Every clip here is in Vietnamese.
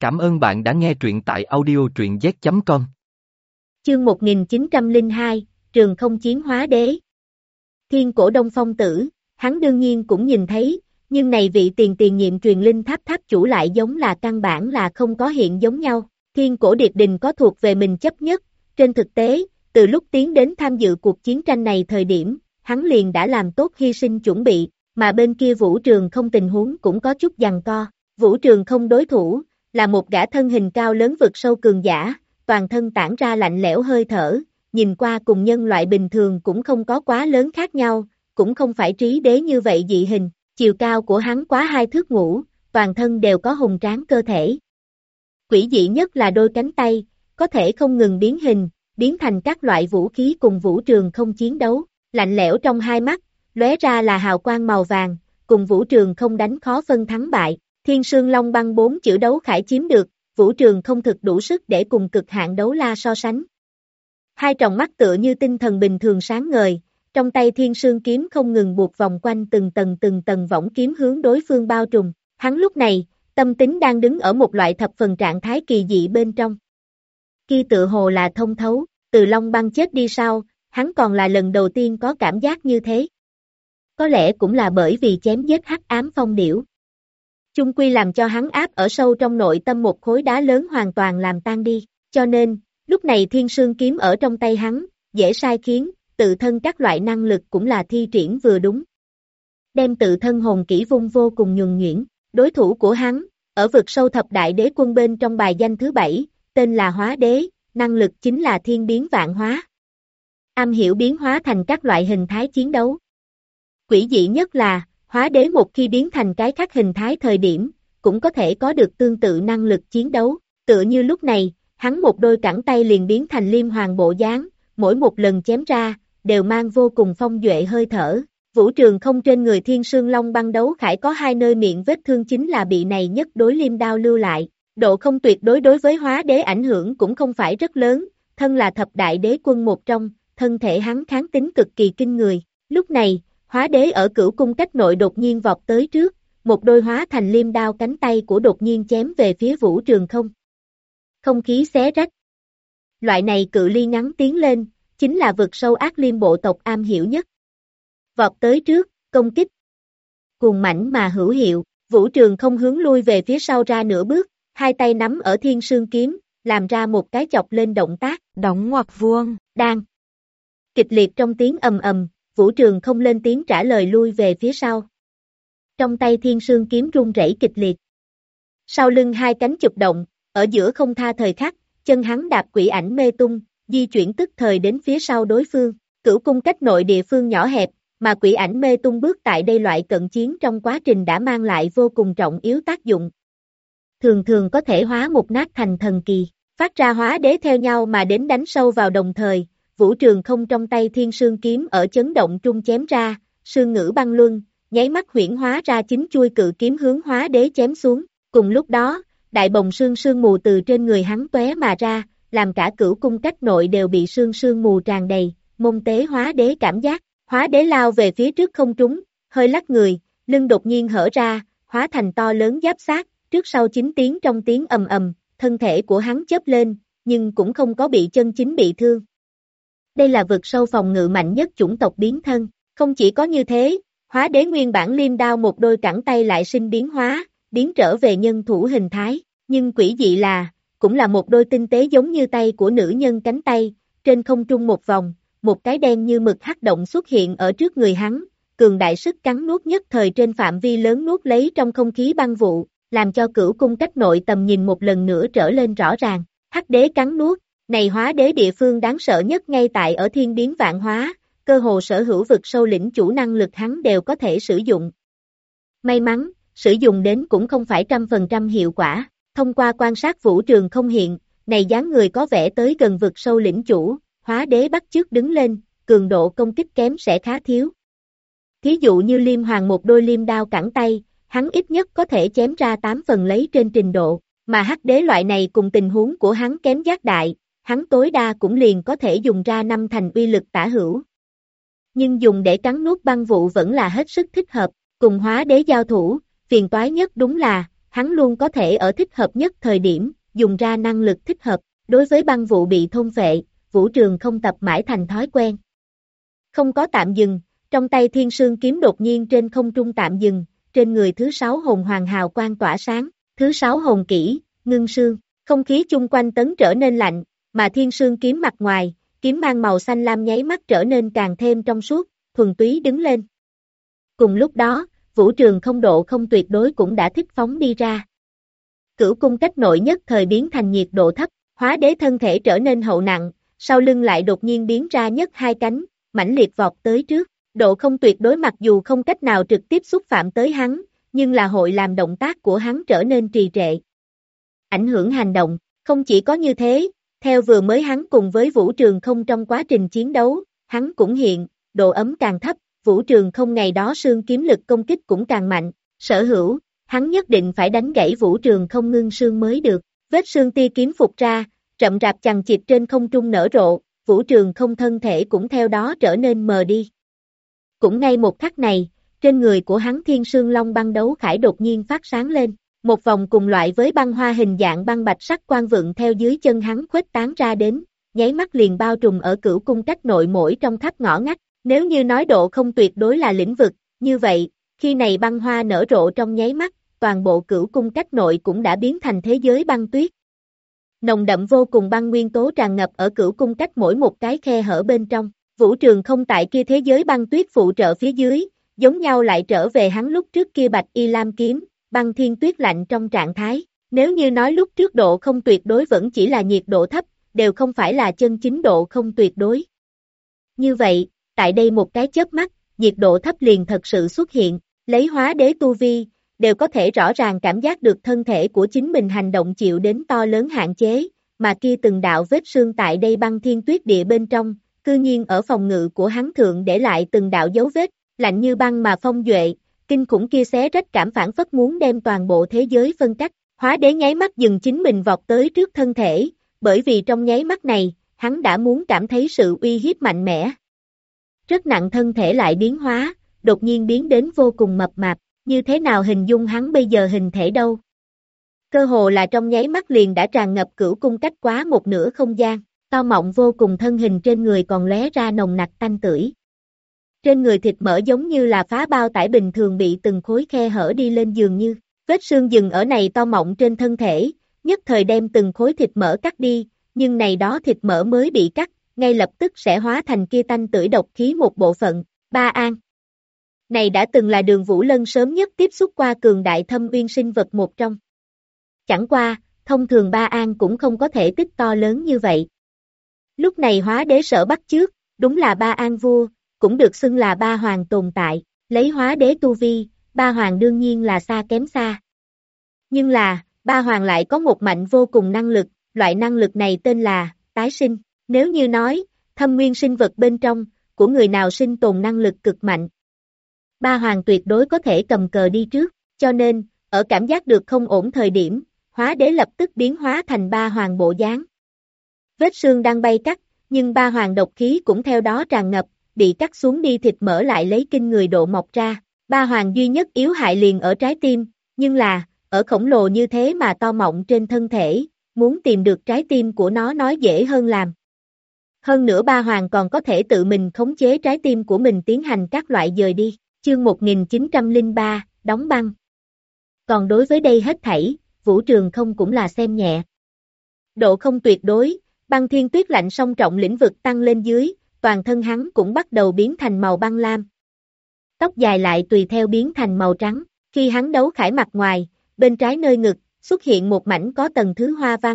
Cảm ơn bạn đã nghe truyện tại audio truyện z.com. Chương 1902, Trường không chiến hóa đế. Thiên cổ Đông Phong tử, hắn đương nhiên cũng nhìn thấy, nhưng này vị tiền nhiệm truyền linh tháp tháp chủ lại giống là căn bản là không có hiện giống nhau. Thiên cổ Điệp Đình có thuộc về mình chấp nhất, trên thực tế, từ lúc tiến đến tham dự cuộc chiến tranh này thời điểm, hắn liền đã làm tốt hy sinh chuẩn bị, mà bên kia Vũ Trường không tình huống cũng có chút giằng co. Vũ Trường không đối thủ, là một gã thân hình cao lớn vực sâu cường giả, toàn thân tản ra lạnh lẽo hơi thở, nhìn qua cùng nhân loại bình thường cũng không có quá lớn khác nhau, cũng không phải trí đế như vậy dị hình, chiều cao của hắn quá 2 thước ngũ, toàn thân đều có hùng tráng cơ thể. Quỷ dị nhất là đôi cánh tay, có thể không ngừng biến hình, biến thành các loại vũ khí cùng Vũ Trường không chiến đấu, lạnh lẽo trong hai mắt, lóe ra là hào quang màu vàng, cùng Vũ Trường không đánh khó phân thắng bại. Thiên Sương Long Băng 4 chữ đấu khải chiếm được, Vũ Trường không thực đủ sức để cùng cực hạn đấu la so sánh. Hai tròng mắt tựa như tinh thần bình thường sáng ngời, trong tay Thiên Sương kiếm không ngừng buộc vòng quanh từng tầng võng kiếm hướng đối phương bao trùm. Hắn lúc này, tâm tính đang đứng ở một loại thập phần trạng thái kỳ dị bên trong. Kia tựa hồ là thông thấu, từ Long Băng chết đi sau, hắn còn là lần đầu tiên có cảm giác như thế. Có lẽ cũng là bởi vì chém giết hắc ám phong điểu. Chung quy làm cho hắn áp ở sâu trong nội tâm một khối đá lớn hoàn toàn làm tan đi, cho nên, lúc này Thiên Sương kiếm ở trong tay hắn, dễ sai khiến, tự thân các loại năng lực cũng là thi triển vừa đúng. Đem tự thân hồn kỹ vung vô cùng nhuần nhuyễn, đối thủ của hắn, ở vực sâu thập đại đế quân bên trong bài danh thứ 7, tên là Hóa Đế, năng lực chính là thiên biến vạn hóa. Am hiểu biến hóa thành các loại hình thái chiến đấu. Quỷ dị nhất là, Hóa Đế một khi biến thành cái khác hình thái thời điểm, cũng có thể có được tương tự năng lực chiến đấu, tựa như lúc này, hắn một đôi cẳng tay liền biến thành Liêm Hoàng bộ dáng, mỗi một lần chém ra, đều mang vô cùng phong duệ hơi thở. Vũ Trường không trên người Thiên Sương Long Băng đấu khải có 2 nơi miệng vết thương chính là bị này nhất đối liêm đao lưu lại, độ không tuyệt đối đối với Hóa Đế ảnh hưởng cũng không phải rất lớn, thân là thập đại đế quân một trong, thân thể hắn kháng tính cực kỳ kinh người, lúc này, Hóa Đế ở Cửu Cung cách nội đột nhiên vọt tới trước, một đôi hóa thành liêm đao cánh tay của đột nhiên chém về phía Vũ Trường không. Không khí xé rách. Loại này cự ly ngắn tiến lên, chính là vực sâu ác liêm bộ tộc am hiểu nhất. Vọt tới trước, công kích. Cuồng mãnh mà hữu hiệu, Vũ Trường không hướng lui về phía sau ra nửa bước, hai tay nắm ở Thiên Sương kiếm, làm ra một cái chọc lên động tác, đóng ngoặc vuông, đang. Kịch liệt trong tiếng ầm ầm, Vũ Trường không lên tiếng trả lời lui về phía sau. Trong tay Thiên Sương kiếm rung rẩy kịch liệt. Sau lưng hai cánh chụp động, ở giữa không tha thời khắc, chân hắn đạp quỷ ảnh mê tung, di chuyển tức thời đến phía sau đối phương. Cửu cung cách nội địa phương nhỏ hẹp, mà quỷ ảnh mê tung bước tại đây loại cận chiến trong quá trình đã mang lại vô cùng trọng yếu tác dụng. Thường thường có thể hóa mục nát thành thần kỳ, phát ra Hóa Đế theo nhau mà đến đánh sâu vào đồng thời. Vũ Trường không trong tay Thiên Sương kiếm ở chấn động trung chém ra, sương ngữ băng luân, nháy mắt huyễn hóa ra 9 chuôi cự kiếm hướng Hóa Đế chém xuống. Cùng lúc đó, đại bồng sương mù từ trên người hắn tóe mà ra, làm cả Cửu cung cách nội đều bị sương mù tràn đầy, mông tế Hóa Đế cảm giác. Hóa Đế lao về phía trước không trúng, hơi lắc người, lưng đột nhiên hở ra, hóa thành to lớn giáp xác, trước sau 9 tiếng trong tiếng ầm ầm, thân thể của hắn chớp lên, nhưng cũng không có bị chân chính bị thương. Đây là vực sâu phòng ngự mạnh nhất chủng tộc biến thân, không chỉ có như thế, Hóa Đế nguyên bản liêm đao một đôi cẳng tay lại sinh biến hóa, biến trở về nhân thủ hình thái, nhưng quỷ dị là, cũng là một đôi tinh tế giống như tay của nữ nhân cánh tay, trên không trung một vòng, một cái đen như mực hắc động xuất hiện ở trước người hắn, cường đại sức cắn nuốt nhất thời trên phạm vi lớn nuốt lấy trong không khí băng vụ, làm cho Cửu cung cách nội tầm nhìn một lần nữa trở lên rõ ràng. Hắc Đế cắn nuốt, này Hóa Đế địa phương đáng sợ nhất ngay tại ở thiên biến vạn hóa, cơ hồ sở hữu vực sâu lĩnh chủ năng lực hắn đều có thể sử dụng. May mắn, sử dụng đến cũng không phải 100% hiệu quả, thông qua quan sát Vũ Trường không hiện, này dáng người có vẻ tới gần vực sâu lĩnh chủ, Hóa Đế bắt chước đứng lên, cường độ công kích kém sẽ khá thiếu. Thí dụ như Liêm Hoàng một đôi liêm đao cẳng tay, hắn ít nhất có thể chém ra 8 phần lấy trên trình độ, mà Hắc Đế loại này cùng tình huống của hắn kém giác đại, hắn tối đa cũng liền có thể dùng ra 5 thành uy lực tả hữu. Nhưng dùng để cắn nuốt băng vụ vẫn là hết sức thích hợp, cùng Hóa Đế giao thủ, phiền toái nhất đúng là, hắn luôn có thể ở thích hợp nhất thời điểm, dùng ra năng lực thích hợp. Đối với băng vụ bị thôn phệ, Vũ Trường không tập mãi thành thói quen. Không có tạm dừng, trong tay Thiên Sương kiếm đột nhiên trên không trung tạm dừng, trên người thứ 6 hồn hoàng hào quang tỏa sáng, thứ 6 hồn kỹ, ngưng sương, không khí chung quanh tấn trở nên lạnh, mà Thiên Sương kiếm mặt ngoài, kiếm mang màu xanh lam nháy mắt trở nên càng thêm trong suốt, thuần túy đứng lên. Cùng lúc đó, Vũ Trường không độ không tuyệt đối cũng đã thích phóng đi ra. Cửu cung cách nội nhất thời biến thành nhiệt độ thấp, Hóa Đế thân thể trở nên hậu nặng, sau lưng lại đột nhiên biến ra nhất hai cánh, mãnh liệt vọt tới trước. Độ không tuyệt đối mặc dù không cách nào trực tiếp xúc phạm tới hắn, nhưng là hội làm động tác của hắn trở nên trì trệ. Ảnh hưởng hành động, không chỉ có như thế, theo vừa mới hắn cùng với Vũ Trường không trong quá trình chiến đấu, hắn cũng hiện, độ ấm càng thấp, Vũ Trường không ngày đó sương kiếm lực công kích cũng càng mạnh, sở hữu, hắn nhất định phải đánh gãy Vũ Trường không ngưng sương mới được, vết sương tia kiếm phục ra, rậm rạp chằng chịt trên không trung nở rộ, Vũ Trường không thân thể cũng theo đó trở nên mờ đi. Cũng ngay một khắc này, trên người của hắn Thiên Sương Long băng đấu khải đột nhiên phát sáng lên, một vòng cùng loại với băng hoa hình dạng băng bạch sắc quang vượng theo dưới chân hắn khuếch tán ra đến, nháy mắt liền bao trùm ở cửu cung cách nội mỗi trong khắp ngõ ngách, nếu như nói độ không tuyệt đối là lĩnh vực, như vậy, khi này băng hoa nở rộ trong nháy mắt, toàn bộ cửu cung cách nội cũng đã biến thành thế giới băng tuyết. Nồng đậm vô cùng băng nguyên tố tràn ngập ở cửu cung cách mỗi một cái khe hở bên trong. Vũ Trường không tại kia thế giới băng tuyết phụ trợ phía dưới, giống nhau lại trở về hắn lúc trước kia bạch y lam kiếm, băng thiên tuyết lạnh trong trạng thái. Nếu như nói lúc trước độ không tuyệt đối vẫn chỉ là nhiệt độ thấp, đều không phải là chân chính độ không tuyệt đối. Như vậy, tại đây một cái chớp mắt, nhiệt độ thấp liền thật sự xuất hiện, lấy Hóa Đế tu vi, đều có thể rõ ràng cảm giác được thân thể của chính mình hành động chịu đến to lớn hạn chế, mà kia từng đạo vết sương tại đây băng thiên tuyết địa bên trong, cư nhiên ở phòng ngự của hắn thượng để lại từng đạo dấu vết, lạnh như băng mà phong duệ, kinh khủng kia xé rách cảm phản phất muốn đem toàn bộ thế giới phân cách. Hóa Đế nháy mắt dừng chính mình vọt tới trước thân thể, bởi vì trong nháy mắt này, hắn đã muốn cảm thấy sự uy hiếp mạnh mẽ. Rất nặng thân thể lại biến hóa, đột nhiên biến đến vô cùng mập mạp, như thế nào hình dung hắn bây giờ hình thể đâu. Cơ hồ là trong nháy mắt liền đã tràn ngập cửu cung cách quá một nửa không gian. To mọng vô cùng thân hình trên người còn lóe ra nồng nặc tanh tưởi. Trên người thịt mỡ giống như là phá bao tải bình thường bị từng khối khe hở đi lên dường như, vết xương dừng ở này to mọng trên thân thể, nhất thời đem từng khối thịt mỡ cắt đi, nhưng này đó thịt mỡ mới bị cắt, ngay lập tức sẽ hóa thành kia tanh tưởi độc khí một bộ phận. Ba An này đã từng là Đường Vũ Lân sớm nhất tiếp xúc qua cường đại thâm uyên sinh vật một trong. Chẳng qua, thông thường Ba An cũng không có thể tích to lớn như vậy. Lúc này Hóa Đế sở bắt chước, đúng là Ba An vua, cũng được xưng là Ba Hoàng tồn tại, lấy Hóa Đế tu vi, Ba Hoàng đương nhiên là xa kém xa. Nhưng là, Ba Hoàng lại có một mạnh vô cùng năng lực, loại năng lực này tên là tái sinh. Nếu như nói, thâm nguyên sinh vật bên trong, của người nào sinh tồn năng lực cực mạnh. Ba Hoàng tuyệt đối có thể cầm cờ đi trước, cho nên, ở cảm giác được không ổn thời điểm, Hóa Đế lập tức biến hóa thành Ba Hoàng bộ dáng. Vết xương đang bay cắt, nhưng Ba Hoàng độc khí cũng theo đó tràn ngập, bị cắt xuống đi thịt mỡ lại lấy kinh người độ mọc ra. Ba Hoàng duy nhất yếu hại liền ở trái tim, nhưng là, ở khổng lồ như thế mà to mọng trên thân thể, muốn tìm được trái tim của nó nói dễ hơn làm. Hơn nữa Ba Hoàng còn có thể tự mình khống chế trái tim của mình tiến hành các loại dời đi. Chương 1903, đóng băng. Còn đối với đây hết thảy, Vũ Trường không cũng là xem nhẹ. Độ không tuyệt đối, băng thiên tuyết lạnh song trọng lĩnh vực tăng lên dưới, toàn thân hắn cũng bắt đầu biến thành màu băng lam. Tóc dài lại tùy theo biến thành màu trắng, khi hắn đấu khải mặt ngoài, bên trái nơi ngực, xuất hiện một mảnh có tầng thứ hoa văn.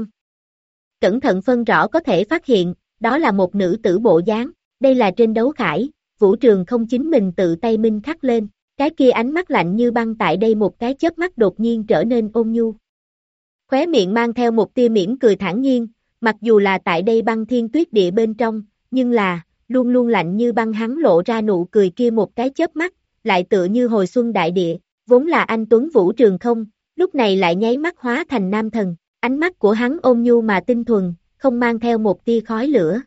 Cẩn thận phân rõ có thể phát hiện, đó là một nữ tử bộ dáng, đây là trên đấu khải, Vũ Trường không chính mình tự tay minh khắc lên, cái kia ánh mắt lạnh như băng tại đây một cái chớp mắt đột nhiên trở nên ôn nhu. Khóe miệng mang theo một tia mỉm cười thản nhiên, mặc dù là tại đây băng thiên tuyết địa bên trong, nhưng là, luôn luôn lạnh như băng hắn lộ ra nụ cười kia một cái chớp mắt, lại tựa như hồi xuân đại địa, vốn là anh Tuấn Vũ Trường không, lúc này lại nháy mắt hóa thành nam thần, ánh mắt của hắn ôn nhu mà tinh thuần, không mang theo một tia khói lửa.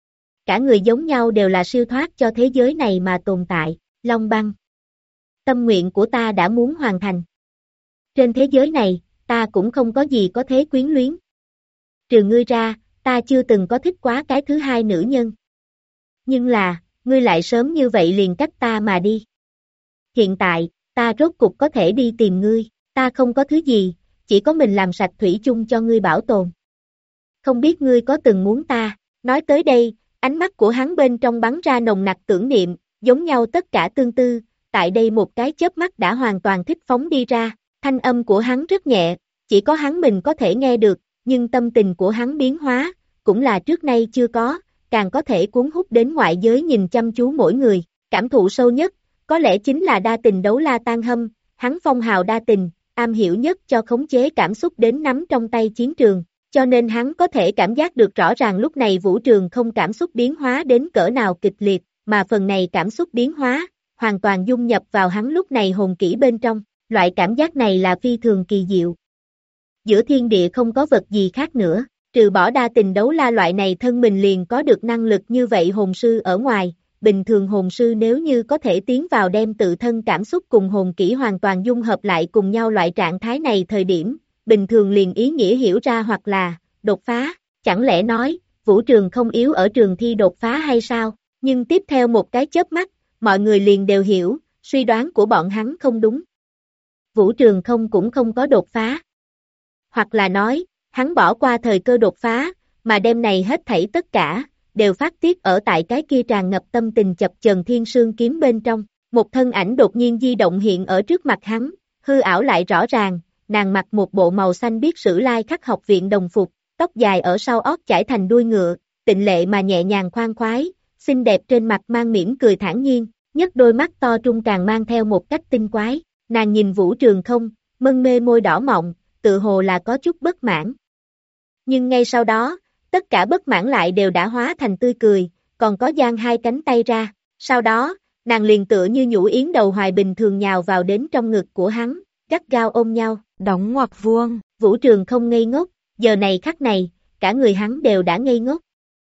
Cả người giống nhau đều là siêu thoát cho thế giới này mà tồn tại, Long Băng. Tâm nguyện của ta đã muốn hoàn thành. Trên thế giới này, ta cũng không có gì có thế quyến luyến. Trừ ngươi ra, ta chưa từng có thích quá cái thứ hai nữ nhân. Nhưng là, ngươi lại sớm như vậy liền cách ta mà đi. Hiện tại, ta rốt cục có thể đi tìm ngươi, ta không có thứ gì, chỉ có mình làm sạch thủy chung cho ngươi bảo tồn. Không biết ngươi có từng muốn ta, nói tới đây, ánh mắt của hắn bên trong bắn ra nồng nặc tưởng niệm, giống nhau tất cả tương tư, tại đây một cái chớp mắt đã hoàn toàn thích phóng đi ra, thanh âm của hắn rất nhẹ, chỉ có hắn mình có thể nghe được, nhưng tâm tình của hắn biến hóa, cũng là trước nay chưa có, càng có thể cuốn hút đến ngoại giới nhìn chăm chú mỗi người, cảm thụ sâu nhất, có lẽ chính là đa tình đấu la tan hâm, hắn phong hào đa tình, am hiểu nhất cho khống chế cảm xúc đến nắm trong tay chiến trường, cho nên hắn có thể cảm giác được rõ ràng lúc này vũ trường không cảm xúc biến hóa đến cỡ nào kịch liệt, mà phần này cảm xúc biến hóa, hoàn toàn dung nhập vào hắn lúc này hồn kỹ bên trong, loại cảm giác này là phi thường kỳ diệu. Giữa thiên địa không có vật gì khác nữa, trừ bỏ đa tình đấu la loại này thân mình liền có được năng lực như vậy hồn sư ở ngoài, bình thường hồn sư nếu như có thể tiến vào đem tự thân cảm xúc cùng hồn kỹ hoàn toàn dung hợp lại cùng nhau loại trạng thái này thời điểm, bình thường liền ý nghĩa hiểu ra hoặc là, đột phá, chẳng lẽ nói, vũ trường không yếu ở trường thi đột phá hay sao, nhưng tiếp theo một cái chớp mắt, mọi người liền đều hiểu, suy đoán của bọn hắn không đúng. Vũ trường không cũng không có đột phá. Hoặc là nói, hắn bỏ qua thời cơ đột phá, mà đêm này hết thảy tất cả, đều phát tiết ở tại cái kia tràn ngập tâm tình chập chờn thiên sương kiếm bên trong. Một thân ảnh đột nhiên di động hiện ở trước mặt hắn, hư ảo lại rõ ràng, nàng mặc một bộ màu xanh biếc Sử Lai Khắc học viện đồng phục, tóc dài ở sau ót chải thành đuôi ngựa, tịnh lệ mà nhẹ nhàng khoan khoái, xinh đẹp trên mặt mang mỉm cười thản nhiên, nhất đôi mắt to trung càng mang theo một cách tinh quái. Nàng nhìn Vũ Trường không, mân mê môi đỏ mọng, tự hồ là có chút bất mãn. Nhưng ngay sau đó, tất cả bất mãn lại đều đã hóa thành tươi cười, còn có dang hai cánh tay ra. Sau đó, nàng liền tựa như nhũ yến đầu hoài bình thường nhào vào đến trong ngực của hắn, gắt gao ôm nhau. Đóng ngoặc vuông. Vũ Trường không ngây ngốc, giờ này khắc này, cả người hắn đều đã ngây ngốc.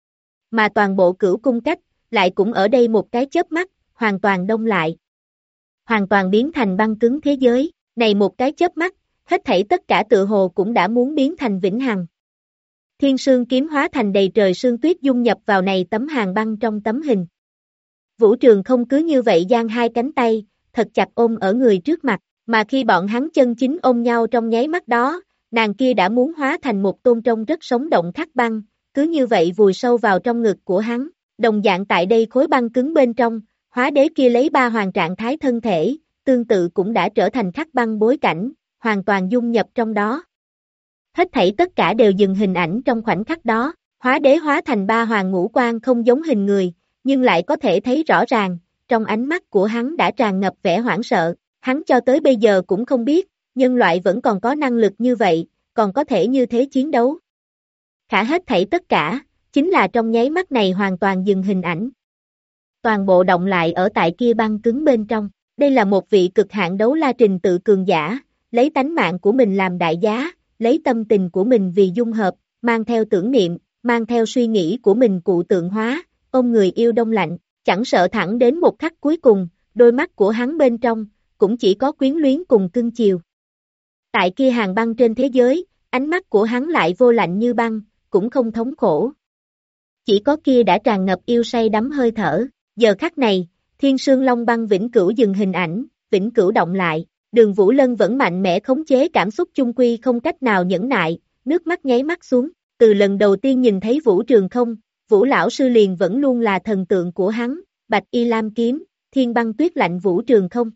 Mà toàn bộ cửu cung cách, lại cũng ở đây một cái chớp mắt, hoàn toàn đông lại. Hoàn toàn biến thành băng cứng thế giới, này một cái chớp mắt, hết thảy tất cả tự hồ cũng đã muốn biến thành vĩnh hằng. Thiên sương kiếm hóa thành đầy trời sương tuyết dung nhập vào này tấm hàng băng trong tấm hình. Vũ Trường không cứ như vậy giang hai cánh tay, thật chặt ôm ở người trước mặt, mà khi bọn hắn chân chính ôm nhau trong nháy mắt đó, nàng kia đã muốn hóa thành một tôn trông rất sống động khắc băng, cứ như vậy vùi sâu vào trong ngực của hắn, đồng dạng tại đây khối băng cứng bên trong, hóa đế kia lấy ba hoàng trạng thái thân thể, tương tự cũng đã trở thành khắc băng bối cảnh, hoàn toàn dung nhập trong đó. Hết thảy tất cả đều dừng hình ảnh trong khoảnh khắc đó, hóa đế hóa thành ba hoàng ngũ quan không giống hình người, nhưng lại có thể thấy rõ ràng, trong ánh mắt của hắn đã tràn ngập vẻ hoảng sợ, hắn cho tới bây giờ cũng không biết, nhân loại vẫn còn có năng lực như vậy, còn có thể như thế chiến đấu. Khả hết thảy tất cả, chính là trong nháy mắt này hoàn toàn dừng hình ảnh. Toàn bộ động lại ở tại kia băng cứng bên trong, đây là một vị cực hạn đấu la trình tự cường giả, lấy tánh mạng của mình làm đại giá, lấy tâm tình của mình vì dung hợp, mang theo tưởng niệm, mang theo suy nghĩ của mình cụ tượng hóa, ôm người yêu đông lạnh, chẳng sợ thẳng đến một khắc cuối cùng, đôi mắt của hắn bên trong, cũng chỉ có quyến luyến cùng cưng chiều. Tại kia hàng băng trên thế giới, ánh mắt của hắn lại vô lạnh như băng, cũng không thống khổ. Chỉ có kia đã tràn ngập yêu say đắm hơi thở, giờ khắc này, Thiên Sương Long băng vĩnh cửu dừng hình ảnh, vĩnh cửu động lại. Đường Vũ Lân vẫn mạnh mẽ khống chế cảm xúc chung quy không cách nào nhẫn nại, nước mắt nháy mắt xuống, từ lần đầu tiên nhìn thấy Vũ Trường không, Vũ lão sư liền vẫn luôn là thần tượng của hắn, Bạch Y Lam kiếm, thiên băng tuyết lạnh Vũ Trường không.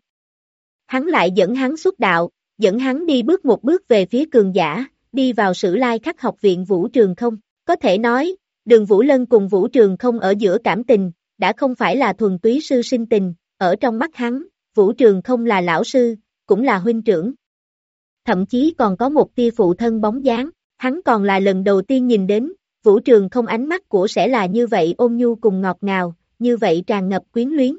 Hắn lại dẫn hắn xuất đạo, dẫn hắn đi bước một bước về phía cường giả, đi vào Sử Lai Khắc học viện Vũ Trường không, có thể nói, Đường Vũ Lân cùng Vũ Trường không ở giữa cảm tình, đã không phải là thuần túy sư sinh tình, ở trong mắt hắn, Vũ Trường không là lão sư, cũng là huynh trưởng. Thậm chí còn có một tia phụ thân bóng dáng, hắn còn là lần đầu tiên nhìn đến, Vũ Trường không ánh mắt của sẽ là như vậy ôn nhu cùng ngọt ngào, như vậy tràn ngập quyến luyến.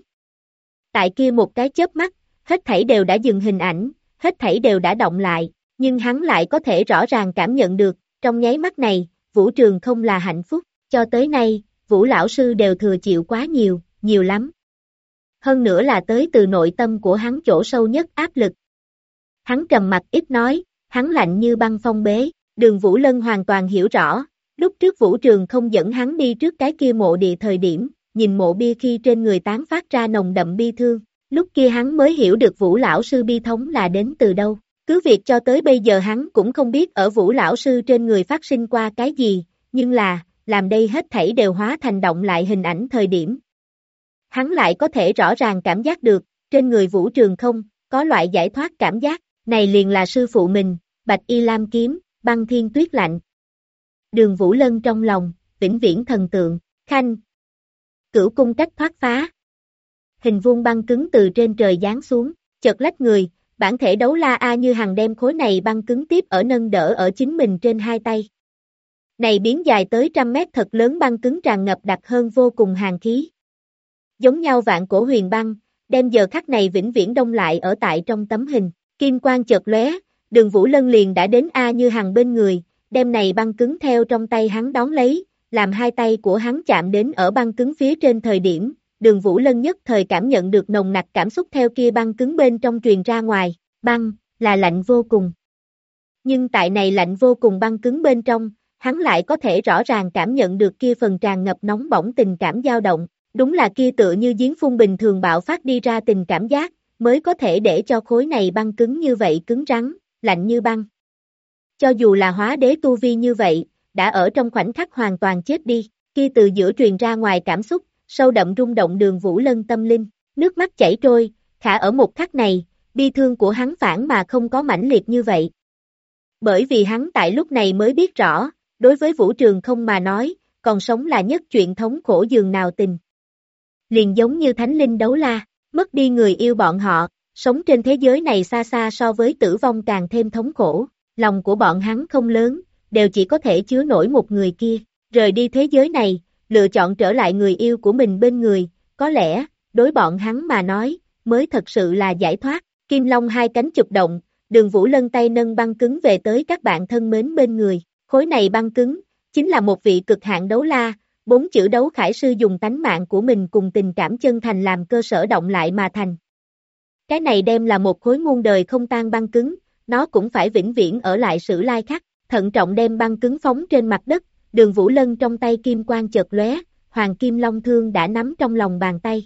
Tại kia một cái chớp mắt, hết thảy đều đã dừng hình ảnh, hết thảy đều đã động lại, nhưng hắn lại có thể rõ ràng cảm nhận được, trong nháy mắt này, Vũ Trường không là hạnh phúc, cho tới nay, Vũ lão sư đều thừa chịu quá nhiều, nhiều lắm. Hơn nữa là tới từ nội tâm của hắn chỗ sâu nhất áp lực. Hắn trầm mặt ít nói, hắn lạnh như băng phong bế, Đường Vũ Lân hoàn toàn hiểu rõ, lúc trước Vũ Trường không dẫn hắn đi trước cái kia mộ địa thời điểm, nhìn mộ bia khi trên người tán phát ra nồng đậm bi thương, lúc kia hắn mới hiểu được Vũ lão sư bi thống là đến từ đâu. Cứ việc cho tới bây giờ hắn cũng không biết ở Vũ lão sư trên người phát sinh qua cái gì, nhưng là, làm đây hết thảy đều hóa thành động lại hình ảnh thời điểm. Hắn lại có thể rõ ràng cảm giác được, trên người Vũ Trường không, có loại giải thoát cảm giác, này liền là sư phụ mình, Bạch Y Lam kiếm, băng thiên tuyết lạnh. Đường Vũ Lân trong lòng, vĩnh viễn thần tượng, khanh. Cửu cung cách thoát phá. Hình vuông băng cứng từ trên trời giáng xuống, chợt lách người, bản thể đấu la A Như Hằng đem khối này băng cứng tiếp ở nâng đỡ ở chính mình trên hai tay. Này biến dài tới 100 mét thật lớn băng cứng tràn ngập đặc hơn vô cùng hàn khí. Giống nhau vạn cổ huyền băng, đem giờ khắc này vĩnh viễn đông lại ở tại trong tấm hình, kim quang chợt lóe, Đường Vũ Lân liền đã đến A Như Hằng bên người, đem này băng cứng theo trong tay hắn đón lấy, làm hai tay của hắn chạm đến ở băng cứng phía trên thời điểm, Đường Vũ Lân nhất thời cảm nhận được nồng nặc cảm xúc theo kia băng cứng bên trong truyền ra ngoài, băng, là lạnh vô cùng. Nhưng tại này lạnh vô cùng băng cứng bên trong, hắn lại có thể rõ ràng cảm nhận được kia phần tràn ngập nóng bỏng tình cảm dao động, đúng là kia tựa như giếng phun bình thường bạo phát đi ra tình cảm giác, mới có thể để cho khối này băng cứng như vậy cứng rắn, lạnh như băng. Cho dù là hóa đế tu vi như vậy, đã ở trong khoảnh khắc hoàn toàn chết đi, kia từ giữa truyền ra ngoài cảm xúc, sâu đậm rung động Đường Vũ Lân tâm linh, nước mắt chảy trôi, khả ở một khắc này, bi thương của hắn phản mà không có mãnh liệt như vậy. Bởi vì hắn tại lúc này mới biết rõ, đối với Vũ Trường không mà nói, còn sống là nhất chuyện thống khổ dường nào tình. Liền giống như thánh linh đấu la, mất đi người yêu bọn họ, sống trên thế giới này xa xa so với tử vong càng thêm thống khổ, lòng của bọn hắn không lớn, đều chỉ có thể chứa nổi một người kia, rời đi thế giới này, lựa chọn trở lại người yêu của mình bên người, có lẽ, đối bọn hắn mà nói, mới thật sự là giải thoát, Kim Long hai cánh chụp động, Đường Vũ Lân tay nâng băng cứng về tới các bạn thân mến bên người, khối này băng cứng, chính là một vị cực hạn đấu la, 4 chữ đấu khải sư dùng tánh mạng của mình cùng tình cảm chân thành làm cơ sở động lại mà thành. Cái này đem là một khối muôn đời không tan băng cứng, nó cũng phải vĩnh viễn ở lại Sử Lai Khắc, thận trọng đem băng cứng phóng trên mặt đất, Đường Vũ Lân trong tay kim quang chợt lóe, Hoàng Kim Long thương đã nắm trong lòng bàn tay.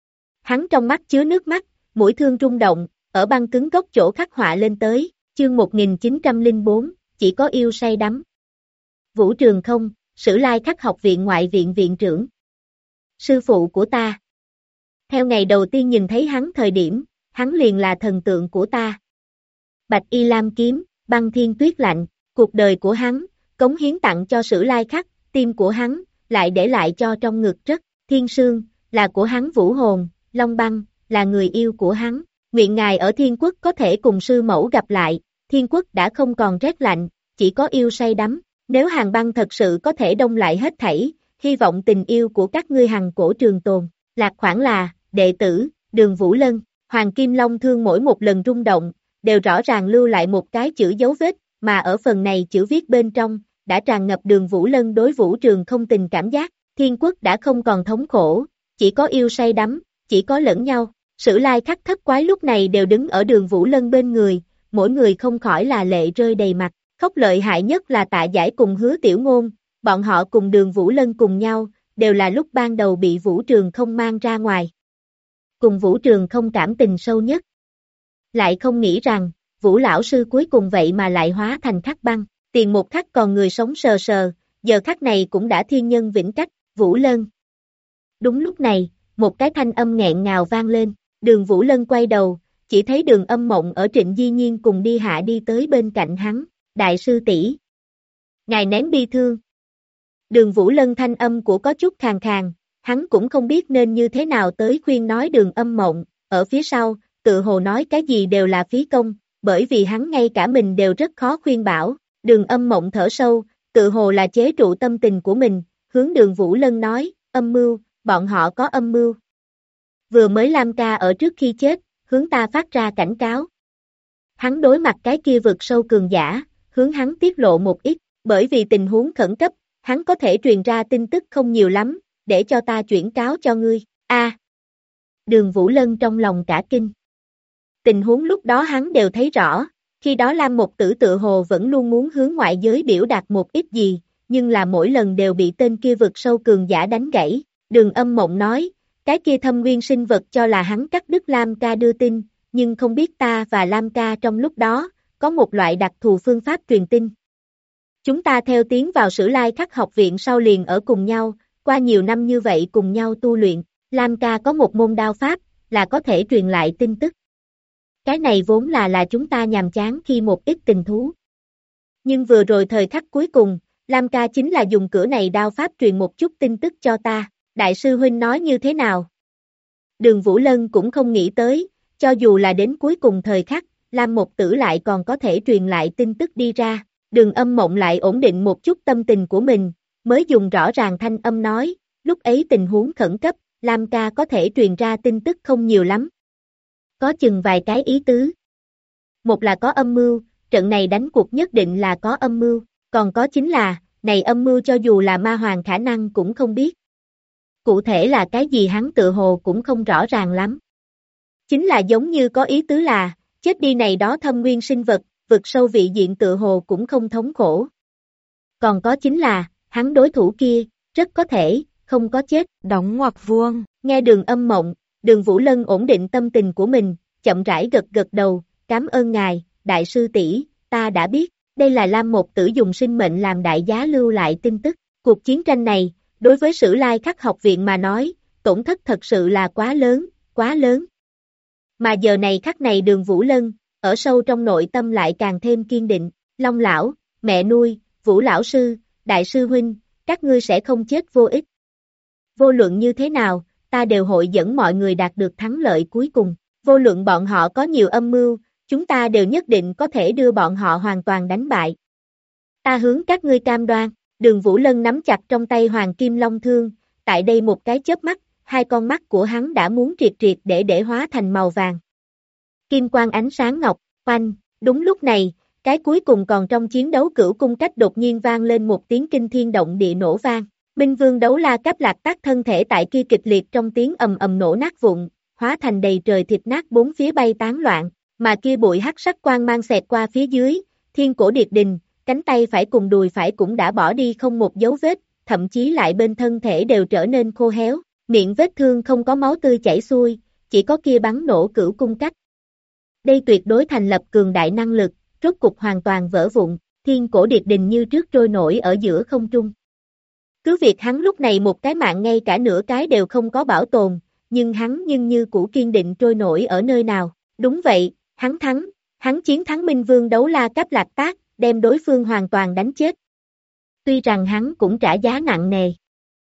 Hắn trong mắt chứa nước mắt, mũi thương rung động, ở băng cứng góc chỗ khắc họa lên tới, chương 1904, chỉ có yêu say đắm. Vũ Trường không, Sử Lai Khắc học viện ngoại viện viện trưởng. Sư phụ của ta. Theo ngày đầu tiên nhìn thấy hắn thời điểm, hắn liền là thần tượng của ta. Bạch Y Lam kiếm, băng thiên tuyết lạnh, cuộc đời của hắn, cống hiến tặng cho Sử Lai Khắc, tim của hắn, lại để lại cho trong ngực rất, Thiên Sương, là của hắn vũ hồn, Long Băng, là người yêu của hắn, nguyện ngài ở Thiên Quốc có thể cùng sư mẫu gặp lại, Thiên Quốc đã không còn rét lạnh, chỉ có yêu say đắm, nếu Hàn Băng thật sự có thể đông lại hết thảy, hy vọng tình yêu của các ngươi hằng cổ trường tồn, Lạc Khoảng là, đệ tử, Đường Vũ Lân, Hoàng Kim Long thương mỗi một lần rung động, đều rõ ràng lưu lại một cái chữ dấu vết, mà ở phần này chữ viết bên trong, đã tràn ngập Đường Vũ Lân đối Vũ Trường không tình cảm giác, Thiên Quốc đã không còn thống khổ, chỉ có yêu say đắm, chỉ có lẫn nhau, Sử Lai Khắc thất quái lúc này đều đứng ở Đường Vũ Lân bên người, mỗi người không khỏi là lệ rơi đầy mặt, khóc lợi hại nhất là Tạ Giải cùng Hứa Tiểu Ngôn, bọn họ cùng Đường Vũ Lân cùng nhau, đều là lúc ban đầu bị Vũ Trường không mang ra ngoài. Cùng Vũ Trường không cảm tình sâu nhất. Lại không nghĩ rằng, Vũ lão sư cuối cùng vậy mà lại hóa thành khắc băng, tiền một khắc còn người sống sờ sờ, giờ khắc này cũng đã thiên nhân vĩnh cách, Vũ Lân. Đúng lúc này, một cái thanh âm nghẹn ngào vang lên, Đường Vũ Lân quay đầu, chỉ thấy Đường Âm Mộng ở Trịnh Di Nhiên cùng đi hạ đi tới bên cạnh hắn, đại sư tỷ, ngài nén bi thương. Đường Vũ Lân thanh âm của có chút khàn khàn, hắn cũng không biết nên như thế nào tới khuyên nói Đường Âm Mộng, ở phía sau, tự hồ nói cái gì đều là phí công, bởi vì hắn ngay cả mình đều rất khó khuyên bảo, Đường Âm Mộng thở sâu, tự hồ là chế trụ tâm tình của mình, hướng Đường Vũ Lân nói, âm mưu, bọn họ có âm mưu. Vừa mới Lam ca ở trước khi chết, hướng ta phát ra cảnh cáo. Hắn đối mặt cái kia vực sâu cường giả, hướng hắn tiết lộ một ít, bởi vì tình huống khẩn cấp, hắn có thể truyền ra tin tức không nhiều lắm, để cho ta chuyển cáo cho ngươi. Đường Vũ Lân trong lòng cả kinh. tình huống lúc đó hắn đều thấy rõ, khi đó Lam Một Tử tự hồ vẫn luôn muốn hướng ngoại giới biểu đạt một ít gì, nhưng là mỗi lần đều bị tên kia vực sâu cường giả đánh gãy. Đường Âm Mộng nói, cái kia thâm nguyên sinh vật cho là hắn cắt đứt Lam ca đưa tin, nhưng không biết ta và Lam ca trong lúc đó, có một loại đặc thù phương pháp truyền tin. Chúng ta theo tiến vào Sử Lai Khắc học viện sau liền ở cùng nhau, qua nhiều năm như vậy cùng nhau tu luyện, Lam ca có một môn đao pháp, là có thể truyền lại tin tức. Cái này vốn là chúng ta nhàm chán khi một ít tình thú. Nhưng vừa rồi thời khắc cuối cùng, Lam ca chính là dùng cửa này đao pháp truyền một chút tin tức cho ta, đại sư huynh nói như thế nào? Đường Vũ Lân cũng không nghĩ tới, cho dù là đến cuối cùng thời khắc, Lam Một Tử lại còn có thể truyền lại tin tức đi ra. Đường Âm Mộng lại ổn định một chút tâm tình của mình, mới dùng rõ ràng thanh âm nói, lúc ấy tình huống khẩn cấp, Lam ca có thể truyền ra tin tức không nhiều lắm. Có chừng vài cái ý tứ. Một là có âm mưu, trận này đánh cuộc nhất định là có âm mưu, còn có chính là, này âm mưu cho dù là ma hoàng khả năng cũng không biết. Cụ thể là cái gì hắn tự hồ cũng không rõ ràng lắm. Chính là giống như có ý tứ là, chết đi này đó thâm nguyên sinh vật, vực sâu vị diện tự hồ cũng không thống khổ. Còn có chính là, hắn đối thủ kia, rất có thể, không có chết. Đóng ngoặc vuông. Nghe Đường Âm Mộng, Đường Vũ Lân ổn định tâm tình của mình, chậm rãi gật gật đầu, cảm ơn ngài, đại sư tỷ, ta đã biết, đây là Lam Một Tử dùng sinh mệnh làm đại giá lưu lại tin tức. Cuộc chiến tranh này, đối với Sử Lai Khắc học viện mà nói, tổn thất thật sự là quá lớn, quá lớn. Mà giờ này khắc này Đường Vũ Lân, ở sâu trong nội tâm lại càng thêm kiên định, Long lão, mẹ nuôi, Vũ lão sư, đại sư huynh, các ngươi sẽ không chết vô ích. Vô luận như thế nào, ta đều hội dẫn mọi người đạt được thắng lợi cuối cùng, vô luận bọn họ có nhiều âm mưu, chúng ta đều nhất định có thể đưa bọn họ hoàn toàn đánh bại. Ta hướng các ngươi cam đoan. Đường Vũ Lân nắm chặt trong tay Hoàng Kim Long Thương, tại đây một cái chớp mắt, hai con mắt của hắn đã muốn triệt triệt để hóa thành màu vàng. Kim quang ánh sáng ngọc, oanh, đúng lúc này, cái cuối cùng còn trong chiến đấu cửu cung cách đột nhiên vang lên một tiếng kinh thiên động địa nổ vang. Minh Vương Đấu La Cáp Lạc Tác thân thể tại kia kịch liệt trong tiếng ầm ầm nổ nát vụn, hóa thành đầy trời thịt nát bốn phía bay tán loạn, mà kia bụi hắc sắc quang mang xẹt qua phía dưới, Thiên Cổ Điệt Đình, cánh tay phải cùng đùi phải cũng đã bỏ đi không một dấu vết, thậm chí lại bên thân thể đều trở nên khô héo, miệng vết thương không có máu tươi chảy xuôi, chỉ có kia bắn nổ cửu cung cách. Đây tuyệt đối thành lập cường đại năng lực, rốt cục hoàn toàn vỡ vụn, Thiên Cổ Điệt Đình như trước trôi nổi ở giữa không trung. Cứ việc hắn lúc này một cái mạng ngay cả nửa cái đều không có bảo tồn, nhưng hắn như cũ kiên định trôi nổi ở nơi nào. Đúng vậy, hắn thắng, hắn chiến thắng Minh Vương Đấu La Cáp Lạc Tác, đem đối phương hoàn toàn đánh chết. Tuy rằng hắn cũng trả giá nặng nề,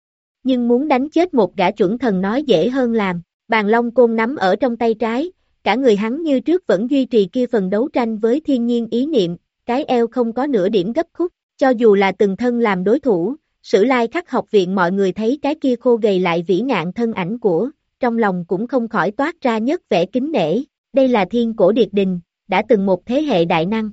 nhưng muốn đánh chết một gã chuẩn thần nói dễ hơn làm. Bàn long côn nắm ở trong tay trái, cả người hắn như trước vẫn duy trì kia phần đấu tranh với thiên nhiên ý niệm, cái eo không có nửa điểm gấp khúc, cho dù là từng thân làm đối thủ. Sử Lai Khắc học viện mọi người thấy cái kia khô gầy lại vĩ ngạn thân ảnh của, trong lòng cũng không khỏi toát ra nhất vẻ kính nể, đây là Thiên Cổ Điệt Đình, đã từng một thế hệ đại năng.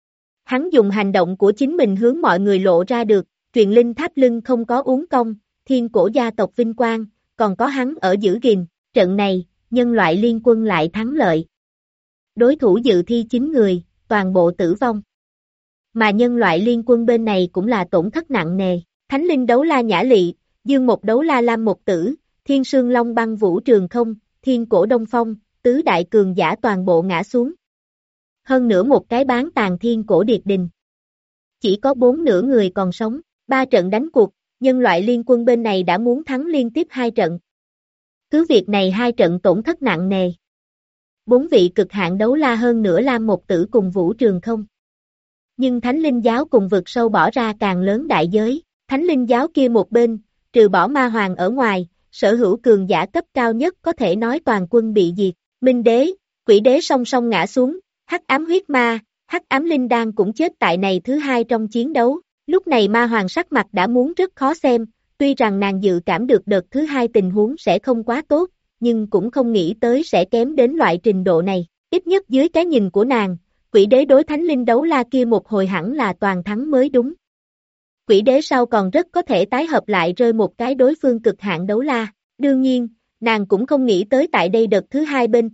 Hắn dùng hành động của chính mình hướng mọi người lộ ra được, truyền linh tháp lưng không có uốn cong, thiên cổ gia tộc vinh quang, còn có hắn ở giữ gìn, trận này, nhân loại liên quân lại thắng lợi. Đối thủ dự thi 9 người, toàn bộ tử vong. Mà nhân loại liên quân bên này cũng là tổn thất nặng nề. Thánh linh đấu la Nhã Lị, Dương Một Đấu La Lam Một Tử, Thiên Sương Long Băng Vũ Trường Không, Thiên Cổ Đông Phong, tứ đại cường giả toàn bộ ngã xuống. Hơn nữa một cái bán tàn Thiên Cổ Điệt Đình. Chỉ có 4 nửa người còn sống, 3 trận đánh cuộc, nhân loại liên quân bên này đã muốn thắng liên tiếp 2 trận. Cứ việc này 2 trận tổn thất nặng nề. 4 vị cực hạn đấu la hơn nữa Lam Một Tử cùng Vũ Trường Không. Nhưng Thánh Linh Giáo cùng vực sâu bỏ ra càng lớn đại giới. Thánh Linh Giáo kia một bên, trừ bỏ ma hoàng ở ngoài, sở hữu cường giả cấp cao nhất có thể nói toàn quân bị diệt. Minh Đế, Quỷ Đế song song ngã xuống, Hắc Ám Huyết Ma, Hắc Ám Linh Đan cũng chết tại này thứ 2 trong chiến đấu. Lúc này ma hoàng sắc mặt đã muốn rất khó xem, tuy rằng nàng dự cảm được đợt thứ 2 tình huống sẽ không quá tốt, nhưng cũng không nghĩ tới sẽ kém đến loại trình độ này. Ít nhất dưới cái nhìn của nàng, Quỷ Đế đối Thánh Linh Đấu La kia một hồi hẳn là toàn thắng mới đúng. Quỷ Đế sau còn rất có thể tái hợp lại rơi một cái đối phương cực hạn đấu la. Đương nhiên, nàng cũng không nghĩ tới tại đây đợt thứ 2 bên trong,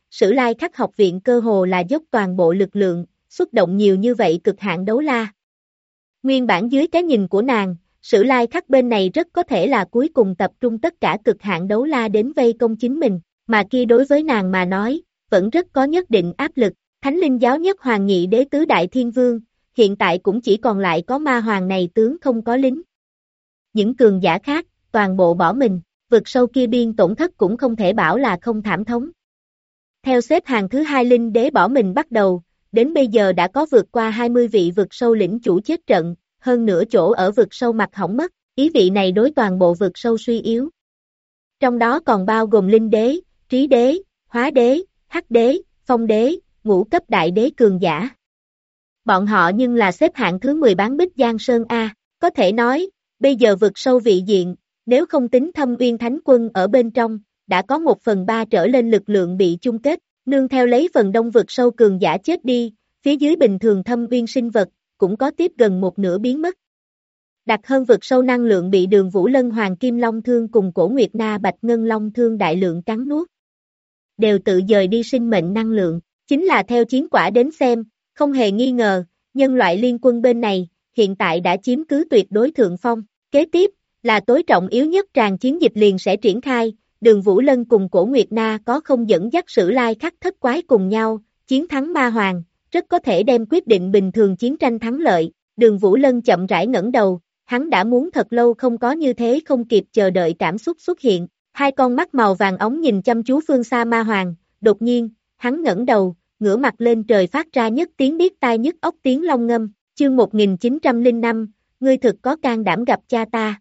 Sử Lai Khắc học viện cơ hồ là dốc toàn bộ lực lượng, xuất động nhiều như vậy cực hạn đấu la. Nguyên bản dưới cái nhìn của nàng, Sử Lai Khắc bên này rất có thể là cuối cùng tập trung tất cả cực hạn đấu la đến vây công chính mình, mà kia đối với nàng mà nói, vẫn rất có nhất định áp lực. Thánh linh giáo nhất hoàng nhị đế tứ đại thiên vương, hiện tại cũng chỉ còn lại có ma hoàng này tướng không có lính. Những cường giả khác, toàn bộ bỏ mình, vực sâu kia biên tổn thất cũng không thể bảo là không thảm thống. Theo xếp hàng thứ 2 linh đế bỏ mình bắt đầu, đến bây giờ đã có vượt qua 20 vị vực sâu lĩnh chủ chết trận, hơn nửa chỗ ở vực sâu mặt hỏng mất, ý vị này đối toàn bộ vực sâu suy yếu. Trong đó còn bao gồm linh đế, trí đế, hóa đế, hắc đế, phong đế, ngũ cấp đại đế cường giả. Bọn họ nhưng là xếp hạng thứ 10 bán bích Giang Sơn A, có thể nói, bây giờ vực sâu vị diện, nếu không tính Thâm Uyên Thánh Quân ở bên trong, đã có 1/3 trở lên lực lượng bị chung kết, nương theo lấy phần đông vực sâu cường giả chết đi, phía dưới bình thường Thâm Uyên sinh vật, cũng có tiếp gần một nửa biến mất. Đặc hơn vực sâu năng lượng bị Đường Vũ Lân Hoàng Kim Long Thương cùng Cổ Nguyệt Na Bạch Ngân Long Thương đại lượng cắn nuốt. Đều tự dời đi sinh mệnh năng lượng, chính là theo chiến quả đến xem, không hề nghi ngờ, nhân loại liên quân bên này, hiện tại đã chiếm cứ tuyệt đối thượng phong. Kế tiếp, là tối trọng yếu nhất tràng chiến dịch liền sẽ triển khai, Đường Vũ Lân cùng Cổ Nguyệt Na có không dẫn dắt Sử Lai Khắc thất quái cùng nhau, chiến thắng ma hoàng, rất có thể đem quyết định bình thường chiến tranh thắng lợi. Đường Vũ Lân chậm rãi ngẩng đầu, hắn đã muốn thật lâu không có như thế không kịp chờ đợi cảm xúc xuất hiện, hai con mắt màu vàng óng nhìn chăm chú phương xa ma hoàng, đột nhiên, hắn ngẩng đầu, ngửa mặt lên trời phát ra nhất tiếng điếc tai nhức óc tiếng long ngâm, chương 1905, ngươi thực có can đảm gặp cha ta.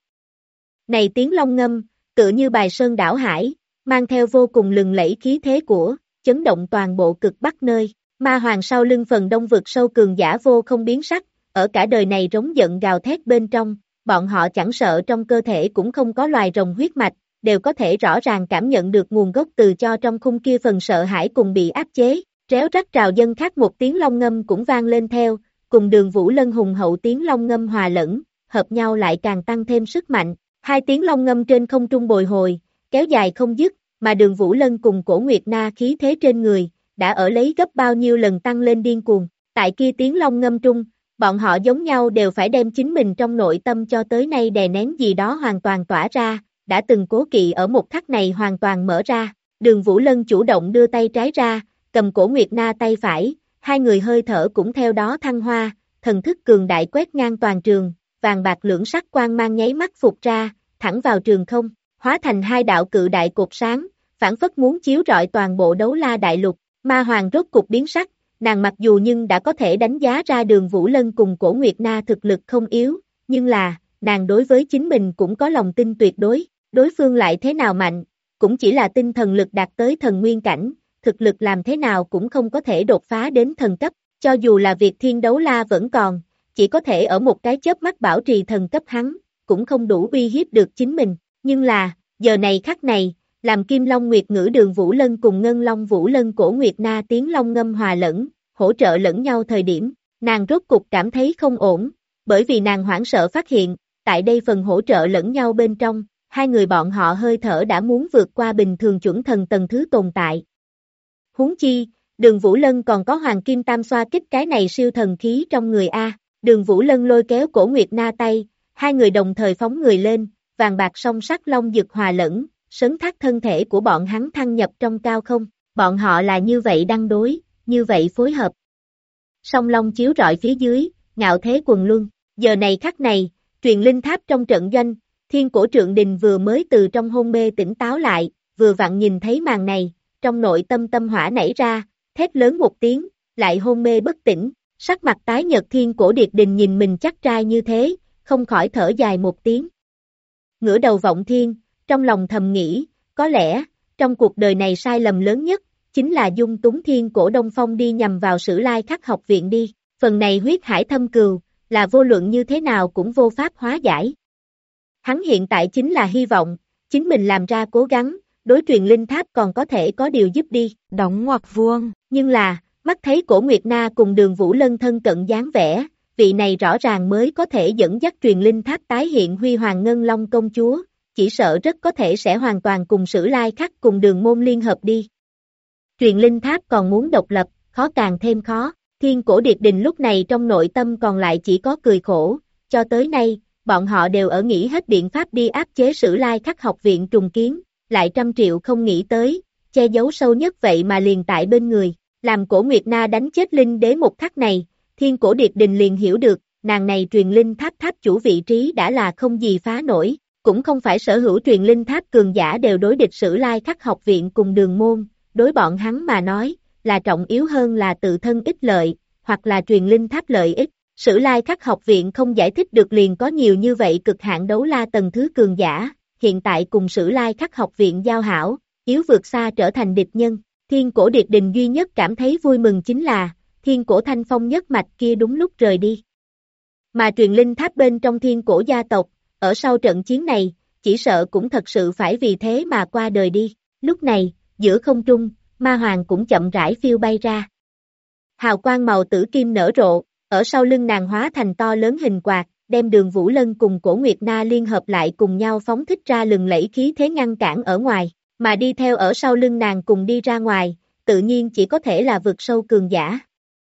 Này tiếng long ngâm, tựa như bài sơn đảo hải, mang theo vô cùng lừng lẫy khí thế của, chấn động toàn bộ cực bắc nơi, ma hoàng sau lưng phần đông vực sâu cường giả vô không biến sắc, ở cả đời này rống giận gào thét bên trong, bọn họ chẳng sợ trong cơ thể cũng không có loài rồng huyết mạch, đều có thể rõ ràng cảm nhận được nguồn gốc từ cho trong khung kia phần sợ hãi cùng bị áp chế, réo rắt trào dân khác một tiếng long ngâm cũng vang lên theo, cùng Đường Vũ Lân hùng hậu tiếng long ngâm hòa lẫn, hợp nhau lại càng tăng thêm sức mạnh, hai tiếng long ngâm trên không trung bồi hồi, kéo dài không dứt, mà Đường Vũ Lân cùng Cổ Nguyệt Na khí thế trên người, đã ở lấy gấp bao nhiêu lần tăng lên điên cuồng, tại kia tiếng long ngâm trung, bọn họ giống nhau đều phải đem chính mình trong nội tâm cho tới nay đè nén gì đó hoàn toàn tỏa ra, đã từng cố kỵ ở một khắc này hoàn toàn mở ra, Đường Vũ Lân chủ động đưa tay trái ra, cầm Cổ Nguyệt Na tay phải, hai người hơi thở cũng theo đó thăng hoa, thần thức cường đại quét ngang toàn trường, vàng bạc lưỡng sắc quang mang nháy mắt phục ra, thẳng vào trường không, hóa thành hai đạo cự đại cột sáng, phảng phất muốn chiếu rọi toàn bộ đấu la đại lục, ma hoàng rốt cục biến sắc, nàng mặc dù nhưng đã có thể đánh giá ra Đường Vũ Lân cùng Cổ Nguyệt Na thực lực không yếu, nhưng là, nàng đối với chính mình cũng có lòng tin tuyệt đối phương lại thế nào mạnh, cũng chỉ là tinh thần lực đạt tới thần nguyên cảnh, thực lực làm thế nào cũng không có thể đột phá đến thần cấp, cho dù là việc thiên đấu la vẫn còn, chỉ có thể ở một cái chớp mắt bảo trì thần cấp hắn, cũng không đủ uy hiếp được chính mình, nhưng là, giờ này khắc này, làm Kim Long Nguyệt Ngữ Đường Vũ Lân cùng Ngân Long Vũ Lân Cổ Nguyệt Na tiếng long ngâm hòa lẫn, hỗ trợ lẫn nhau thời điểm, nàng rốt cục cảm thấy không ổn, bởi vì nàng hoảng sợ phát hiện, tại đây phần hỗ trợ lẫn nhau bên trong, hai người bọn họ hơi thở đã muốn vượt qua bình thường chuẩn thần tầng thứ tồn tại. Huống chi, Đường Vũ Lân còn có Hoàng Kim Tam xoa kích cái này siêu thần khí trong người A, Đường Vũ Lân lôi kéo Cổ Nguyệt Na tay, hai người đồng thời phóng người lên, vàng bạc song sắc long dực hòa lẫn, sấn thác thân thể của bọn hắn thăng nhập trong cao không, bọn họ là như vậy đăng đối, như vậy phối hợp. Song long chiếu rọi phía dưới, ngạo thế quần luân, giờ này khắc này, truyền linh tháp trong trận doanh, Thiên Cổ Trượng Đình vừa mới từ trong hôn mê tỉnh táo lại, vừa vặn nhìn thấy màn này, trong nội tâm tâm hỏa nảy ra, thét lớn một tiếng, lại hôn mê bất tỉnh, sắc mặt tái nhợt Thiên Cổ Điệt Đình nhìn mình chắc trai như thế, không khỏi thở dài một tiếng. Ngửa đầu vọng thiên, trong lòng thầm nghĩ, có lẽ, trong cuộc đời này sai lầm lớn nhất, chính là dung túng Thiên Cổ Đông Phong đi nhằm vào Sử Lai Khắc học viện đi, phần này huyết hải thâm cừu, là vô luận như thế nào cũng vô pháp hóa giải. Hắn hiện tại chính là hy vọng, chính mình làm ra cố gắng, đối truyền linh tháp còn có thể có điều giúp đi, đóng ngoặc vuông. Nhưng là, mắt thấy Cổ Nguyệt Na cùng Đường Vũ Lân thân cận dáng vẻ, vị này rõ ràng mới có thể dẫn dắt truyền linh tháp tái hiện huy hoàng ngân long công chúa, chỉ sợ rất có thể sẽ hoàn toàn cùng Sử Lai Khắc cùng Đường môn liên hợp đi. Truyền linh tháp còn muốn độc lập, khó càng thêm khó. Thiên Cổ Điệp Đình lúc này trong nội tâm còn lại chỉ có cười khổ, cho tới nay, bọn họ đều ở nghĩ hết biện pháp đi áp chế Sử Lai Khắc học viện trùng kiến, lại 100 triệu không nghĩ tới, che giấu sâu nhất vậy mà liền tại bên người, làm Cổ Nguyệt Na đánh chết linh đế một khắc này, Thiên Cổ Điệp Đình liền hiểu được, nàng này truyền linh tháp tháp chủ vị trí đã là không gì phá nổi, cũng không phải sở hữu truyền linh tháp cường giả đều đối địch Sử Lai Khắc học viện cùng Đường Môn, đối bọn hắn mà nói, là trọng yếu hơn là tự thân ích lợi, hoặc là truyền linh tháp lợi ích. Sử Lai Khắc học viện không giải thích được liền có nhiều như vậy cực hạn đấu la tầng thứ cường giả, hiện tại cùng Sử Lai Khắc học viện giao hảo, yếu vượt xa trở thành địch nhân. Thiên Cổ Điệp Đình duy nhất cảm thấy vui mừng chính là, Thiên Cổ Thanh Phong nhất mạch kia đúng lúc rời đi. Mà truyền linh tháp bên trong Thiên Cổ gia tộc, ở sau trận chiến này, chỉ sợ cũng thật sự phải vì thế mà qua đời đi. Lúc này, giữa không trung, Ma Hoàng cũng chậm rãi phiêu bay ra. Hào quang màu tử kim nở rộ, ở sau lưng nàng hóa thành to lớn hình quạt, đem Đường Vũ Lân cùng Cổ Nguyệt Na liên hợp lại cùng nhau phóng thích ra lừng lẫy khí thế ngăn cản ở ngoài, mà đi theo ở sau lưng nàng cùng đi ra ngoài, tự nhiên chỉ có thể là vực sâu cường giả.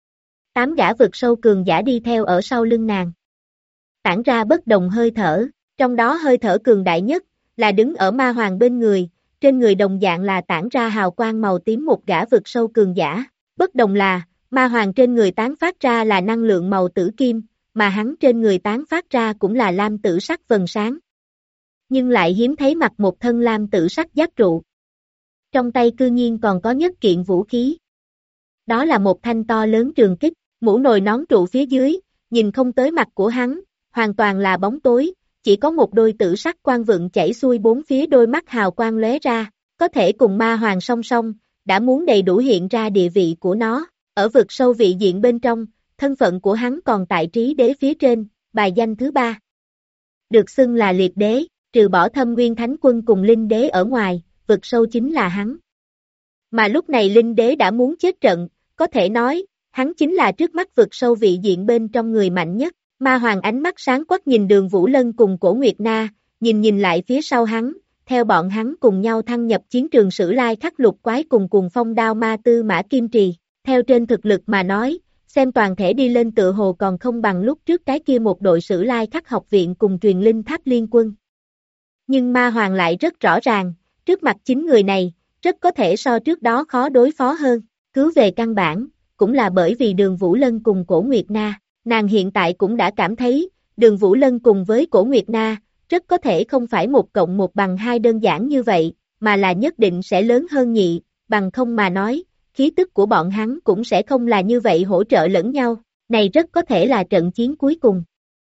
8 gã vực sâu cường giả đi theo ở sau lưng nàng. Tản ra bất đồng hơi thở, trong đó hơi thở cường đại nhất, là đứng ở Ma Hoàng bên người, trên người đồng dạng là tản ra hào quang màu tím một gã vực sâu cường giả. Bất đồng là, Ma Hoàng trên người tán phát ra là năng lượng màu tử kim, mà hắn trên người tán phát ra cũng là lam tử sắc vầng sáng. Nhưng lại hiếm thấy mặc một thân lam tử sắc giáp trụ. Trong tay cư nhiên còn có nhất kiện vũ khí. Đó là một thanh to lớn trường kích, mũ nồi nón trụ phía dưới, nhìn không tới mặt của hắn, hoàn toàn là bóng tối, chỉ có một đôi tử sắc quang vượng chảy xuôi bốn phía đôi mắt hào quang lóe ra, có thể cùng Ma Hoàng song song, đã muốn đầy đủ hiện ra địa vị của nó. Ở vực sâu vị diện bên trong, thân phận của hắn còn tại trí đế phía trên, bài danh thứ 3. Được xưng là liệt đế, trừ bỏ Thâm Nguyên Thánh Quân cùng Linh Đế ở ngoài, vực sâu chính là hắn. Mà lúc này Linh Đế đã muốn chết trận, có thể nói, hắn chính là trước mắt vực sâu vị diện bên trong người mạnh nhất. Ma Hoàng ánh mắt sáng quắc nhìn Đường Vũ Lân cùng Cổ Nguyệt Na, nhìn lại phía sau hắn, theo bọn hắn cùng nhau thăng nhập chiến trường Sử Lai Khắc lục quái cùng phong đao ma tư mã kim trì. Theo trên thực lực mà nói, xem toàn thể đi lên tựa hồ còn không bằng lúc trước cái kia một đội Sử Lai Khắc học viện cùng truyền linh tháp liên quân. Nhưng Ma Hoàng lại rất rõ ràng, trước mặt chính người này, rất có thể so trước đó khó đối phó hơn, cứu về căn bản, cũng là bởi vì Đường Vũ Lân cùng Cổ Nguyệt Na, nàng hiện tại cũng đã cảm thấy, Đường Vũ Lân cùng với Cổ Nguyệt Na, rất có thể không phải 1+1=2 đơn giản như vậy, mà là nhất định sẽ lớn hơn nhị, bằng không mà nói, khí tức của bọn hắn cũng sẽ không là như vậy hỗ trợ lẫn nhau, này rất có thể là trận chiến cuối cùng.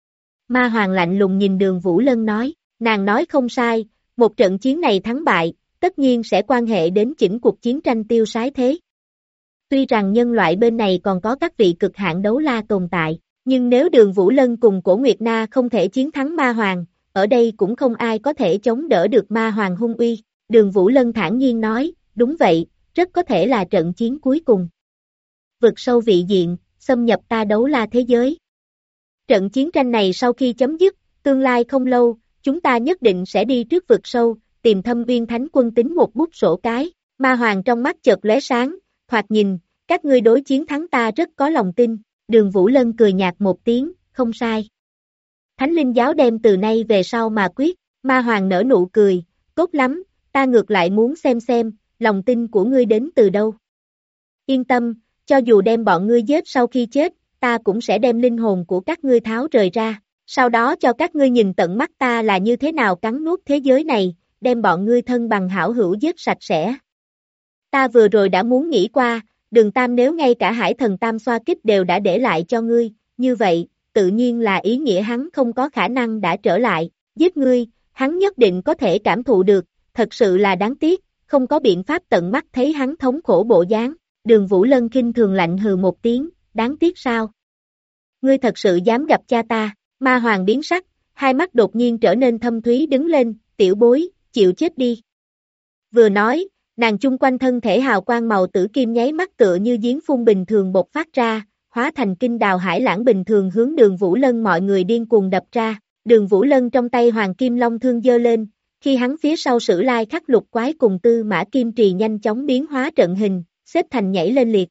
Ma Hoàng lạnh lùng nhìn Đường Vũ Lân nói, nàng nói không sai, một trận chiến này thắng bại, tất nhiên sẽ quan hệ đến chỉnh cuộc chiến tranh tiêu sái thế. Tuy rằng nhân loại bên này còn có các vị cực hạn đấu la tồn tại, nhưng nếu Đường Vũ Lân cùng Cổ Nguyệt Na không thể chiến thắng Ma Hoàng, ở đây cũng không ai có thể chống đỡ được Ma Hoàng hung uy. Đường Vũ Lân thản nhiên nói, đúng vậy, rất có thể là trận chiến cuối cùng. Vực sâu vị diện, xâm nhập ta đấu la thế giới. Trận chiến tranh này sau khi chấm dứt, tương lai không lâu, chúng ta nhất định sẽ đi trước vực sâu, tìm Thâm Viên Thánh Quân tính một bút sổ cái. Ma Hoàng trong mắt chợt lóe sáng, thoạt nhìn, các ngươi đối chiến thắng ta rất có lòng tin. Đường Vũ Lân cười nhạt một tiếng, không sai. Thánh Linh Giáo đem từ nay về sau mà quyết. Ma Hoàng nở nụ cười, tốt lắm, ta ngược lại muốn xem, lòng tin của ngươi đến từ đâu. Yên tâm, cho dù đem bọn ngươi giết sau khi chết, ta cũng sẽ đem linh hồn của các ngươi tháo rời ra, sau đó cho các ngươi nhìn tận mắt ta là như thế nào cắn nuốt thế giới này, đem bọn ngươi thân bằng hảo hữu giết sạch sẽ. Ta vừa rồi đã muốn nghĩ qua, Đường Tam nếu ngay cả Hải Thần Tam xoa kích đều đã để lại cho ngươi, như vậy, tự nhiên là ý nghĩa hắn không có khả năng đã trở lại, giết ngươi, hắn nhất định có thể cảm thụ được, thật sự là đáng tiếc, không có biện pháp tận mắt thấy hắn thống khổ bộ dáng. Đường Vũ Lân khinh thường lạnh hừ một tiếng, đáng tiếc sao? Ngươi thật sự dám gặp cha ta? Ma Hoàng biến sắc, hai mắt đột nhiên trở nên thâm thúy đứng lên, tiểu bối, chịu chết đi. Vừa nói, nàng chung quanh thân thể hào quang màu tử kim nháy mắt tựa như giếng phun bình thường bộc phát ra, hóa thành kinh đào hải lãng bình thường hướng Đường Vũ Lân mọi người điên cuồng đập ra. Đường Vũ Lân trong tay Hoàng Kim Long thương giơ lên, khi hắn phía sau Sử Lai Khắc lục quái cùng Tư Mã Kim Trì nhanh chóng biến hóa trận hình, xếp thành nhảy lên liệt.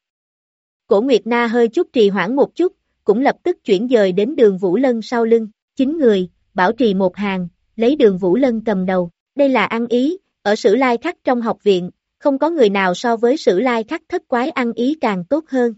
Cổ Nguyệt Na hơi chút trì hoãn một chút, cũng lập tức chuyển dời đến Đường Vũ Lân sau lưng, 9 người, bảo trì một hàng, lấy Đường Vũ Lân cầm đầu. Đây là ăn ý, ở Sử Lai Khắc trong học viện, không có người nào so với Sử Lai Khắc thất quái ăn ý càng tốt hơn.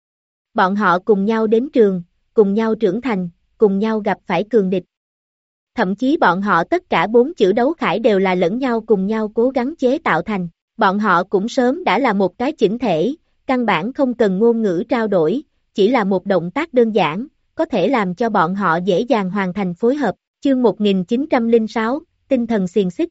Bọn họ cùng nhau đến trường, cùng nhau trưởng thành, cùng nhau gặp phải cường địch. Thậm chí bọn họ tất cả 4 chữ đấu khải đều là lẫn nhau cùng nhau cố gắng chế tạo thành. Bọn họ cũng sớm đã là một cái chỉnh thể, căn bản không cần ngôn ngữ trao đổi, chỉ là một động tác đơn giản, có thể làm cho bọn họ dễ dàng hoàn thành phối hợp. Chương 1906, tinh thần xiềng xích.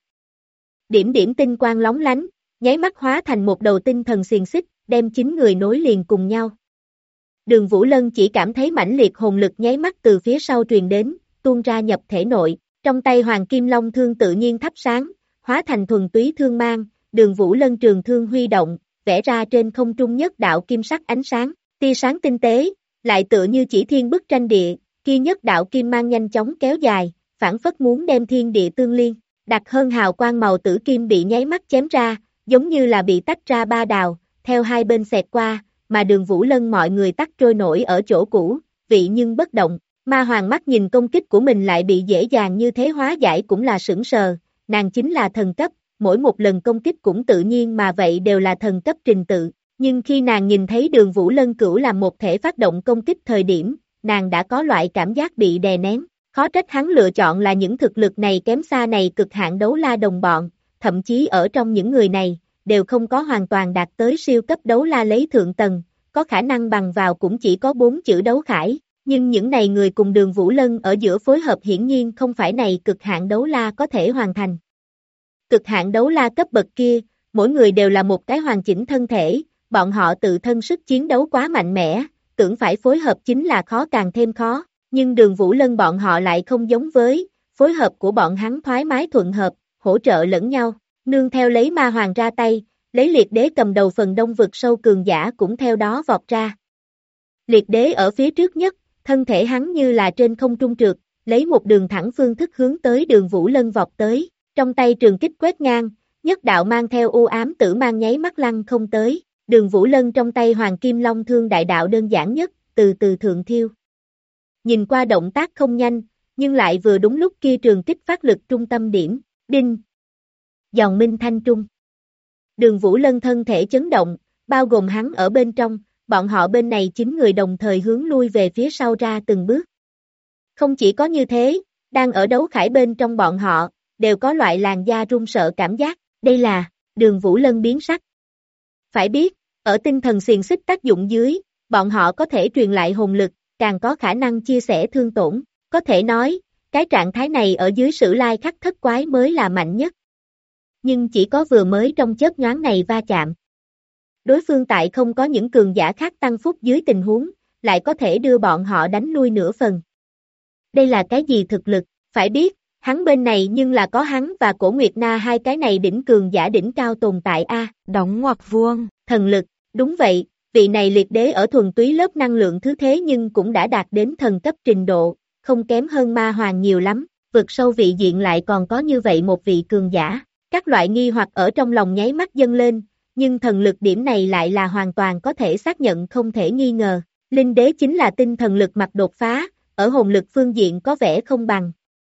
Điểm điểm tinh quang lóng lánh, nháy mắt hóa thành một đầu tinh thần xiềng xích, đem 9 người nối liền cùng nhau. Đường Vũ Lân chỉ cảm thấy mãnh liệt hồn lực nháy mắt từ phía sau truyền đến, tuôn ra nhập thể nội, trong tay Hoàng Kim Long thương tự nhiên thắp sáng, hóa thành thuần túy thương mang, Đường Vũ Lân trường thương huy động, vẽ ra trên không trung nhất đạo kim sắc ánh sáng, tia sáng tinh tế, lại tựa như chỉ thiên bức tranh địa, kia nhất đạo kim mang nhanh chóng kéo dài, phảng phất muốn đem thiên địa tương liên, đặc hơn hào quang màu tử kim bị nháy mắt chém ra, giống như là bị tách ra ba đào, theo hai bên xẹt qua, mà Đường Vũ Lân mọi người tắt trôi nổi ở chỗ cũ, vị nhưng bất động. Ma Hoàng mắt nhìn công kích của mình lại bị dễ dàng như thế hóa giải cũng là sửng sờ, nàng chính là thần cấp, mỗi một lần công kích cũng tự nhiên mà vậy đều là thần cấp trình tự, nhưng khi nàng nhìn thấy Đường Vũ Lân cửu làm một thể phát động công kích thời điểm, nàng đã có loại cảm giác bị đè nén, khó trách hắn lựa chọn là những thực lực này kém xa này cực hạn đấu la đồng bọn, thậm chí ở trong những người này, đều không có hoàn toàn đạt tới siêu cấp đấu la lấy thượng tầng, có khả năng bằng vào cũng chỉ có 4 chữ đấu khải. Nhưng những này người cùng Đường Vũ Lân ở giữa phối hợp hiển nhiên không phải này cực hạn đấu la có thể hoàn thành. Cực hạn đấu la cấp bậc kia, mỗi người đều là một cái hoàn chỉnh thân thể, bọn họ tự thân sức chiến đấu quá mạnh mẽ, tưởng phải phối hợp chính là khó càng thêm khó, nhưng Đường Vũ Lân bọn họ lại không giống với, phối hợp của bọn hắn thoải mái thuận hợp, hỗ trợ lẫn nhau, nương theo lấy Ma Hoàng ra tay, lấy Liệt Đế cầm đầu phần đông vực sâu cường giả cũng theo đó vọt ra. Liệt Đế ở phía trước nhất, thân thể hắn như là trên không trung trượt, lấy một đường thẳng phương thức hướng tới Đường Vũ Lân vọt tới, trong tay trường kích quét ngang, nhất đạo mang theo u ám tử mang nháy mắt lăng không tới, Đường Vũ Lân trong tay Hoàng Kim Long thương đại đạo đơn giản nhất, từ từ thượng thiêu. Nhìn qua động tác không nhanh, nhưng lại vừa đúng lúc kia trường kích phát lực trung tâm điểm, đinh. Giòn minh thanh trung. Đường Vũ Lân thân thể chấn động, bao gồm hắn ở bên trong, bọn họ bên này 9 người đồng thời hướng lui về phía sau ra từng bước. Không chỉ có như thế, đang ở đấu khải bên trong bọn họ, đều có loại làn da run sợ cảm giác, đây là, Đường Vũ Lân biến sắc. Phải biết, ở tinh thần xiềng xích tác dụng dưới, bọn họ có thể truyền lại hồn lực, càng có khả năng chia sẻ thương tổn, có thể nói, cái trạng thái này ở dưới Sử Lai Khắc thất quái mới là mạnh nhất. Nhưng chỉ có vừa mới trong chớp nhoáng này va chạm. Đối phương tại không có những cường giả khác tăng phúc dưới tình huống, lại có thể đưa bọn họ đánh lui nửa phần. Đây là cái gì thực lực, phải biết, hắn bên này nhưng là có hắn và Cổ Nguyệt Na hai cái này đỉnh cường giả đỉnh cao tồn tại a. Đóng ngoặc vuông, thần lực, đúng vậy, vị này Liệt Đế ở thuần túy lớp năng lượng thứ thế nhưng cũng đã đạt đến thần cấp trình độ, không kém hơn Ma Hoàng nhiều lắm, vực sâu vị diện lại còn có như vậy một vị cường giả, các loại nghi hoặc ở trong lòng nháy mắt dâng lên. Nhưng thần lực điểm này lại là hoàn toàn có thể xác nhận không thể nghi ngờ, Linh Đế chính là tinh thần lực mặt đột phá, ở hồn lực phương diện có vẻ không bằng.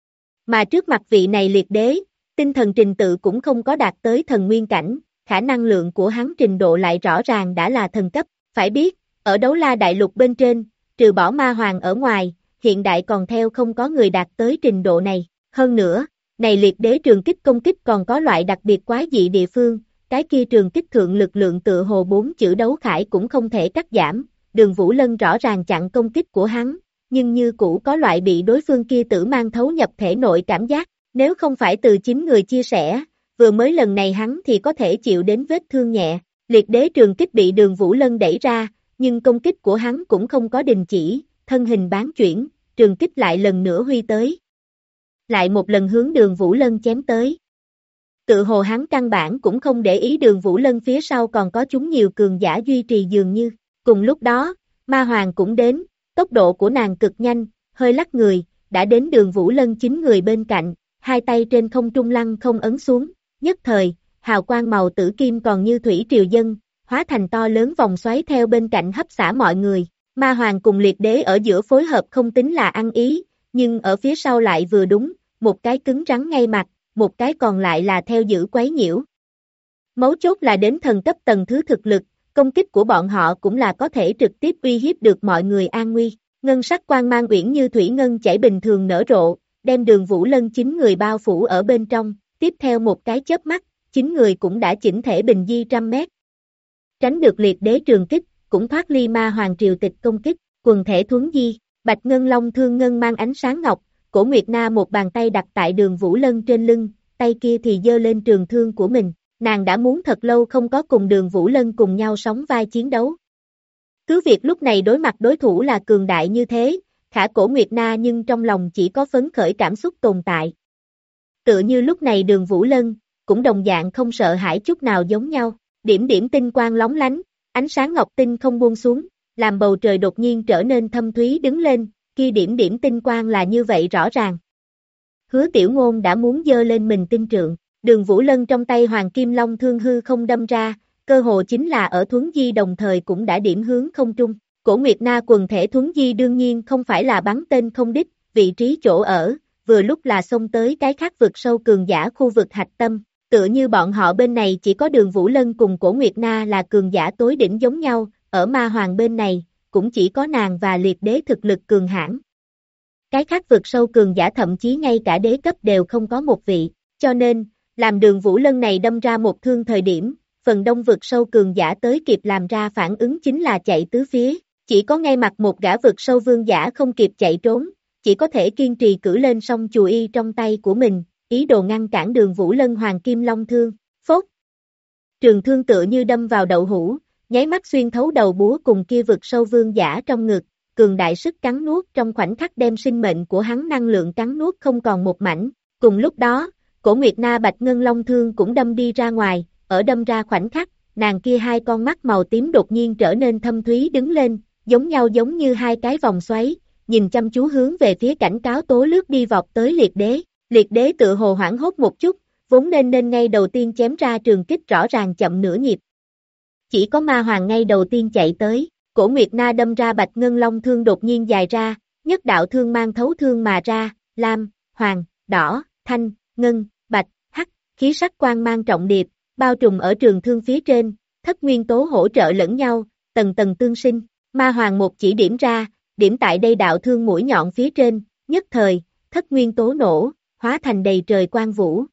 Mà trước mặt vị này Liệt Đế, tinh thần trình tự cũng không có đạt tới thần nguyên cảnh, khả năng lượng của hắn trình độ lại rõ ràng đã là thần cấp, phải biết, ở đấu la đại lục bên trên, trừ bỏ Ma Hoàng ở ngoài, hiện đại còn theo không có người đạt tới trình độ này, hơn nữa, này Liệt Đế trường kích công kích còn có loại đặc biệt quái dị địa phương. Cái kia trường kích thượng lực lượng tựa hồ 4 chữ đấu khải cũng không thể cắt giảm, Đường Vũ Lân rõ ràng chặn công kích của hắn, nhưng như cũ có loại bị đối phương kia tử mang thấu nhập thể nội cảm giác, nếu không phải từ 9 người chia sẻ, vừa mới lần này hắn thì có thể chịu đến vết thương nhẹ, Liệt Đế trường kích bị Đường Vũ Lân đẩy ra, nhưng công kích của hắn cũng không có đình chỉ, thân hình bán chuyển, trường kích lại lần nữa huy tới. Lại một lần hướng Đường Vũ Lân chém tới. Tự hồ hắn căn bản cũng không để ý Đường Vũ Lân phía sau còn có chúng nhiều cường giả duy trì dường như. Cùng lúc đó, Ma Hoàng cũng đến, tốc độ của nàng cực nhanh, hơi lắc người, đã đến Đường Vũ Lân 9 người bên cạnh, hai tay trên không trung lăng không ấn xuống, nhất thời, hào quang màu tử kim còn như thủy triều dân, hóa thành to lớn vòng xoáy theo bên cạnh hấp xả mọi người. Ma Hoàng cùng liệt đế ở giữa phối hợp không tính là ăn ý, nhưng ở phía sau lại vừa đúng, một cái cứng rắn ngay mặt, một cái còn lại là theo giữ quấy nhiễu. Mấu chốt là đến thần cấp tầng thứ thực lực, công kích của bọn họ cũng là có thể trực tiếp uy hiếp được mọi người an nguy. Ngân sắc quang mang uyển như thủy ngân chảy bình thường nở rộ, đem Đường Vũ Lân 9 người bao phủ ở bên trong, tiếp theo một cái chớp mắt, 9 người cũng đã chỉnh thể bình di trăm mét. Tránh được liệt đế trường kích, cũng thoát ly ma hoàng triều tịch công kích, quần thể thuấn di, bạch ngân long thương ngân mang ánh sáng ngọc, Cổ Nguyệt Na một bàn tay đặt tại Đường Vũ Lân trên lưng, tay kia thì giơ lên trường thương của mình, nàng đã muốn thật lâu không có cùng Đường Vũ Lân cùng nhau sóng vai chiến đấu. Cứ việc lúc này đối mặt đối thủ là cường đại như thế, khả Cổ Nguyệt Na nhưng trong lòng chỉ có phấn khởi cảm xúc tồn tại. Tựa như lúc này Đường Vũ Lân, cũng đồng dạng không sợ hãi chút nào giống nhau, điểm điểm tinh quang lóng lánh, ánh sáng ngọc tinh không buông xuống, làm bầu trời đột nhiên trở nên thâm thúy đứng lên, kia điểm điểm tinh quang là như vậy rõ ràng. Hứa Tiểu Ngôn đã muốn giơ lên mình tinh trượng, Đường Vũ Lân trong tay Hoàng Kim Long thương hư không đâm ra, cơ hồ chính là ở thuấn di đồng thời cũng đã điểm hướng không trung. Cổ Nguyệt Na quần thể thuấn di đương nhiên không phải là bắn tên không đích, vị trí chỗ ở, vừa lúc là xông tới cái khác vực sâu cường giả khu vực hạch tâm, tựa như bọn họ bên này chỉ có Đường Vũ Lân cùng Cổ Nguyệt Na là cường giả tối đỉnh giống nhau, ở ma hoàng bên này, cũng chỉ có nàng và liệt đế thực lực cường hãn. Cái khác vực sâu cường giả thậm chí ngay cả đế cấp đều không có một vị, cho nên, làm Đường Vũ Lân này đâm ra một thương thời điểm, phần đông vực sâu cường giả tới kịp làm ra phản ứng chính là chạy tứ phía, chỉ có ngay mặt một gã vực sâu vương giả không kịp chạy trốn, chỉ có thể kiên trì cử lên song chùy y trong tay của mình, ý đồ ngăn cản Đường Vũ Lân Hoàng Kim Long thương, phốt. Trường thương tựa như đâm vào đậu hũ, nháy mắt xuyên thấu đầu búa cùng kia vực sâu vương giả trong ngực, cường đại sức cắn nuốt trong khoảnh khắc đem sinh mệnh của hắn năng lượng cắn nuốt không còn một mảnh, cùng lúc đó, Cổ Nguyệt Na bạch ngân long thương cũng đâm đi ra ngoài, ở đâm ra khoảnh khắc, nàng kia hai con mắt màu tím đột nhiên trở nên thâm thúy đứng lên, giống nhau giống như hai cái vòng xoáy, nhìn chăm chú hướng về phía cảnh cáo tố lướt đi vọt tới liệt đế tự hồ hoảng hốt một chút, vốn nên ngay đầu tiên chém ra trường kích rõ ràng chậm nửa nhịp. Chỉ có ma hoàng ngay đầu tiên chạy tới, Cổ Nguyệt Na đâm ra bạch ngân long thương đột nhiên dài ra, nhất đạo thương mang thấu thương mà ra, lam, hoàng, đỏ, thanh, ngân, bạch, hắc, khí sắc quang mang trọng điệp, bao trùm ở trường thương phía trên, thất nguyên tố hỗ trợ lẫn nhau, tầng tầng tương sinh, ma hoàng một chỉ điểm ra, điểm tại đây đạo thương mũi nhọn phía trên, nhất thời, thất nguyên tố nổ, hóa thành đầy trời quang vũ.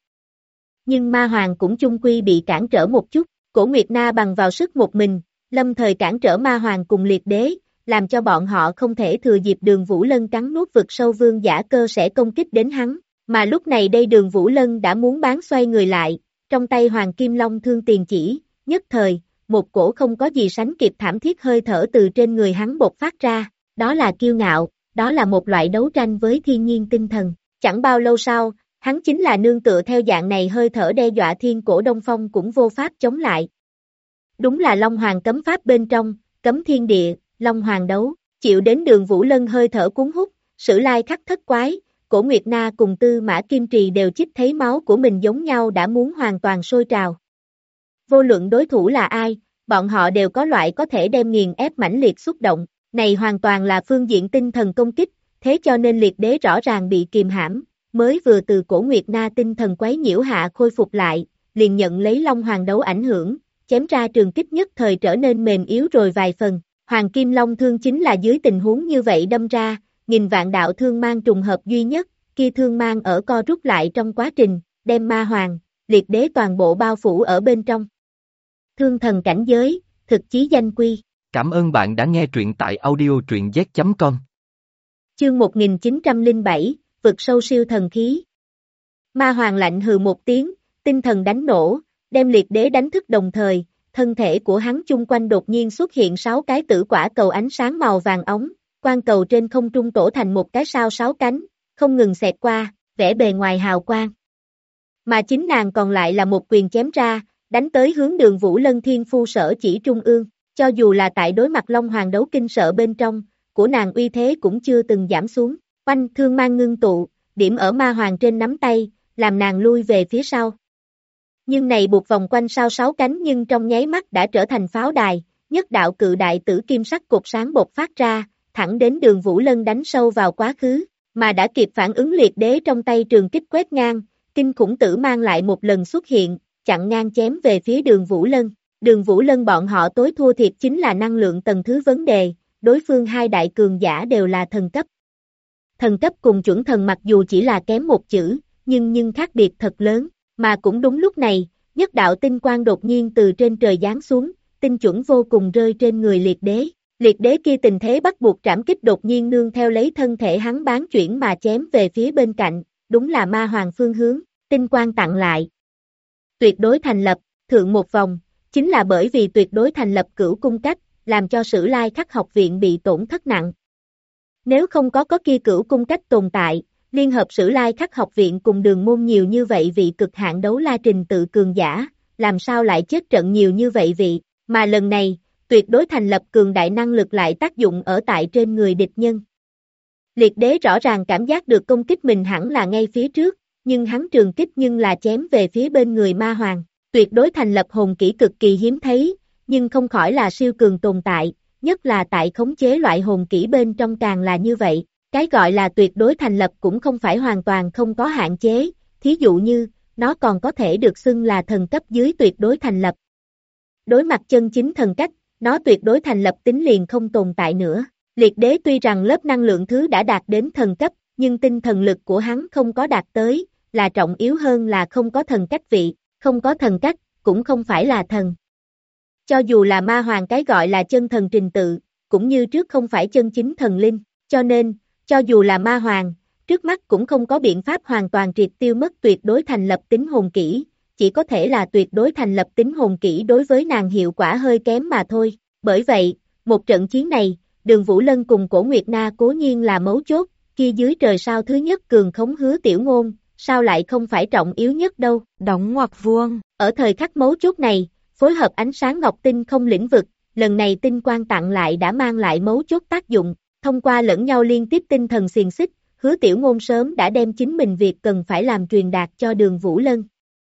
Nhưng ma hoàng cũng chung quy bị cản trở một chút, Cổ Nguyệt Na bằng vào sức một mình, lâm thời cản trở ma hoàng cùng liệt đế, làm cho bọn họ không thể thừa dịp Đường Vũ Lân cắn nuốt vực sâu vương giả cơ sẽ công kích đến hắn, mà lúc này đây Đường Vũ Lân đã muốn bán xoay người lại, trong tay Hoàng Kim Long thương tiền chỉ, nhất thời, một cổ không có gì sánh kịp thảm thiết hơi thở từ trên người hắn bộc phát ra, đó là kiêu ngạo, đó là một loại đấu tranh với thiên nhiên tinh thần, chẳng bao lâu sau, hắn chính là nương tựa theo dạng này hơi thở đe dọa thiên cổ Đông Phong cũng vô pháp chống lại. Đúng là Long Hoàng cấm pháp bên trong, cấm thiên địa, Long Hoàng đấu, chịu đến Đường Vũ Lân hơi thở cuốn hút, sử lai khắc thất quái, Cổ Nguyệt Na cùng Tư Mã Kim Trì đều chích thấy máu của mình giống nhau đã muốn hoàn toàn sôi trào. Vô luận đối thủ là ai, bọn họ đều có loại có thể đem nghiền ép mãnh liệt xúc động, này hoàn toàn là phương diện tinh thần công kích, thế cho nên liệt đế rõ ràng bị kìm hãm, mới vừa từ Cổ Nguyệt Na tinh thần quấy nhiễu hạ khôi phục lại, liền nhận lấy Long Hoàng đấu ảnh hưởng, chém ra trường kích nhất thời trở nên mềm yếu rồi vài phần, Hoàng Kim Long thương chính là dưới tình huống như vậy đâm ra, nghìn vạn đạo thương mang trùng hợp duy nhất, kia thương mang ở co rút lại trong quá trình, đem ma hoàng, liệt đế toàn bộ bao phủ ở bên trong. Thương thần cảnh giới, thực chí danh quy. Cảm ơn bạn đã nghe truyện tại audio truyện z.com. Chương 1907, vực sâu siêu thần khí. Ma hoàng lạnh hừ một tiếng, tinh thần đánh nổ, đem liệt đế đánh thức đồng thời, thân thể của hắn chung quanh đột nhiên xuất hiện 6 cái tử quả cầu ánh sáng màu vàng ống, quang cầu trên không trung tổ thành một cái sao 6 cánh, không ngừng xẹt qua, vẽ bề ngoài hào quang. Mà chính nàng còn lại là một quyền chém ra, đánh tới hướng Đường Vũ Lân thiên phu sở chỉ trung ương, cho dù là tại đối mặt Long Hoàng đấu kinh sợ bên trong, của nàng uy thế cũng chưa từng giảm xuống, oanh thương mang ngưng tụ, điểm ở ma hoàng trên nắm tay, làm nàng lui về phía sau. Nhưng này buộc vòng quanh sao 6 cánh nhưng trong nháy mắt đã trở thành pháo đài, nhất đạo cự đại tử kim sắc cột sáng bộc phát ra, thẳng đến Đường Vũ Lân đánh sâu vào quá khứ, mà đã kịp phản ứng liệt đế trong tay trường kích quét ngang, kinh khủng tử mang lại một lần xuất hiện, chặn ngang chém về phía Đường Vũ Lân. Đường Vũ Lân bọn họ tối thua thiệt chính là năng lượng tầng thứ vấn đề, đối phương hai đại cường giả đều là thần cấp. Thần cấp cùng chuẩn thần mặc dù chỉ là kém một chữ, nhưng khác biệt thật lớn, mà cũng đúng lúc này, nhất đạo tinh quang đột nhiên từ trên trời giáng xuống, tinh chuẩn vô cùng rơi trên người liệt đế. Liệt đế kia tình thế bắt buộc trảm kích đột nhiên nương theo lấy thân thể hắn bán chuyển mà chém về phía bên cạnh, đúng là ma hoàng phương hướng, tinh quang tặng lại. Tuyệt đối thành lập, thượng một vòng, chính là bởi vì tuyệt đối thành lập cửu cung cách, làm cho Sử Lai Khắc học viện bị tổn thất nặng. Nếu không có kia cửu cung cách tồn tại, liên hợp Sử Lai Khắc học viện cùng Đường môn nhiều như vậy vị cực hạn đấu la trình tự cường giả, làm sao lại chết trận nhiều như vậy vị, mà lần này, tuyệt đối thành lập cường đại năng lực lại tác dụng ở tại trên người địch nhân. Liệt đế rõ ràng cảm giác được công kích mình hẳn là ngay phía trước, nhưng hắn trường kích nhưng là chém về phía bên người ma hoàng. Tuyệt đối thành lập hồn kỹ cực kỳ hiếm thấy, nhưng không khỏi là siêu cường tồn tại, nhất là tại khống chế loại hồn kỹ bên trong càng là như vậy. Cái gọi là tuyệt đối thành lập cũng không phải hoàn toàn không có hạn chế, thí dụ như, nó còn có thể được xưng là thần cấp dưới tuyệt đối thành lập. Đối mặt chân chính thần cách, nó tuyệt đối thành lập tính liền không tồn tại nữa. Liệt đế tuy rằng lớp năng lượng thứ đã đạt đến thần cấp, nhưng tinh thần lực của hắn không có đạt tới, là trọng yếu hơn là không có thần cách vị, không có thần cách, cũng không phải là thần. Cho dù là ma hoàng cái gọi là chân thần trình tự, cũng như trước không phải chân chính thần linh, cho nên, cho dù là ma hoàng, trước mắt cũng không có biện pháp hoàn toàn triệt tiêu mất tuyệt đối thành lập tính hồn kỹ, chỉ có thể là tuyệt đối thành lập tính hồn kỹ đối với nàng hiệu quả hơi kém mà thôi. Bởi vậy, một trận chiến này, Đường Vũ Lân cùng Cổ Nguyệt Na cố nhiên là mấu chốt, kia dưới trời sao thứ nhất cường khống Hứa Tiểu Ngôn, sao lại không phải trọng yếu nhất đâu. Đóng ngoặc vuông. Ở thời khắc mấu chốt này, phối hợp ánh sáng ngọc tinh không lĩnh vực, lần này tinh quang tặng lại đã mang lại mấu chốt tác dụng, thông qua lẫn nhau liên tiếp tinh thần xiềng xích, Hứa Tiểu Ngôn sớm đã đem chính mình việc cần phải làm truyền đạt cho Đường Vũ Lân.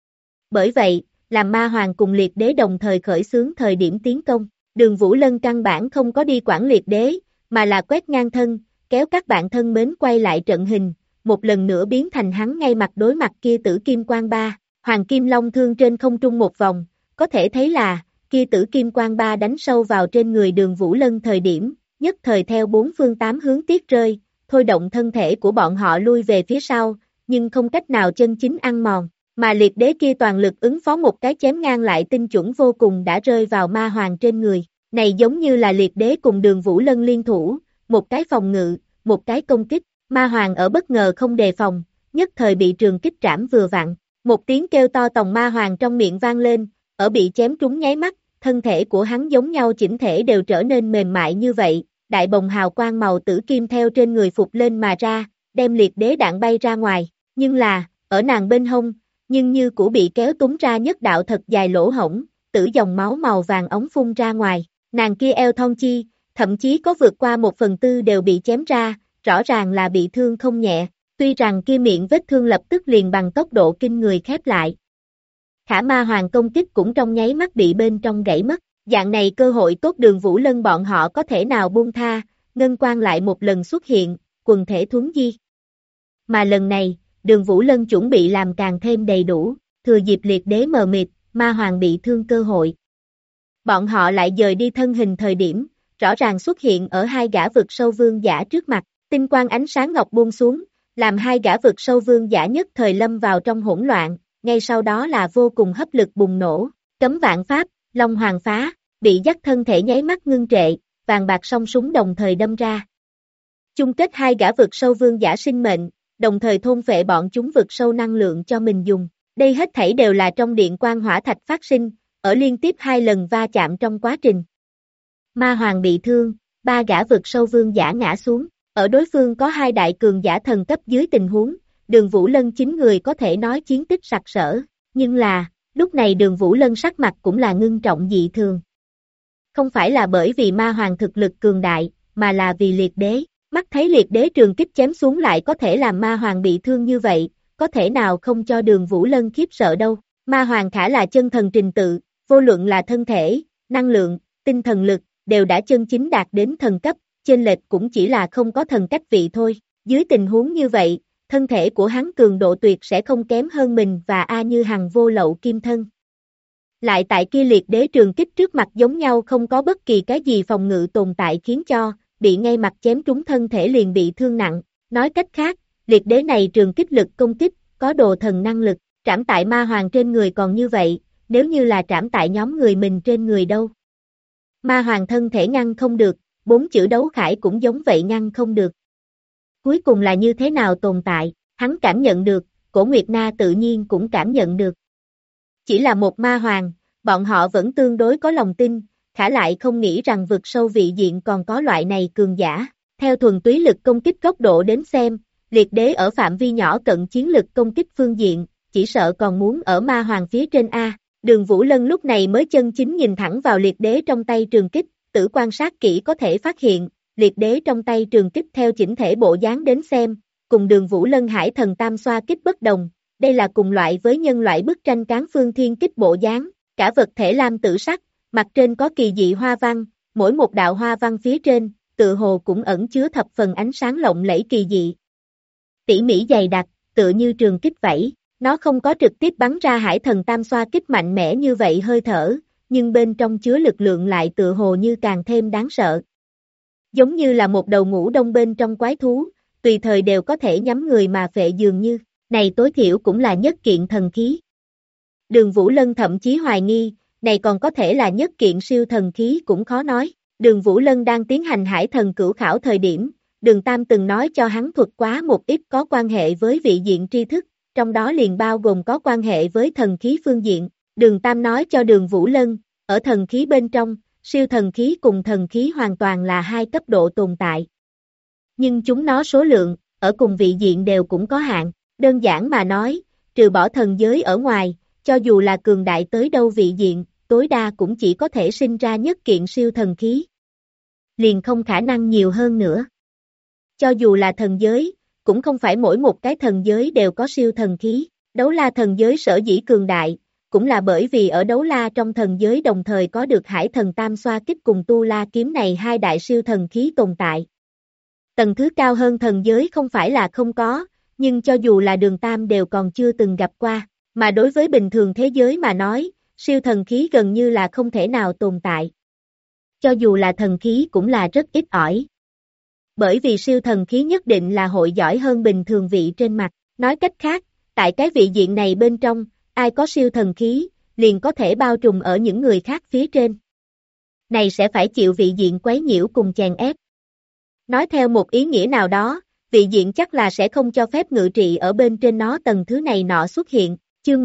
Bởi vậy, làm ma hoàng cùng liệt đế đồng thời khởi xướng thời điểm tiến công, Đường Vũ Lân căn bản không có đi quản liệt đế, mà là quét ngang thân, kéo các bạn thân mến quay lại trận hình, một lần nữa biến thành hắn ngay mặt đối mặt kia tử kim quang ba, hoàng kim long thương trên không trung một vòng, có thể thấy là, kia tử kim quang ba đánh sâu vào trên người Đường Vũ Lân thời điểm, nhất thời theo bốn phương tám hướng tiết rơi, thôi động thân thể của bọn họ lui về phía sau, nhưng không cách nào chân chính ăn mòn, mà liệt đế kia toàn lực ứng phó một cái chém ngang lại tinh chuẩn vô cùng đã rơi vào ma hoàng trên người, này giống như là liệt đế cùng Đường Vũ Lân liên thủ, một cái phòng ngự, một cái công kích, ma hoàng ở bất ngờ không đề phòng, nhất thời bị trường kích trảm vừa vặn, một tiếng kêu to tòng ma hoàng trong miệng vang lên, ở bị chém trúng nháy mắt, thân thể của hắn giống nhau chỉnh thể đều trở nên mềm mại như vậy, đại bồng hào quang màu tử kim theo trên người phục lên mà ra, đem liệt đế đạn bay ra ngoài, nhưng là, ở nàng bên hông, nhưng như cũ bị kéo túm ra nhất đạo thật dài lỗ hổng, tử dòng máu màu vàng ống phun ra ngoài, nàng kia eo thon chi, thậm chí có vượt qua 1/4 đều bị chém ra, rõ ràng là bị thương không nhẹ, tuy rằng kia miệng vết thương lập tức liền bằng tốc độ kinh người khép lại. Khả ma hoàng công kích cũng trong nháy mắt bị bên trong gãy mất, dạng này cơ hội tốt Đường Vũ Lân bọn họ có thể nào buông tha, ngân quang lại một lần xuất hiện, quần thể thuấn di. Mà lần này, Đường Vũ Lân chuẩn bị làm càng thêm đầy đủ, thừa dịp liệt đế mờ mịt, ma hoàng bị thương cơ hội. Bọn họ lại dời đi thân hình thời điểm, rõ ràng xuất hiện ở hai gã vực sâu vương giả trước mặt, tinh quang ánh sáng ngọc buông xuống, làm hai gã vực sâu vương giả nhất thời lâm vào trong hỗn loạn, ngay sau đó là vô cùng hấp lực bùng nổ, cấm vạn pháp, long hoàng phá, bị dắt thân thể nháy mắt ngưng trệ, vàng bạc song súng đồng thời đâm ra. Chung kết hai gã vực sâu vương giả sinh mệnh, đồng thời thôn phệ bọn chúng vực sâu năng lượng cho mình dùng, đây hết thảy đều là trong điện quang hỏa thạch phát sinh, ở liên tiếp 2 lần va chạm trong quá trình. Ma hoàng bị thương, 3 gã vực sâu vương giả ngã xuống, ở đối phương có 2 đại cường giả thần cấp dưới tình huống, Đường Vũ Lân 9 người có thể nói chiến tích sặc sỡ, nhưng là, lúc này Đường Vũ Lân sắc mặt cũng là ngưng trọng dị thường. Không phải là bởi vì ma hoàng thực lực cường đại, mà là vì liệt đế, mắt thấy liệt đế trường kích chém xuống lại có thể làm ma hoàng bị thương như vậy, có thể nào không cho Đường Vũ Lân khiếp sợ đâu, Ma hoàng khả là chân thần trình tự, vô luận là thân thể, năng lượng, tinh thần lực, đều đã chân chính đạt đến thần cấp, chênh lệch cũng chỉ là không có thần cách vị thôi. Dưới tình huống như vậy, thân thể của hắn cường độ tuyệt sẽ không kém hơn mình và A Như Hằng vô lậu kim thân. Lại tại kia liệt đế trường kích trước mặt giống nhau không có bất kỳ cái gì phòng ngự tồn tại khiến cho, bị ngay mặt chém trúng thân thể liền bị thương nặng. Nói cách khác, liệt đế này trường kích lực công kích, có đồ thần năng lực, trảm tại ma hoàng trên người còn như vậy, nếu như là trảm tại nhóm người mình trên người đâu. Ma hoàng thân thể ngăn không được, 4 chữ đấu khải cũng giống vậy ngăn không được. Cuối cùng là như thế nào tồn tại, hắn cảm nhận được, Cổ Nguyệt Na tự nhiên cũng cảm nhận được. Chỉ là một ma hoàng, bọn họ vẫn tương đối có lòng tin, khả lại không nghĩ rằng vực sâu vị diện còn có loại này cường giả. Theo thuần túy lực công kích góc độ đến xem, liệt đế ở phạm vi nhỏ cận chiến lực công kích phương diện, chỉ sợ còn muốn ở ma hoàng phía trên A. Đường Vũ Lân lúc này mới chân chính nhìn thẳng vào liệt đế trong tay trường kích, tử quan sát kỹ có thể phát hiện, liệt đế trong tay trường kích theo chỉnh thể bộ dáng đến xem, cùng Đường Vũ Lân hải thần tam xoa kích bất đồng, đây là cùng loại với nhân loại bức tranh cán phương thiên kích bộ dáng, cả vật thể lam tử sắc, mặt trên có kỳ dị hoa văn, mỗi một đạo hoa văn phía trên, tự hồ cũng ẩn chứa thập phần ánh sáng lộng lẫy kỳ dị. Tỉ mỉ dày đặc, tựa như trường kích vảy, nó không có trực tiếp bắn ra hải thần tam xoa kích mạnh mẽ như vậy hơi thở, nhưng bên trong chứa lực lượng lại tựa hồ như càng thêm đáng sợ. Giống như là một đầu ngũ đông bên trong quái thú, tùy thời đều có thể nhắm người mà phệ dường như, này tối thiểu cũng là nhất kiện thần khí. Đường Vũ Lân thậm chí hoài nghi, này còn có thể là nhất kiện siêu thần khí cũng khó nói. Đường Vũ Lân đang tiến hành hải thần cửu khảo thời điểm, Đường Tam từng nói cho hắn thuật quá một ít có quan hệ với vị diện tri thức, trong đó liền bao gồm có quan hệ với thần khí phương diện. Đường Tam nói cho Đường Vũ Lân, ở thần khí bên trong, siêu thần khí cùng thần khí hoàn toàn là hai cấp độ tồn tại. Nhưng chúng nó số lượng, ở cùng vị diện đều cũng có hạn, đơn giản mà nói, trừ bỏ thần giới ở ngoài, cho dù là cường đại tới đâu vị diện, tối đa cũng chỉ có thể sinh ra nhất kiện siêu thần khí. Liền không khả năng nhiều hơn nữa. Cho dù là thần giới, cũng không phải mỗi một cái thần giới đều có siêu thần khí. Đấu la thần giới sở dĩ cường đại, cũng là bởi vì ở đấu la trong thần giới đồng thời có được hải thần tam xoa kích cùng tu la kiếm này hai đại siêu thần khí tồn tại. Tầng thứ cao hơn thần giới không phải là không có, nhưng cho dù là Đường Tam đều còn chưa từng gặp qua, mà đối với bình thường thế giới mà nói, siêu thần khí gần như là không thể nào tồn tại. Cho dù là thần khí cũng là rất ít ỏi. Bởi vì siêu thần khí nhất định là hội giỏi hơn bình thường vị trên mặt, nói cách khác, tại cái vị diện này bên trong, ai có siêu thần khí, liền có thể bao trùm ở những người khác phía trên. Này sẽ phải chịu vị diện quấy nhiễu cùng chèn ép. Nói theo một ý nghĩa nào đó, vị diện chắc là sẽ không cho phép ngự trị ở bên trên nó tầng thứ này nọ xuất hiện. Chương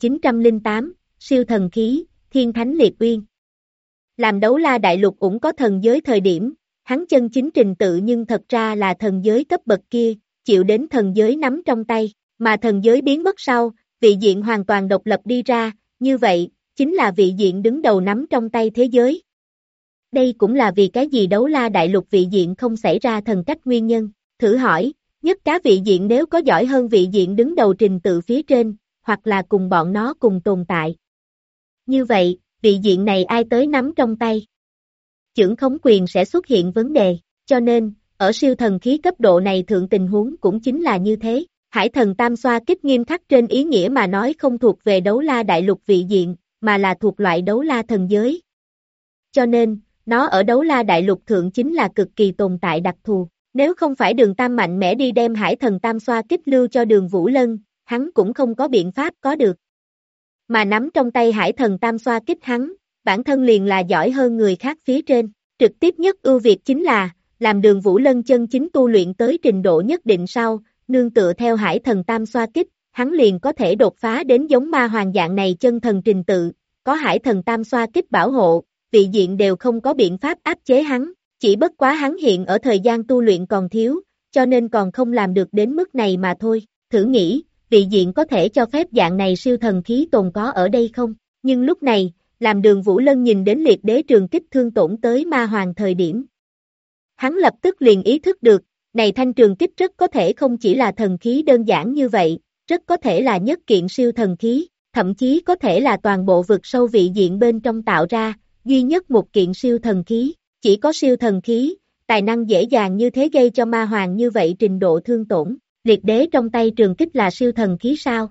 1908, siêu thần khí, Thiên Thánh Liệt Uyên. Làm đấu la đại lục cũng có thần giới thời điểm, hắn chân chính trình tự nhưng thật ra là thần giới cấp bậc kia, chịu đến thần giới nắm trong tay, mà thần giới biến mất sau, vị diện hoàn toàn độc lập đi ra, như vậy, chính là vị diện đứng đầu nắm trong tay thế giới. Đây cũng là vì cái gì đấu la đại lục vị diện không xảy ra thần cách nguyên nhân, thử hỏi, nhất cá vị diện nếu có giỏi hơn vị diện đứng đầu trình tự phía trên, hoặc là cùng bọn nó cùng tồn tại. Như vậy, vị diện này ai tới nắm trong tay? Chưởng khống quyền sẽ xuất hiện vấn đề, cho nên, ở siêu thần khí cấp độ này thượng tình huống cũng chính là như thế. Hải thần tam xoa kích nghiêm khắc trên ý nghĩa mà nói không thuộc về đấu la đại lục vị diện, mà là thuộc loại đấu la thần giới. Cho nên, nó ở đấu la đại lục thượng chính là cực kỳ tồn tại đặc thù. Nếu không phải Đường Tam mạnh mẽ đi đem hải thần tam xoa kích lưu cho Đường Vũ Lân, hắn cũng không có biện pháp có được. Mà nắm trong tay hải thần tam xoa kích hắn, bản thân liền là giỏi hơn người khác phía trên. Trực tiếp nhất ưu việt chính là, làm Đường Vũ Lân chân chính tu luyện tới trình độ nhất định sau, nương tựa theo hải thần tam xoa kích, hắn liền có thể đột phá đến giống ma hoàng dạng này chân thần trình tự, có hải thần tam xoa kích bảo hộ, vị diện đều không có biện pháp áp chế hắn, chỉ bất quá hắn hiện ở thời gian tu luyện còn thiếu, cho nên còn không làm được đến mức này mà thôi. Thử nghĩ, vị diện có thể cho phép dạng này siêu thần khí tồn có ở đây không? Nhưng lúc này, làm Đường Vũ Lân nhìn đến liệt đế trường kích thương tổn tới ma hoàng thời điểm. Hắn lập tức liền ý thức được, này thanh trường kích rất có thể không chỉ là thần khí đơn giản như vậy, rất có thể là nhất kiện siêu thần khí. thậm chí có thể là toàn bộ vực sâu vị diện bên trong tạo ra, duy nhất một kiện siêu thần khí, chỉ có siêu thần khí, tài năng dễ dàng như thế gây cho ma hoàng như vậy trình độ thương tổn, liệt đế trong tay trường kích là siêu thần khí sao?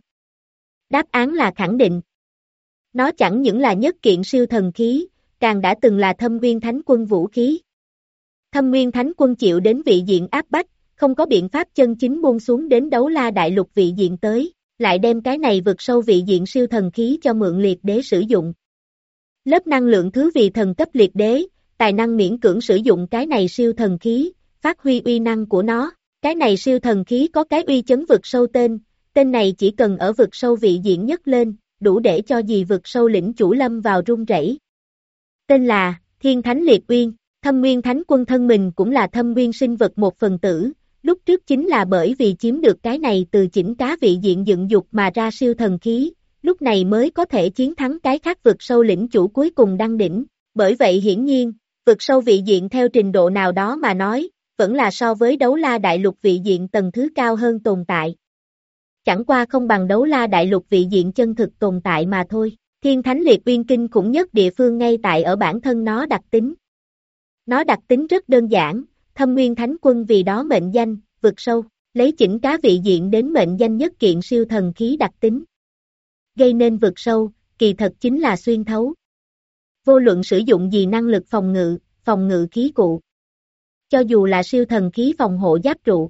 Đáp án là khẳng định. Nó chẳng những là nhất kiện siêu thần khí, càng đã từng là Thâm Nguyên Thánh Quân vũ khí. Thâm Nguyên Thánh Quân chịu đến vị diện áp bách, không có biện pháp chân chính buông xuống đến Đấu La Đại Lục vị diện tới, lại đem cái này vực sâu vị diện siêu thần khí cho mượn liệt đế sử dụng. Lớp năng lượng thứ vì thần cấp liệt đế, tài năng miễn cưỡng sử dụng cái này siêu thần khí, phát huy uy năng của nó. Cái này siêu thần khí có cái uy chấn vực sâu tên này chỉ cần ở vực sâu vị diện nhất lên, đủ để cho gì vực sâu lĩnh chủ lâm vào run rẩy. Tên là Thiên Thánh Liệt Uyên, Thâm Nguyên Thánh Quân thân mình cũng là thâm nguyên sinh vật một phần tử, lúc trước chính là bởi vì chiếm được cái này từ chỉnh cá vị diện dựng dục mà ra siêu thần khí, lúc này mới có thể chiến thắng cái khác vực sâu lĩnh chủ cuối cùng đăng đỉnh, bởi vậy hiển nhiên, vực sâu vị diện theo trình độ nào đó mà nói, vẫn là so với Đấu La Đại Lục vị diện tầng thứ cao hơn tồn tại. Chẳng qua không bằng Đấu La Đại Lục vị diện chân thực tồn tại mà thôi. Thiên Thánh Liệt Uyên kinh khủng nhất địa phương ngay tại ở bản thân nó đặc tính. Nó đặc tính rất đơn giản, Thâm Nguyên Thánh Quân vì đó mệnh danh, vực sâu, lấy chỉnh cá vị diện đến mệnh danh nhất kiện siêu thần khí đặc tính. Gây nên vực sâu, kỳ thật chính là xuyên thấu. Vô luận sử dụng gì năng lực phòng ngự khí cụ. Cho dù là siêu thần khí phòng hộ giáp trụ.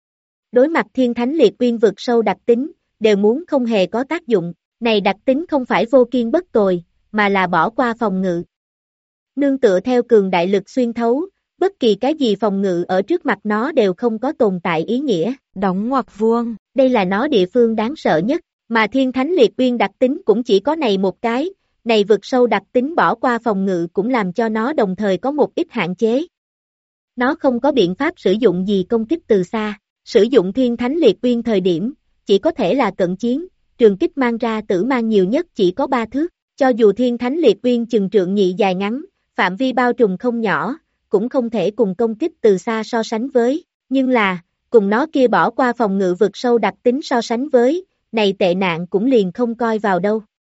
Đối mặt Thiên Thánh Liệt Uyên vực sâu đặc tính, đều muốn không hề có tác dụng, này đặc tính không phải vô kiên bất tồi, mà là bỏ qua phòng ngự. Nương tựa theo cường đại lực xuyên thấu, bất kỳ cái gì phòng ngự ở trước mặt nó đều không có tồn tại ý nghĩa. Đóng ngoặc vuông. Đây là nó địa phương đáng sợ nhất, mà Thiên Thánh Liệt Uyên đặc tính cũng chỉ có này một cái, này vực sâu đặc tính bỏ qua phòng ngự cũng làm cho nó đồng thời có một ít hạn chế. Nó không có biện pháp sử dụng gì công kích từ xa, sử dụng Thiên Thánh Liệt Uyên thời điểm, chỉ có thể là cận chiến, trường kích mang ra tử mang nhiều nhất chỉ có 3 thước, cho dù Thiên Thánh Liệt Uyên chừng trượng nhị dài ngắn, phạm vi bao trùm không nhỏ, cũng không thể cùng công kích từ xa so sánh với, nhưng là, cùng nó kia bỏ qua phòng ngự vực sâu đặc tính so sánh với, này tệ nạn cũng liền không coi vào đâu.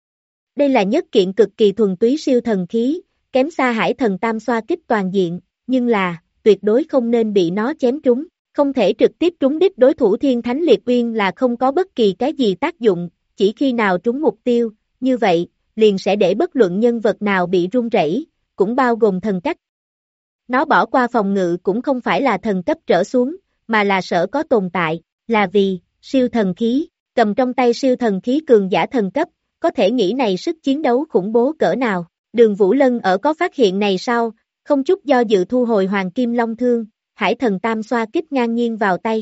Đây là nhất kiện cực kỳ thuần túy siêu thần khí, kém xa Hải Thần Tam xoa kích toàn diện, nhưng là, tuyệt đối không nên bị nó chém trúng, không thể trực tiếp trúng đích đối thủ Thiên Thánh Liệt Uyên là không có bất kỳ cái gì tác dụng, chỉ khi nào trúng mục tiêu, như vậy, liền sẽ để bất luận nhân vật nào bị run rẩy, cũng bao gồm thần cách. Nó bỏ qua phòng ngự cũng không phải là thần cấp trở xuống, mà là sở có tồn tại, là vì, siêu thần khí, cầm trong tay siêu thần khí cường giả thần cấp, có thể nghĩ này sức chiến đấu khủng bố cỡ nào. Đường Vũ Lân ở có phát hiện này sau, không chút do dự thu hồi Hoàng Kim Long Thương, Hải Thần Tam xoa kích ngang nhiên vào tay.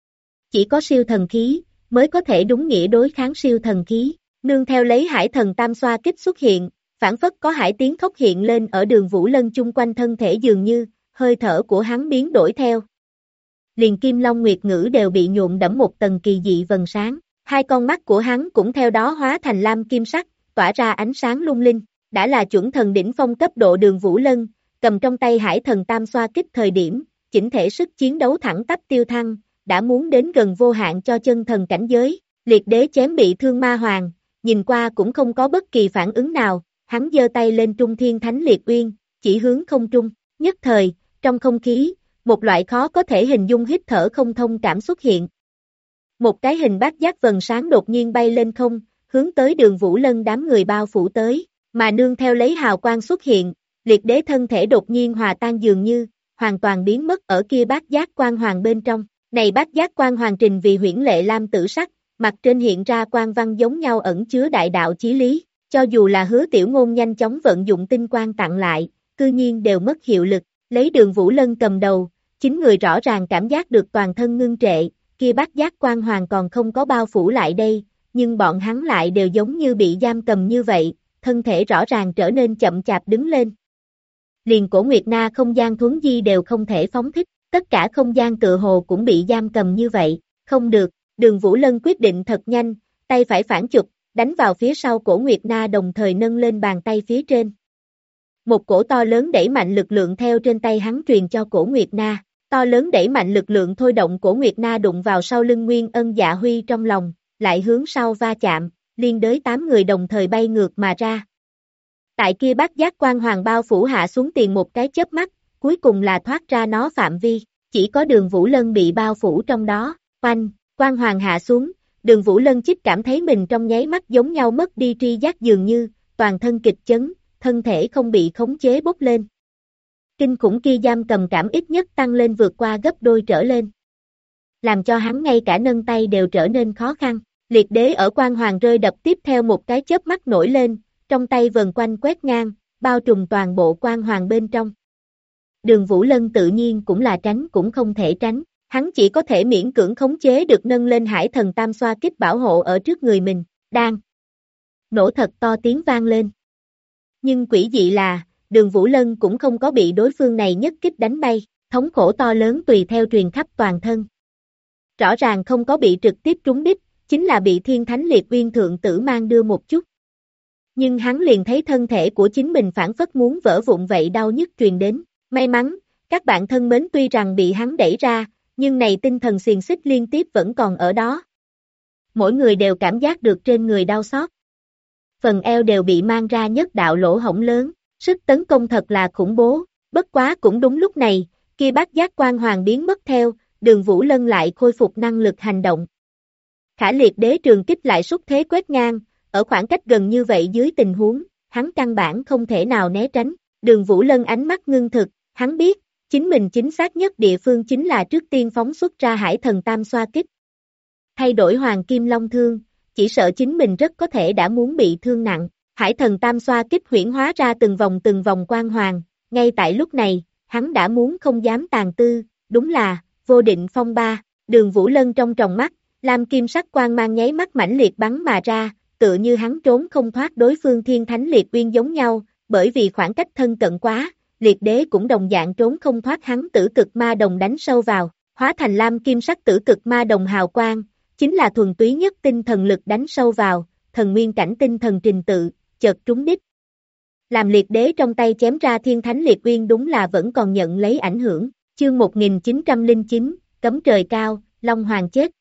Chỉ có siêu thần khí, mới có thể đúng nghĩa đối kháng siêu thần khí, nương theo lấy Hải Thần Tam xoa kích xuất hiện, phản phất có hải tiếng khóc hiện lên ở Đường Vũ Lân chung quanh thân thể dường như, hơi thở của hắn biến đổi theo. Liền Kim Long Nguyệt Ngữ đều bị nhuộm đẫm một tầng kỳ dị vầng sáng, hai con mắt của hắn cũng theo đó hóa thành lam kim sắc, tỏa ra ánh sáng lung linh, đã là chuẩn thần đỉnh phong cấp độ Đường Vũ Lân, cầm trong tay Hải Thần Tam xoa kích thời điểm, chỉnh thể sức chiến đấu thẳng tắp tiêu thăng, đã muốn đến gần vô hạn cho chân thần cảnh giới, liệt đế chém bị thương ma hoàng, nhìn qua cũng không có bất kỳ phản ứng nào, hắn giơ tay lên Trung Thiên Thánh Liệt Uyên, chỉ hướng không trung, nhất thời, trong không khí, một loại khó có thể hình dung hít thở không thông cảm xuất hiện. Một cái hình bát giác vầng sáng đột nhiên bay lên không, hướng tới Đường Vũ Lân đám người bao phủ tới, mà nương theo lấy hào quang xuất hiện, liệt đế thân thể đột nhiên hòa tan dường như, hoàn toàn biến mất ở kia bát giác quang hoàng bên trong. Này bát giác quang hoàng trình vì huyễn lệ lam tử sắc, mặt trên hiện ra quang văn giống nhau ẩn chứa đại đạo chí lý, cho dù là Hứa Tiểu Ngôn nhanh chóng vận dụng tinh quang tặng lại, cư nhiên đều mất hiệu lực, lấy Đường Vũ Lân cầm đầu, chính người rõ ràng cảm giác được toàn thân ngưng trệ, kia bát giác quang hoàng còn không có bao phủ lại đây, nhưng bọn hắn lại đều giống như bị giam cầm như vậy, thân thể rõ ràng trở nên chậm chạp đứng lên. Liền Cổ Nguyệt Na không gian thuấn di đều không thể phóng thích, tất cả không gian tựa hồ cũng bị giam cầm như vậy, không được, Đường Vũ Lân quyết định thật nhanh, tay phải phản chụp, đánh vào phía sau Cổ Nguyệt Na đồng thời nâng lên bàn tay phía trên. Một cổ to lớn đẩy mạnh lực lượng theo trên tay hắn truyền cho Cổ Nguyệt Na, to lớn đẩy mạnh lực lượng thôi động Cổ Nguyệt Na đụng vào sau lưng Nguyên Ân Dạ Huy trong lòng, lại hướng sau va chạm, liên đới 8 người đồng thời bay ngược mà ra. Tại kia bát giác quang hoàng bao phủ hạ xuống tiền một cái chớp mắt, cuối cùng là thoát ra nó phạm vi, chỉ có Đường Vũ Lân bị bao phủ trong đó, oanh, quang hoàng hạ xuống, Đường Vũ Lân chích cảm thấy mình trong nháy mắt giống nhau mất đi tri giác dường như, toàn thân kịch chấn, thân thể không bị khống chế bốc lên. Kinh khủng kia giam cầm cảm ít nhất tăng lên vượt qua gấp đôi trở lên. Làm cho hắn ngay cả nâng tay đều trở nên khó khăn, liệt đế ở quang hoàng rơi đập tiếp theo một cái chớp mắt nổi lên, trong tay vần quanh quét ngang, bao trùm toàn bộ quang hoàng bên trong. Đường Vũ Lân tự nhiên cũng là tránh cũng không thể tránh, hắn chỉ có thể miễn cưỡng khống chế được nâng lên hải thần tam xoa kích bảo hộ ở trước người mình, đang nổ thật to tiếng vang lên. Nhưng quỷ dị là, Đường Vũ Lân cũng không có bị đối phương này nhất kích đánh bay, thống khổ to lớn tùy theo truyền khắp toàn thân. Rõ ràng không có bị trực tiếp trúng đích, chính là bị Thiên Thánh Liệt Uyên thượng tử mang đưa một chút. Nhưng hắn liền thấy thân thể của chính mình phản phất muốn vỡ vụn vậy đau nhức truyền đến. May mắn, các bạn thân mến tuy rằng bị hắn đẩy ra, nhưng này tinh thần xiềng xích liên tiếp vẫn còn ở đó. Mỗi người đều cảm giác được trên người đau xót. Phần eo đều bị mang ra nhất đạo lỗ hổng lớn, sức tấn công thật là khủng bố, bất quá cũng đúng lúc này, kia bát giác quang hoàng biến mất theo, Đường Vũ Lân lại khôi phục năng lực hành động. Khả liệt đế trường kích lại xúc thế quét ngang, ở khoảng cách gần như vậy dưới tình huống, hắn căn bản không thể nào né tránh. Đường Vũ Lân ánh mắt ngưng thực, hắn biết, chính mình chính xác nhất địa phương chính là trước tiên phóng xuất ra hải thần tam xoa kích. Thay đổi hoàng kim long thương, chỉ sợ chính mình rất có thể đã muốn bị thương nặng. Hải thần tam xoa kích huyễn hóa ra từng vòng quang hoàng, ngay tại lúc này, hắn đã muốn không dám tàn tư, đúng là, vô định phong ba. Đường Vũ Lân trong tròng mắt, lam kim sắc quang mang nháy mắt mãnh liệt bắn mà ra, tựa như hắn trốn không thoát đối phương Thiên Thánh Liệt Uyên giống nhau, bởi vì khoảng cách thân cận quá, liệt đế cũng đồng dạng trốn không thoát hắn tử cực ma đồng đánh sâu vào, hóa thành lam kim sắc tử cực ma đồng hào quang, chính là thuần túy nhất tinh thần lực đánh sâu vào, thần nguyên cảnh tinh thần trình tự, chợt trúng đích. Làm liệt đế trong tay chém ra Thiên Thánh Liệt Uyên đúng là vẫn còn nhận lấy ảnh hưởng, chương 1909, cấm trời cao, Long Hoàng chết.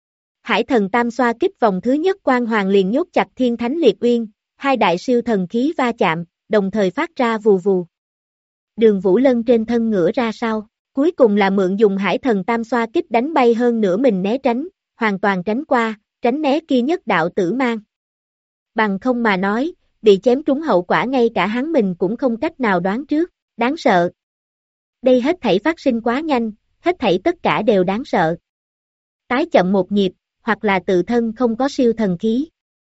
Hải thần tam xoa kích vòng thứ nhất quang hoàng liền nhốt chặt Thiên Thánh Liệt Uyên, hai đại siêu thần khí va chạm, đồng thời phát ra vù vù. Đường Vũ Lân trên thân ngửa ra sau, cuối cùng là mượn dùng hải thần tam xoa kích đánh bay hơn nửa mình né tránh, hoàn toàn tránh qua, tránh né kia nhất đạo tử mang. Bằng không mà nói, bị chém trúng hậu quả ngay cả hắn mình cũng không cách nào đoán trước, đáng sợ. Đây hết thảy phát sinh quá nhanh, hết thảy tất cả đều đáng sợ. Tái chậm một nhịp, hoặc là tự thân không có siêu thần khí.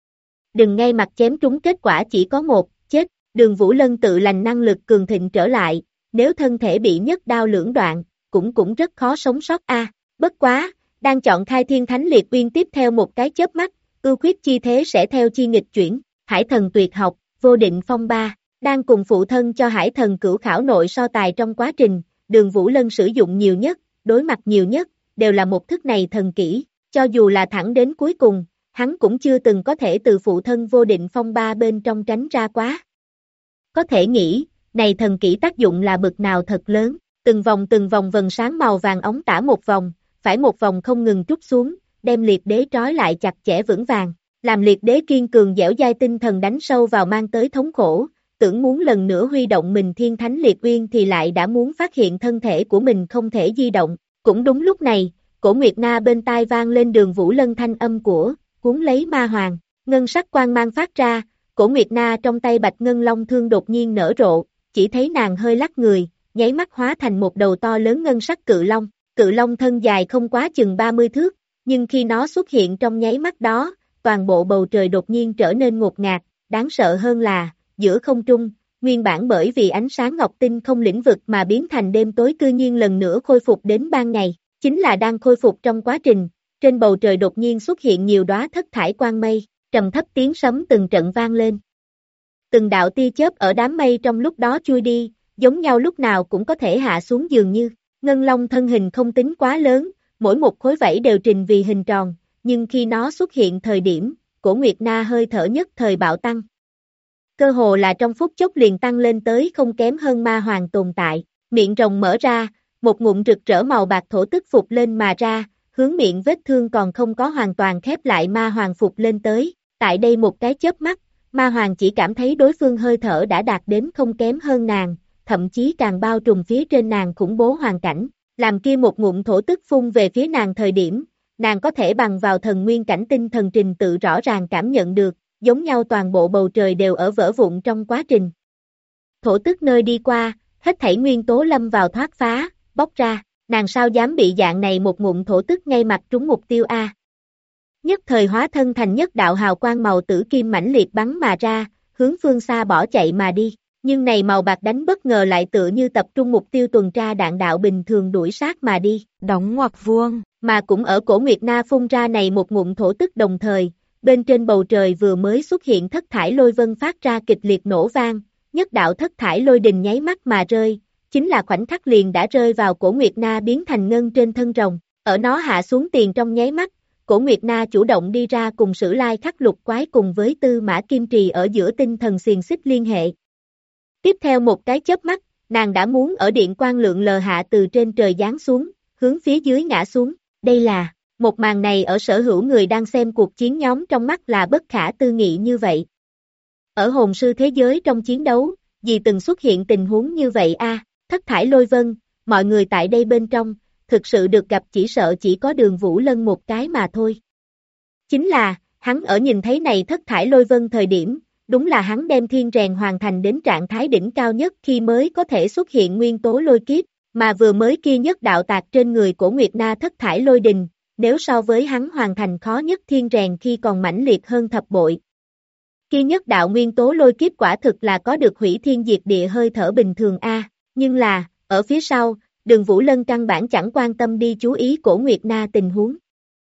Đừng ngay mặt chém trúng kết quả chỉ có một, chết. Đường Vũ Lân tự lành năng lực cường thịnh trở lại, nếu thân thể bị nhất đao lưỡng đoạn, cũng rất khó sống sót a. Bất quá, đang chọn khai Thiên Thánh Liệt Uyên tiếp theo một cái chớp mắt, ưu khuyết chi thế sẽ theo chi nghịch chuyển, hải thần tuyệt học, vô định phong ba, đang cùng phụ thân cho hải thần cửu khảo nội so tài trong quá trình, Đường Vũ Lân sử dụng nhiều nhất, đối mặt nhiều nhất, đều là một thức này thần kỹ, cho dù là thẳng đến cuối cùng, hắn cũng chưa từng có thể từ phụ thân vô định phong ba bên trong tránh ra quá. Có thể nghĩ, này thần kỹ tác dụng là bực nào thật lớn, từng vòng vần sáng màu vàng óng tả một vòng, phải một vòng không ngừng trút xuống, đem liệt đế trói lại chặt chẽ vững vàng, làm liệt đế kiên cường dẻo dai tinh thần đánh sâu vào mang tới thống khổ, tưởng muốn lần nữa huy động mình Thiên Thánh Liệt Uyên thì lại đã muốn phát hiện thân thể của mình không thể di động, cũng đúng lúc này, Cổ Nguyệt Na bên tai vang lên Đường Vũ Lân thanh âm của, cuốn lấy ma hoàng, ngân sắc quang mang phát ra, Cổ Nguyệt Na trong tay bạch ngân long thương đột nhiên nở rộ, chỉ thấy nàng hơi lắc người, nháy mắt hóa thành một đầu to lớn ngân sắc cự long thân dài không quá chừng 30 thước, nhưng khi nó xuất hiện trong nháy mắt đó, toàn bộ bầu trời đột nhiên trở nên ngột ngạt, đáng sợ hơn là, giữa không trung, nguyên bản bởi vì ánh sáng ngọc tinh không lĩnh vực mà biến thành đêm tối cư nhiên lần nữa khôi phục đến ban ngày, chính là đang khôi phục trong quá trình, trên bầu trời đột nhiên xuất hiện nhiều đóa thất thải quang mây, trầm thấp tiếng sấm từng trận vang lên. Từng đạo tia chớp ở đám mây trong lúc đó chui đi, giống nhau lúc nào cũng có thể hạ xuống dường như, ngân long thân hình không tính quá lớn, mỗi một khối vảy đều trình vì hình tròn, nhưng khi nó xuất hiện thời điểm, Cổ Nguyệt Na hơi thở nhất thời bạo tăng. Cơ hồ là trong phút chốc liền tăng lên tới không kém hơn ma hoàng tồn tại, miệng rồng mở ra, một ngụm rực rỡ màu bạc thổ tức phục lên mà ra, hướng miệng vết thương còn không có hoàn toàn khép lại ma hoàng phục lên tới, Tại đây một cái chớp mắt, Ma Hoàng chỉ cảm thấy đối phương hơi thở đã đạt đến không kém hơn nàng, thậm chí càng bao trùm phía trên nàng khủng bố hoàn cảnh, làm kia một ngụm thổ tức phun về phía nàng thời điểm, nàng có thể bằng vào thần nguyên cảnh tinh thần trình tự rõ ràng cảm nhận được, giống nhau toàn bộ bầu trời đều ở vỡ vụn trong quá trình. Thổ tức nơi đi qua, hết thảy nguyên tố lâm vào thoát phá, bóc ra, nàng sao dám bị dạng này một ngụm thổ tức ngay mặt trúng mục tiêu a. Nhất thời hóa thân thành nhất đạo hào quang màu tử kim mãnh liệt bắn mà ra, hướng phương xa bỏ chạy mà đi, nhưng này màu bạc đánh bất ngờ lại tựa như tập trung mục tiêu tuần tra đạn đạo bình thường đuổi sát mà đi, đóng ngoặc vuông, mà cũng ở cổ Nguyệt Na phun ra này một ngụm thổ tức đồng thời, bên trên bầu trời vừa mới xuất hiện thất thải lôi vân phát ra kịch liệt nổ vang, nhất đạo thất thải lôi đình nháy mắt mà rơi, chính là khoảnh khắc liền đã rơi vào cổ Nguyệt Na biến thành ngân trên thân rồng, ở nó hạ xuống tiền trong nháy mắt, cổ Nguyệt Na chủ động đi ra cùng Sử Lai Khắc Lục Quái cùng với Tư Mã Kim Trì ở giữa tinh thần xiềng xích liên hệ. Tiếp theo một cái chớp mắt, nàng đã muốn ở điện quang lượng lờ hạ từ trên trời giáng xuống, hướng phía dưới ngã xuống, đây là, một màn này ở sở hữu người đang xem cuộc chiến nhóm trong mắt là bất khả tư nghị như vậy. Ở hồn sư thế giới trong chiến đấu, vì từng xuất hiện tình huống như vậy a, thất thải lôi vân, mọi người tại đây bên trong, thực sự được gặp chỉ sợ chỉ có Đường Vũ Lân một cái mà thôi. Chính là, hắn ở nhìn thấy này thất thải lôi vân thời điểm, đúng là hắn đem thiên rèn hoàn thành đến trạng thái đỉnh cao nhất khi mới có thể xuất hiện nguyên tố lôi kiếp, mà vừa mới kia nhất đạo tạc trên người của Nguyệt Na thất thải lôi đình, nếu so với hắn hoàn thành khó nhất thiên rèn khi còn mãnh liệt hơn thập bội. Kia nhất đạo nguyên tố lôi kiếp quả thực là có được hủy thiên diệt địa hơi thở bình thường a, nhưng là, ở phía sau, Đường Vũ Lân căn bản chẳng quan tâm đi chú ý cổ Nguyệt Na tình huống.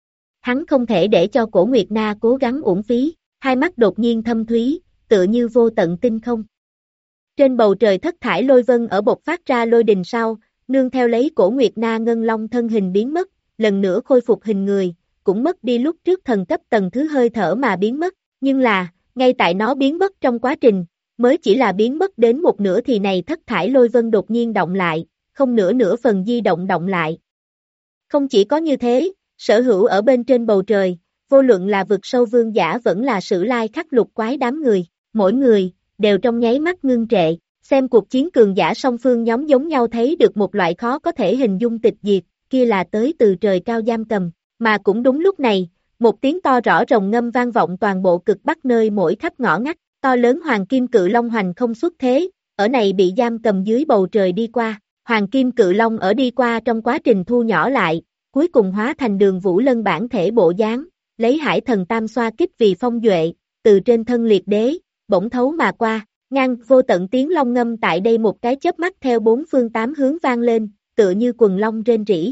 Hắn không thể để cho cổ Nguyệt Na cố gắng uổng phí, hai mắt đột nhiên thâm thúy, tựa như vô tận tinh không. Trên bầu trời thất thải lôi vân ở bộc phát ra lôi đình sau, nương theo lấy cổ Nguyệt Na ngân long thân hình biến mất, lần nữa khôi phục hình người, cũng mất đi lúc trước thần cấp tầng thứ hơi thở mà biến mất, nhưng là, ngay tại nó biến mất trong quá trình, mới chỉ là biến mất đến một nửa thì này thất thải lôi vân đột nhiên động lại, không nửa phần di động lại. Không chỉ có như thế, sở hữu ở bên trên bầu trời, vô luận là vực sâu vương giả vẫn là Sử Lai Khắc Lục Quái đám người, mỗi người, đều trong nháy mắt ngưng trệ, xem cuộc chiến cường giả song phương nhóm giống nhau thấy được một loại khó có thể hình dung tịch diệt, kia là tới từ trời cao giam cầm, mà cũng đúng lúc này, một tiếng to rõ rồng ngâm vang vọng toàn bộ cực bắc nơi mỗi khắp ngõ ngách, to lớn hoàng kim cự long hoành không xuất thế, ở này bị giam cầm dưới bầu trời đi qua, hoàng kim cự long ở đi qua trong quá trình thu nhỏ lại, cuối cùng hóa thành Đường Vũ Lân bản thể bộ dáng, lấy hải thần tam xoa kích vì phong duệ, từ trên thân liệt đế, bổng thấu mà qua, ngang vô tận tiếng long ngâm tại đây một cái chớp mắt theo bốn phương tám hướng vang lên, tựa như quần long rên rỉ.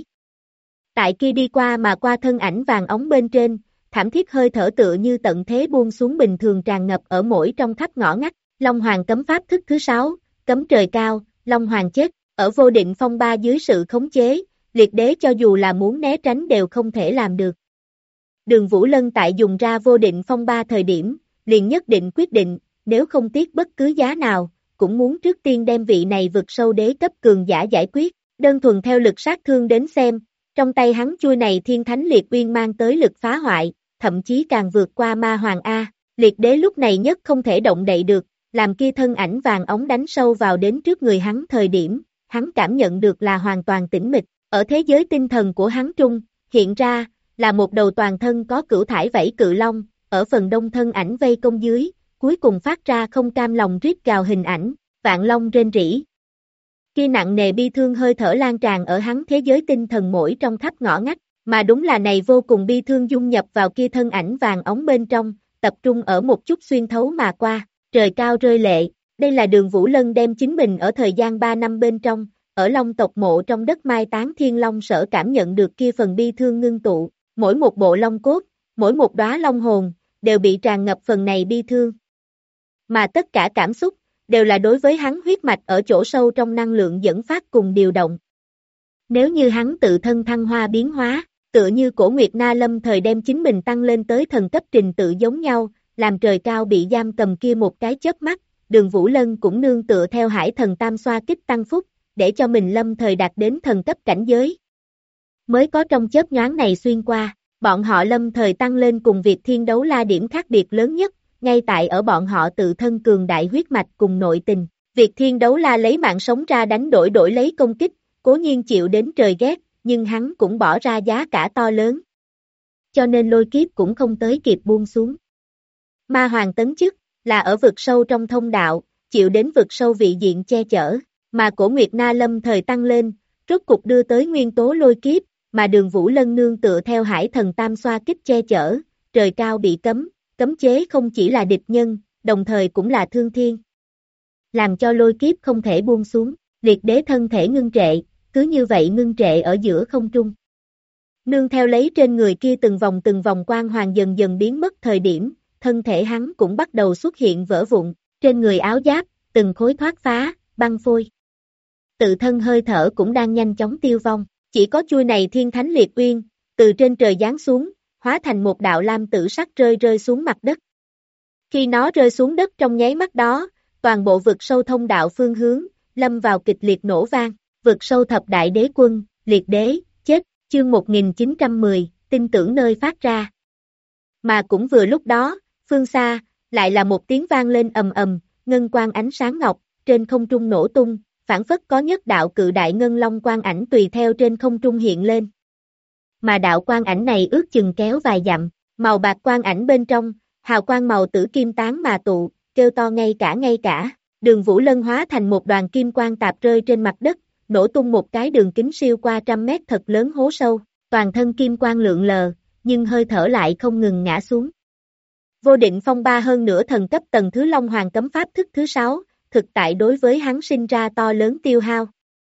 Tại kia đi qua mà qua thân ảnh vàng ống bên trên, thảm thiết hơi thở tựa như tận thế buông xuống bình thường tràn ngập ở mỗi trong khắp ngõ ngách, Long Hoàng cấm pháp thức thứ 6, cấm trời cao, Long Hoàng chết, ở vô định phong ba dưới sự khống chế, liệt đế cho dù là muốn né tránh đều không thể làm được. Đường Vũ Lân tại dùng ra vô định phong ba thời điểm, liền nhất định quyết định, nếu không tiếc bất cứ giá nào, cũng muốn trước tiên đem vị này vượt sâu đế cấp cường giả giải quyết, đơn thuần theo lực sát thương đến xem, trong tay hắn chui này thiên thánh liệt uyên mang tới lực phá hoại, thậm chí càng vượt qua ma hoàng A, liệt đế lúc này nhất không thể động đậy được, làm kia thân ảnh vàng ống đánh sâu vào đến trước người hắn thời điểm, hắn cảm nhận được là hoàn toàn tĩnh mịch, ở thế giới tinh thần của hắn trung, hiện ra, là một đầu toàn thân có cửu thải vảy cự long, ở phần đông thân ảnh vây công dưới, cuối cùng phát ra không cam lòng rít gào hình ảnh, vạn long rên rỉ. Kia nặng nề bi thương hơi thở lan tràn ở hắn thế giới tinh thần mỗi trong khắp ngõ ngách, mà đúng là này vô cùng bi thương dung nhập vào kia thân ảnh vàng ống bên trong, tập trung ở một chút xuyên thấu mà qua, trời cao rơi lệ, đây là Đường Vũ Lân đem chính mình ở thời gian 3 năm bên trong, ở Long tộc mộ trong đất mai táng thiên long sở cảm nhận được kia phần bi thương ngưng tụ, mỗi một bộ long cốt, mỗi một đóa long hồn, đều bị tràn ngập phần này bi thương. Mà tất cả cảm xúc, đều là đối với hắn huyết mạch ở chỗ sâu trong năng lượng dẫn phát cùng điều động. Nếu như hắn tự thân thăng hoa biến hóa, tựa như cổ Nguyệt Na lâm thời đem chính mình tăng lên tới thần cấp trình tự giống nhau, làm trời cao bị giam cầm kia một cái chớp mắt, Đường Vũ Lân cũng nương tựa theo hải thần tam xoa kích tăng phúc, để cho mình lâm thời đạt đến thần cấp cảnh giới. Mới có trong chớp nhoáng này xuyên qua, Bọn họ lâm thời tăng lên cùng Việt Thiên Đấu La điểm khác biệt lớn nhất, ngay tại ở bọn họ tự thân cường đại huyết mạch cùng nội tình. Việt Thiên Đấu La lấy mạng sống ra đánh đổi lấy công kích, cố nhiên chịu đến trời ghét, nhưng hắn cũng bỏ ra giá cả to lớn. Cho nên lôi kiếp cũng không tới kịp buông xuống. Ma Hoàng tấn chức, là ở vực sâu trong thông đạo, chịu đến vực sâu vị diện che chở, mà Cổ Nguyệt Na lâm thời tăng lên, rốt cục đưa tới nguyên tố lôi kiếp, mà Đường Vũ Lân nương tựa theo hải thần tam xoa kích che chở, trời cao bị cấm chế không chỉ là địch nhân, đồng thời cũng là thương thiên. Làm cho lôi kiếp không thể buông xuống, liệt đế thân thể ngưng trệ, cứ như vậy ngưng trệ ở giữa không trung. Nương theo lấy trên người kia từng vòng quang hoàng dần dần biến mất thời điểm, thân thể hắn cũng bắt đầu xuất hiện vỡ vụn, trên người áo giáp, từng khối thoát phá, băng phôi. Tự thân hơi thở cũng đang nhanh chóng tiêu vong, chỉ có chuôi này thiên thánh liệt uyên, từ trên trời giáng xuống, hóa thành một đạo lam tử sắc rơi xuống mặt đất. Khi nó rơi xuống đất trong nháy mắt đó, toàn bộ vực sâu thông đạo phương hướng, lâm vào kịch liệt nổ vang, vực sâu thập đại đế quân, liệt đế, chết, chương 1910, tin tưởng nơi phát ra. Mà cũng vừa lúc đó, phương xa, lại là một tiếng vang lên ầm ầm, ngân quang ánh sáng ngọc, trên không trung nổ tung, phảng phất có nhất đạo cự đại ngân long quang ảnh tùy theo trên không trung hiện lên. Mà đạo quang ảnh này ước chừng kéo vài dặm, màu bạc quang ảnh bên trong, hào quang màu tử kim tán mà tụ, kêu to ngay cả, Đường Vũ Lân hóa thành một đoàn kim quang tạp rơi trên mặt đất, nổ tung một cái đường kính siêu qua 100 mét thật lớn hố sâu, toàn thân kim quang lượn lờ, nhưng hơi thở lại không ngừng ngã xuống. Vô định phong ba hơn nửa thần cấp tầng thứ Long Hoàng cấm pháp thức thứ 6, thực tại đối với hắn sinh ra to lớn tiêu hao.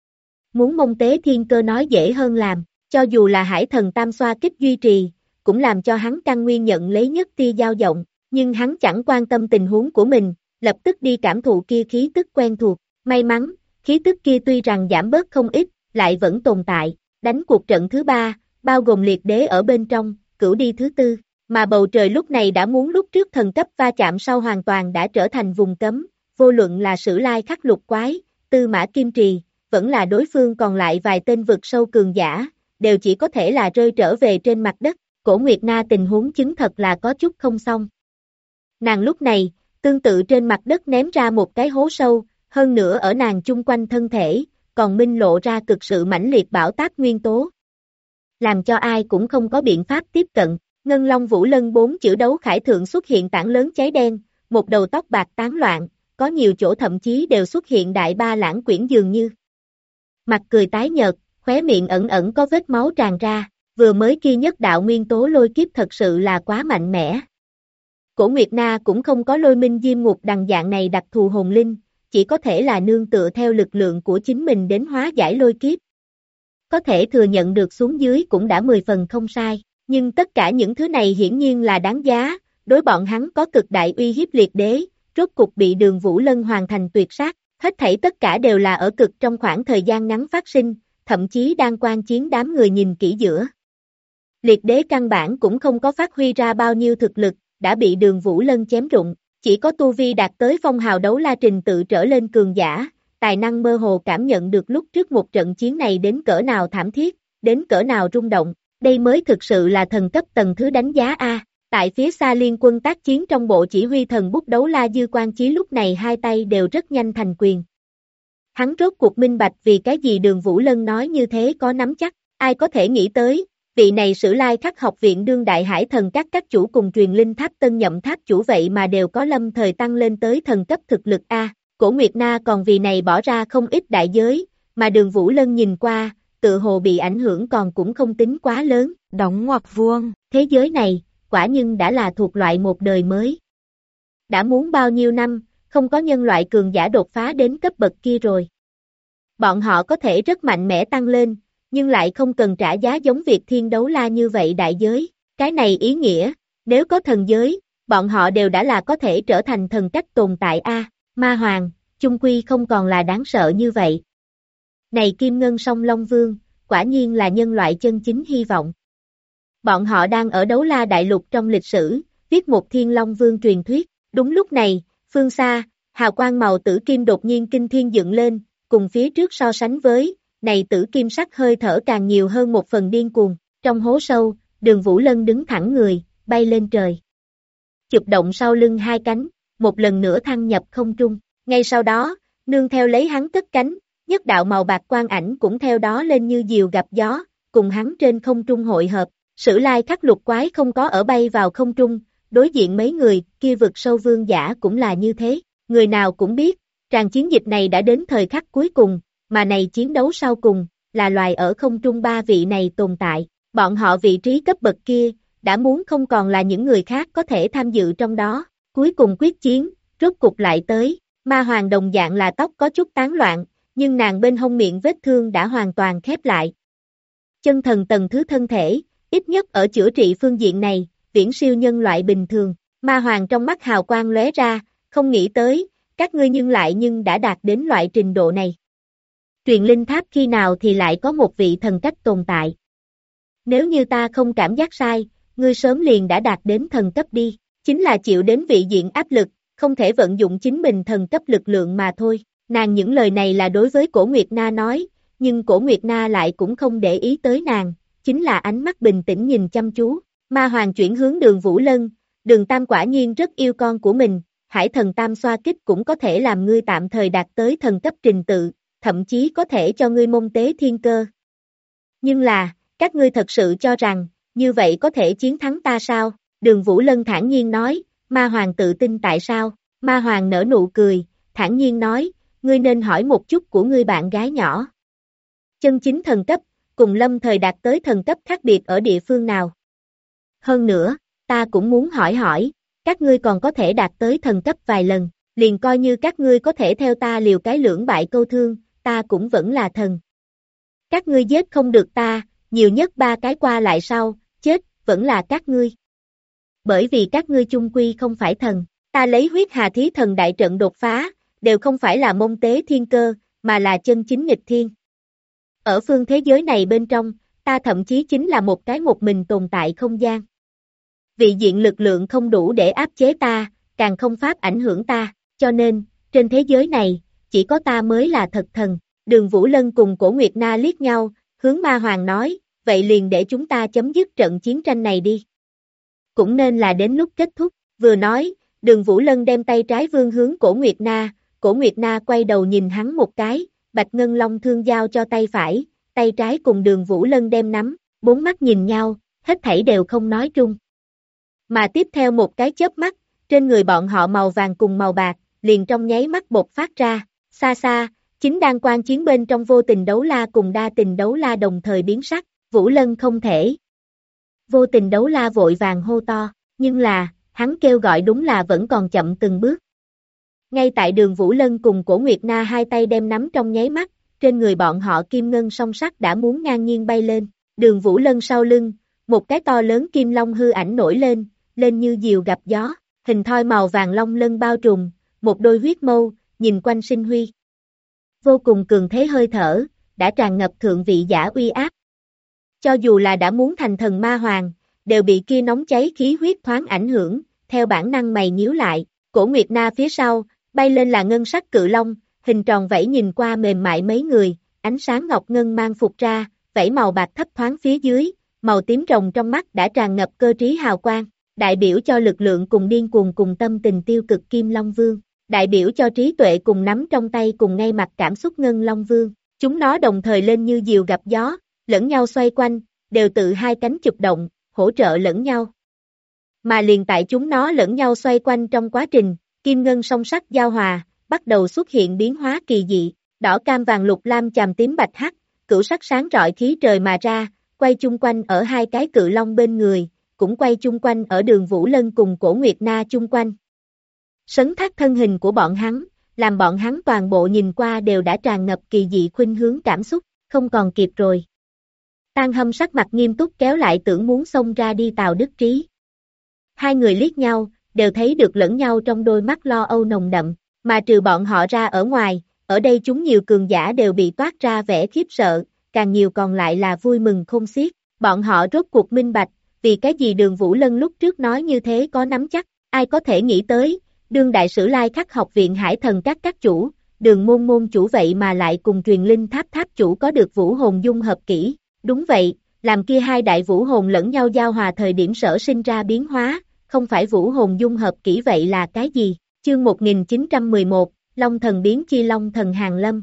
Muốn mông tế thiên cơ nói dễ hơn làm, cho dù là hải thần tam xoa kích duy trì, cũng làm cho hắn căn nguyên nhận lấy nhất tia dao động, nhưng hắn chẳng quan tâm tình huống của mình, lập tức đi cảm thụ kia khí tức quen thuộc, may mắn, khí tức kia tuy rằng giảm bớt không ít, lại vẫn tồn tại, đánh cuộc trận thứ 3, bao gồm liệt đế ở bên trong, cửu đi thứ 4, mà bầu trời lúc này đã muốn lúc trước thần cấp va chạm sau hoàn toàn đã trở thành vùng cấm, vô luận là Sử Lai Khắc Lục Quái, Tư Mã Kim Trì, vẫn là đối phương còn lại vài tên vực sâu cường giả, đều chỉ có thể là rơi trở về trên mặt đất, Cổ Nguyệt Na tình huống chứng thật là có chút không xong. Nàng lúc này, tương tự trên mặt đất ném ra một cái hố sâu, hơn nữa ở nàng chung quanh thân thể, còn minh lộ ra cực sự mãnh liệt bão táp nguyên tố. Làm cho ai cũng không có biện pháp tiếp cận, Ngân Long Vũ Lân 4 chữ đấu khải thượng xuất hiện tảng lớn cháy đen, một đầu tóc bạc tán loạn, có nhiều chỗ thậm chí đều xuất hiện đại ba lãng quyển dường như. Mặt cười tái nhợt, khóe miệng ẩn có vết máu tràn ra, vừa mới kia nhất đạo nguyên tố lôi kiếp thật sự là quá mạnh mẽ. Cổ Nguyệt Na cũng không có lôi minh diêm ngục đằng dạng này đặc thù hồn linh, chỉ có thể là nương tựa theo lực lượng của chính mình đến hóa giải lôi kiếp. Có thể thừa nhận được xuống dưới cũng đã 10 phần không sai, nhưng tất cả những thứ này hiển nhiên là đáng giá, đối bọn hắn có cực đại uy hiếp liệt đế, rốt cục bị Đường Vũ Lân hoàn thành tuyệt sát, hết thảy tất cả đều là ở cực trong khoảng thời gian ngắn phát sinh, thậm chí đang quan chiến đám người nhìn kỹ giữa. Liệt đế căn bản cũng không có phát huy ra bao nhiêu thực lực, đã bị Đường Vũ Lân chém rụng, chỉ có tu vi đạt tới phong hào đấu la trình tự trở lên cường giả, tài năng mơ hồ cảm nhận được lúc trước một trận chiến này đến cỡ nào thảm thiết, đến cỡ nào rung động, đây mới thực sự là thần cấp tầng thứ đánh giá A. Tại phía xa liên quân tác chiến trong bộ chỉ huy thần bút đấu la Dư Quan Chí lúc này hai tay đều rất nhanh thành quyền. Hắn rốt cuộc minh bạch vì cái gì Đường Vũ Lân nói như thế có nắm chắc, ai có thể nghĩ tới, vị này Sử Lai Khắc học viện đương đại hải thần các chủ cùng truyền linh tháp tân nhậm tháp chủ vậy mà đều có lâm thời tăng lên tới thần cấp thực lực A, Cổ Nguyệt Na còn vì này bỏ ra không ít đại giới, mà Đường Vũ Lân nhìn qua, tự hồ bị ảnh hưởng còn cũng không tính quá lớn, đóng ngoặc vuông, thế giới này, quả nhưng đã là thuộc loại một đời mới. Đã muốn bao nhiêu năm, không có nhân loại cường giả đột phá đến cấp bậc kia rồi. Bọn họ có thể rất mạnh mẽ tăng lên, nhưng lại không cần trả giá giống Việt Thiên Đấu La như vậy đại giới. Cái này ý nghĩa, nếu có thần giới, bọn họ đều đã là có thể trở thành thần cách tồn tại A, Ma Hoàng, chung quy không còn là đáng sợ như vậy. Này Kim Ngân Song Long Vương, quả nhiên là nhân loại chân chính hy vọng. Bọn họ đang ở Đấu La Đại Lục trong lịch sử, viết một Thiên Long Vương truyền thuyết. Đúng lúc này, phương xa, hào quang màu tử kim đột nhiên kinh thiên dựng lên, cùng phía trước so sánh với, này tử kim sắc hơi thở càng nhiều hơn một phần điên cuồng. Trong hố sâu, Đường Vũ Lân đứng thẳng người, bay lên trời. Chụp động sau lưng hai cánh, một lần nữa thăng nhập không trung. Ngay sau đó, nương theo lấy hắn cất cánh, nhất đạo màu bạc quang ảnh cũng theo đó lên như diều gặp gió, cùng hắn trên không trung hội hợp. Sử lai khắc lục quái không có ở bay vào không trung, đối diện mấy người, kia vực sâu vương giả cũng là như thế. Người nào cũng biết, tràng chiến dịch này đã đến thời khắc cuối cùng, mà này chiến đấu sau cùng, là loài ở không trung ba vị này tồn tại. Bọn họ vị trí cấp bậc kia, đã muốn không còn là những người khác có thể tham dự trong đó. Cuối cùng quyết chiến, rốt cục lại tới, ma hoàng đồng dạng là tóc có chút tán loạn, nhưng nàng bên hông miệng vết thương đã hoàn toàn khép lại. Chân thần tầng thứ thân thể, ít nhất ở chữa trị phương diện này, viễn siêu nhân loại bình thường. Ma hoàng trong mắt hào quang lóe ra, không nghĩ tới, các ngươi nhưng đã đạt đến loại trình độ này. Truyền linh tháp khi nào thì lại có một vị thần cách tồn tại. Nếu như ta không cảm giác sai, ngươi sớm liền đã đạt đến thần cấp đi, chính là chịu đến vị diện áp lực, không thể vận dụng chính mình thần cấp lực lượng mà thôi. Nàng những lời này là đối với Cổ Nguyệt Na nói, nhưng Cổ Nguyệt Na lại cũng không để ý tới nàng, chính là ánh mắt bình tĩnh nhìn chăm chú. Ma hoàng chuyển hướng Đường Vũ Lân, Đường Tam quả nhiên rất yêu con của mình, Hải thần tam xoa kích cũng có thể làm ngươi tạm thời đạt tới thần cấp trình tự, thậm chí có thể cho ngươi mông tế thiên cơ. Nhưng là, các ngươi thật sự cho rằng, như vậy có thể chiến thắng ta sao? Đường Vũ Lân thản nhiên nói, Ma hoàng tự tin tại sao? Ma hoàng nở nụ cười, thản nhiên nói, ngươi nên hỏi một chút của ngươi bạn gái nhỏ. Chân chính thần cấp, cùng lâm thời đạt tới thần cấp khác biệt ở địa phương nào? Hơn nữa, ta cũng muốn hỏi hỏi, các ngươi còn có thể đạt tới thần cấp vài lần, liền coi như các ngươi có thể theo ta liều cái lưỡng bại câu thương, ta cũng vẫn là thần. Các ngươi giết không được ta, nhiều nhất 3 cái qua lại sau, chết, vẫn là các ngươi. Bởi vì các ngươi chung quy không phải thần, ta lấy huyết hà thí thần đại trận đột phá, đều không phải là mông tế thiên cơ, mà là chân chính nghịch thiên. Ở phương thế giới này bên trong, ta thậm chí chính là một cái một mình tồn tại không gian. Vị diện lực lượng không đủ để áp chế ta, càng không pháp ảnh hưởng ta, cho nên, trên thế giới này, chỉ có ta mới là thật thần. Đường Vũ Lân cùng Cổ Nguyệt Na liếc nhau, hướng Ma hoàng nói, vậy liền để chúng ta chấm dứt trận chiến tranh này đi. Cũng nên là đến lúc kết thúc, vừa nói, Đường Vũ Lân đem tay trái vươn hướng Cổ Nguyệt Na quay đầu nhìn hắn một cái, Bạch Ngân Long thương giao cho tay phải, tay trái cùng Đường Vũ Lân đem nắm, bốn mắt nhìn nhau, hết thảy đều không nói chung. Mà tiếp theo một cái chớp mắt, trên người bọn họ màu vàng cùng màu bạc, liền trong nháy mắt bộc phát ra, xa xa, chính đang quan chiến bên trong vô tình đấu la cùng đa tình đấu la đồng thời biến sắc, Vũ Lân không thể. Vô tình đấu la vội vàng hô to, nhưng là, hắn kêu gọi đúng là vẫn còn chậm từng bước. Ngay tại Đường Vũ Lân cùng Cổ Nguyệt Na hai tay đem nắm trong nháy mắt, trên người bọn họ kim ngân song sắc đã muốn ngang nhiên bay lên, Đường Vũ Lân sau lưng, một cái to lớn kim long hư ảnh nổi lên, lên như diều gặp gió, hình thoi màu vàng long lân bao trùm, một đôi huyết mâu, nhìn quanh sinh huy. Vô cùng cường thế hơi thở, đã tràn ngập thượng vị giả uy áp. Cho dù là đã muốn thành thần ma hoàng, đều bị kia nóng cháy khí huyết thoáng ảnh hưởng, theo bản năng mày nhíu lại, Cổ Nguyệt Na phía sau, bay lên là ngân sắc cự long, hình tròn vẫy nhìn qua mềm mại mấy người, ánh sáng ngọc ngân mang phục ra, vẫy màu bạc thấp thoáng phía dưới, màu tím rồng trong mắt đã tràn ngập cơ trí hào quang, đại biểu cho lực lượng cùng điên cuồng cùng tâm tình tiêu cực Kim Long Vương, đại biểu cho trí tuệ cùng nắm trong tay cùng ngay mặt cảm xúc Ngân Long Vương, chúng nó đồng thời lên như diều gặp gió, lẫn nhau xoay quanh, đều tự hai cánh chụp động, hỗ trợ lẫn nhau. Mà liền tại chúng nó lẫn nhau xoay quanh trong quá trình, kim ngân song sắc giao hòa, bắt đầu xuất hiện biến hóa kỳ dị, đỏ cam vàng lục lam chàm tím bạch hắc, cửu sắc sáng rọi khí trời mà ra, quay chung quanh ở hai cái cự long bên người, cũng quay chung quanh ở Đường Vũ Lân cùng Cổ Nguyệt Na chung quanh. Sấn thác thân hình của bọn hắn, làm bọn hắn toàn bộ nhìn qua đều đã tràn ngập kỳ dị khuynh hướng cảm xúc, không còn kịp rồi. Tang Hâm sắc mặt nghiêm túc kéo lại tưởng muốn xông ra đi Tào Đức Trí. Hai người liếc nhau, đều thấy được lẫn nhau trong đôi mắt lo âu nồng đậm, mà trừ bọn họ ra ở ngoài, ở đây chúng nhiều cường giả đều bị toát ra vẻ khiếp sợ, càng nhiều còn lại là vui mừng khôn xiết, bọn họ rốt cuộc minh bạch, vì cái gì Đường Vũ Lân lúc trước nói như thế có nắm chắc, ai có thể nghĩ tới, đương đại sử lai khắc học viện hải thần các chủ, Đường môn chủ vậy mà lại cùng truyền linh tháp chủ có được vũ hồn dung hợp kỹ, đúng vậy, làm kia hai đại vũ hồn lẫn nhau giao hòa thời điểm sở sinh ra biến hóa, không phải vũ hồn dung hợp kỹ vậy là cái gì? Chương 1911, Long thần biến chi Long thần hàng lâm.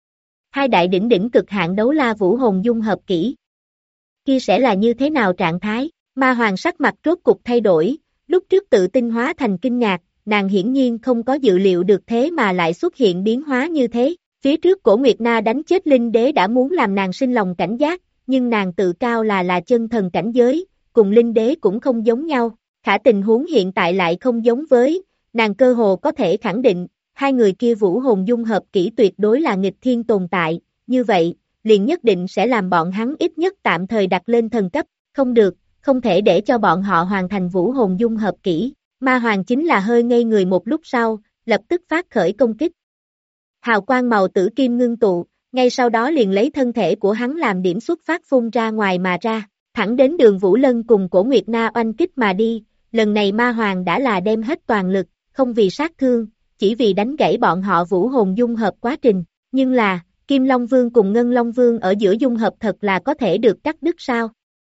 Hai đại đỉnh cực hạn đấu la vũ hồn dung hợp kỹ. Kia sẽ là như thế nào trạng thái? Ma Hoàng sắc mặt rốt cục thay đổi, lúc trước tự tin hóa thành kinh ngạc, nàng hiển nhiên không có dự liệu được thế mà lại xuất hiện biến hóa như thế. Phía trước Cổ Nguyệt Na đánh chết Linh Đế đã muốn làm nàng sinh lòng cảnh giác, nhưng nàng tự cao là chân thần cảnh giới, cùng Linh Đế cũng không giống nhau. Khả tình huống hiện tại lại không giống với, nàng cơ hồ có thể khẳng định, hai người kia vũ hồn dung hợp kỹ tuyệt đối là nghịch thiên tồn tại, như vậy, liền nhất định sẽ làm bọn hắn ít nhất tạm thời đặt lên thần cấp, không được, không thể để cho bọn họ hoàn thành vũ hồn dung hợp kỹ. Ma Hoàng chính là hơi ngây người một lúc sau, lập tức phát khởi công kích. Hào quang màu tử kim ngưng tụ, ngay sau đó liền lấy thân thể của hắn làm điểm xuất phát phun ra ngoài mà ra, thẳng đến Đường Vũ Lân cùng Cổ Nguyệt Na oanh kích mà đi. Lần này Ma Hoàng đã là đem hết toàn lực, không vì sát thương, chỉ vì đánh gãy bọn họ vũ hồn dung hợp quá trình. Nhưng là, Kim Long Vương cùng Ngân Long Vương ở giữa dung hợp thật là có thể được cắt đứt sao?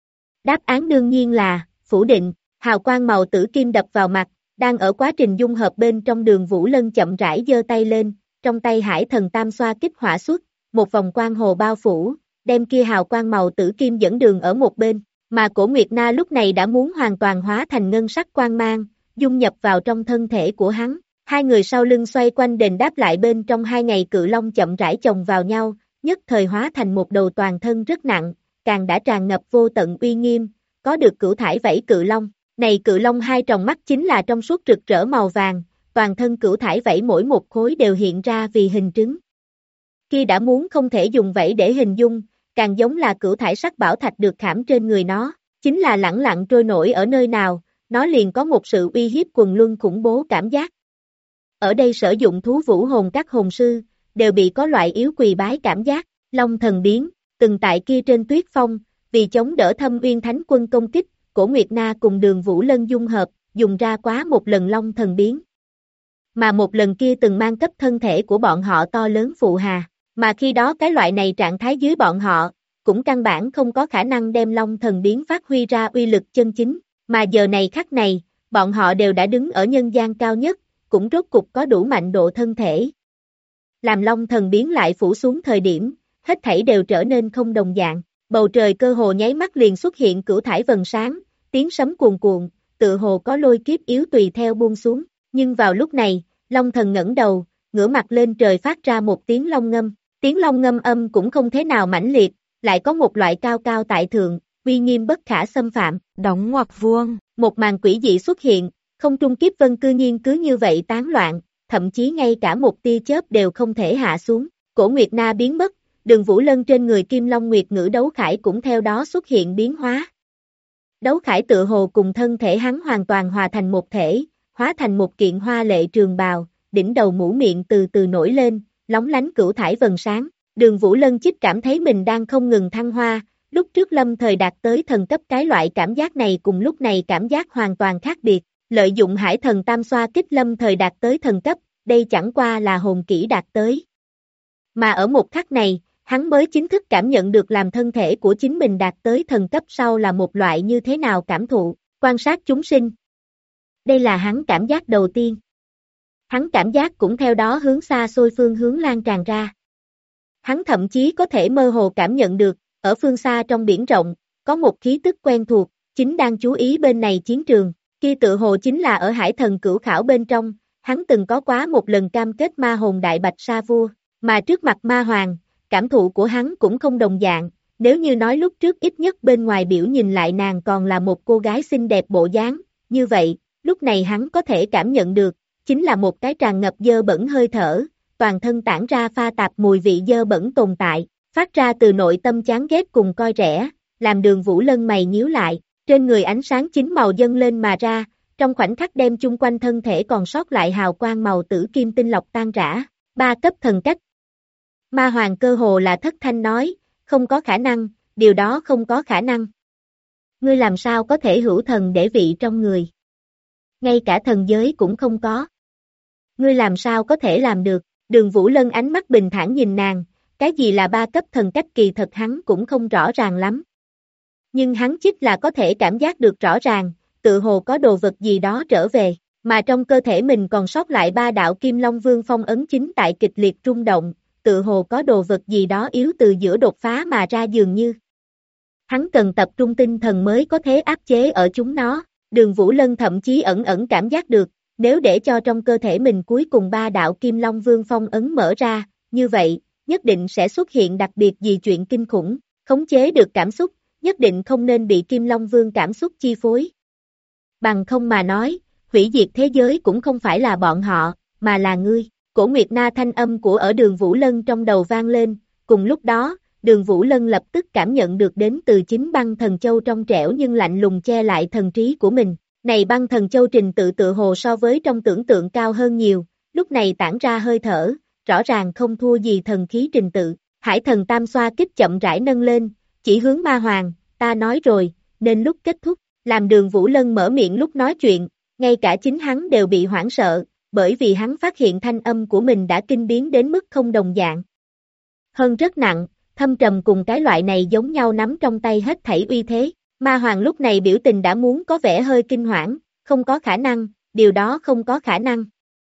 Đáp án đương nhiên là, phủ định. Hào quang màu tử kim đập vào mặt, đang ở quá trình dung hợp bên trong Đường Vũ Lân chậm rãi giơ tay lên, trong tay Hải Thần Tam Xoa kích hỏa xuất, một vòng quang hồ bao phủ, đem kia hào quang màu tử kim dẫn đường ở một bên, mà Cổ Nguyệt Na lúc này đã muốn hoàn toàn hóa thành ngân sắc quang mang, dung nhập vào trong thân thể của hắn. Hai người sau lưng xoay quanh đền đáp lại bên trong hai ngày cự long chậm rãi chồng vào nhau, nhất thời hóa thành một đầu toàn thân rất nặng, càng đã tràn ngập vô tận uy nghiêm, có được cửu thải vảy cự long. Này cự long hai tròng mắt chính là trong suốt rực rỡ màu vàng, toàn thân cửu thải vảy mỗi một khối đều hiện ra vì hình trứng. Kia đã muốn không thể dùng vảy để hình dung, càng giống là cửu thải sắc bảo thạch được khảm trên người nó, chính là lẳng lặng trôi nổi ở nơi nào, nó liền có một sự uy hiếp quần luân khủng bố cảm giác. Ở đây sử dụng thú vũ hồn các hồn sư, đều bị có loại yếu quỳ bái cảm giác, Long thần biến, từng tại kia trên tuyết phong, vì chống đỡ Thâm Uyên Thánh Quân công kích, Cổ Nguyệt Na cùng Đường Vũ Lân dung hợp, dùng ra quá một lần Long thần biến. Mà một lần kia từng mang cấp thân thể của bọn họ to lớn phụ hà, mà khi đó cái loại này trạng thái dưới bọn họ, cũng căn bản không có khả năng đem Long thần biến phát huy ra uy lực chân chính, mà giờ này khắc này, bọn họ đều đã đứng ở nhân gian cao nhất, cũng rốt cục có đủ mạnh độ thân thể. Làm Long thần biến lại phủ xuống thời điểm, hết thảy đều trở nên không đồng dạng, bầu trời cơ hồ nháy mắt liền xuất hiện cửu thải vầng sáng, tiếng sấm cuồn cuộn, tự hồ có lôi kiếp yếu tùy theo buông xuống, nhưng vào lúc này, Long thần ngẩng đầu, ngửa mặt lên trời phát ra một tiếng long ngâm âm cũng không thế nào mãnh liệt, lại có một loại cao cao tại thượng, uy nghiêm bất khả xâm phạm, đóng ngoặc vuông, một màn quỷ dị xuất hiện, không trung kiếp vân cư nhiên cứ như vậy tán loạn, thậm chí ngay cả một tia chớp đều không thể hạ xuống, Cổ Nguyệt Na biến mất, Đường Vũ Lân trên người Kim Long Nguyệt Ngữ đấu khải cũng theo đó xuất hiện biến hóa. Đấu khải tự hồ cùng thân thể hắn hoàn toàn hòa thành một thể, hóa thành một kiện hoa lệ trường bào, đỉnh đầu mũ miệng từ từ nổi lên, lóng lánh cửu thải vầng sáng. Đường Vũ Lân chích cảm thấy mình đang không ngừng thăng hoa, lúc trước lâm thời đạt tới thần cấp cái loại cảm giác này cùng lúc này cảm giác hoàn toàn khác biệt, lợi dụng Hải Thần Tam Xoa kích lâm thời đạt tới thần cấp, đây chẳng qua là hồn kỹ đạt tới. Mà ở một khắc này, hắn mới chính thức cảm nhận được làm thân thể của chính mình đạt tới thần cấp sau là một loại như thế nào cảm thụ, quan sát chúng sinh. Đây là hắn cảm giác đầu tiên. Hắn cảm giác cũng theo đó hướng xa xôi phương hướng lan tràn ra. Hắn thậm chí có thể mơ hồ cảm nhận được, ở phương xa trong biển rộng, có một khí tức quen thuộc, chính đang chú ý bên này chiến trường, kia tự hồ chính là ở Hải Thần Cửu Khảo bên trong, hắn từng có quá một lần cam kết ma hồn đại bạch sa vua, mà trước mặt ma hoàng, cảm thụ của hắn cũng không đồng dạng, nếu như nói lúc trước ít nhất bên ngoài biểu nhìn lại nàng còn là một cô gái xinh đẹp bộ dáng, như vậy, lúc này hắn có thể cảm nhận được, chính là một cái tràn ngập dơ bẩn hơi thở, toàn thân tản ra pha tạp mùi vị dơ bẩn tồn tại, phát ra từ nội tâm chán ghét cùng coi rẻ, làm Đường Vũ Lân mày nhíu lại, trên người ánh sáng chính màu dâng lên mà ra, trong khoảnh khắc đem chung quanh thân thể còn sót lại hào quang màu tử kim tinh lọc tan rã, 3 cấp thần cách. Ma Hoàng cơ hồ là thất thanh nói, không có khả năng, điều đó không có khả năng. Ngươi làm sao có thể hữu thần để vị trong người? Ngay cả thần giới cũng không có. Ngươi làm sao có thể làm được? Đường Vũ Lân ánh mắt bình thản nhìn nàng, cái gì là 3 cấp thần cách kỳ thật hắn cũng không rõ ràng lắm. nhưng hắn chích là có thể cảm giác được rõ ràng, tự hồ có đồ vật gì đó trở về, mà trong cơ thể mình còn sót lại 3 đạo Kim Long Vương phong ấn chính tại kịch liệt rung động, tự hồ có đồ vật gì đó yếu từ giữa đột phá mà ra dường như. Hắn cần tập trung tinh thần mới có thể áp chế ở chúng nó, Đường Vũ Lân thậm chí ẩn ẩn cảm giác được, nếu để cho trong cơ thể mình cuối cùng 3 đạo Kim Long Vương phong ấn mở ra, như vậy, nhất định sẽ xuất hiện đặc biệt gì chuyện kinh khủng, khống chế được cảm xúc, nhất định không nên bị Kim Long Vương cảm xúc chi phối. Bằng không mà nói, hủy diệt thế giới cũng không phải là bọn họ, mà là ngươi. Cổ Nguyệt Na thanh âm của ở Đường Vũ Lân trong đầu vang lên, cùng lúc đó, Đường Vũ Lân lập tức cảm nhận được đến từ chính băng thần châu trong trẻo nhưng lạnh lùng che lại thần trí của mình. Này băng thần châu trình tự tự hồ so với trong tưởng tượng cao hơn nhiều, lúc này tản ra hơi thở, rõ ràng không thua gì thần khí trình tự. Hải thần tam xoa kích chậm rãi nâng lên, chỉ hướng Ma Hoàng, ta nói rồi, nên lúc kết thúc, làm Đường Vũ Lân mở miệng lúc nói chuyện, ngay cả chính hắn đều bị hoảng sợ, bởi vì hắn phát hiện thanh âm của mình đã kinh biến đến mức không đồng dạng. Hơn rất nặng, thâm trầm cùng cái loại này giống nhau nắm trong tay hết thảy uy thế. Ma Hoàng lúc này biểu tình đã muốn có vẻ hơi kinh hoảng, không có khả năng, điều đó không có khả năng.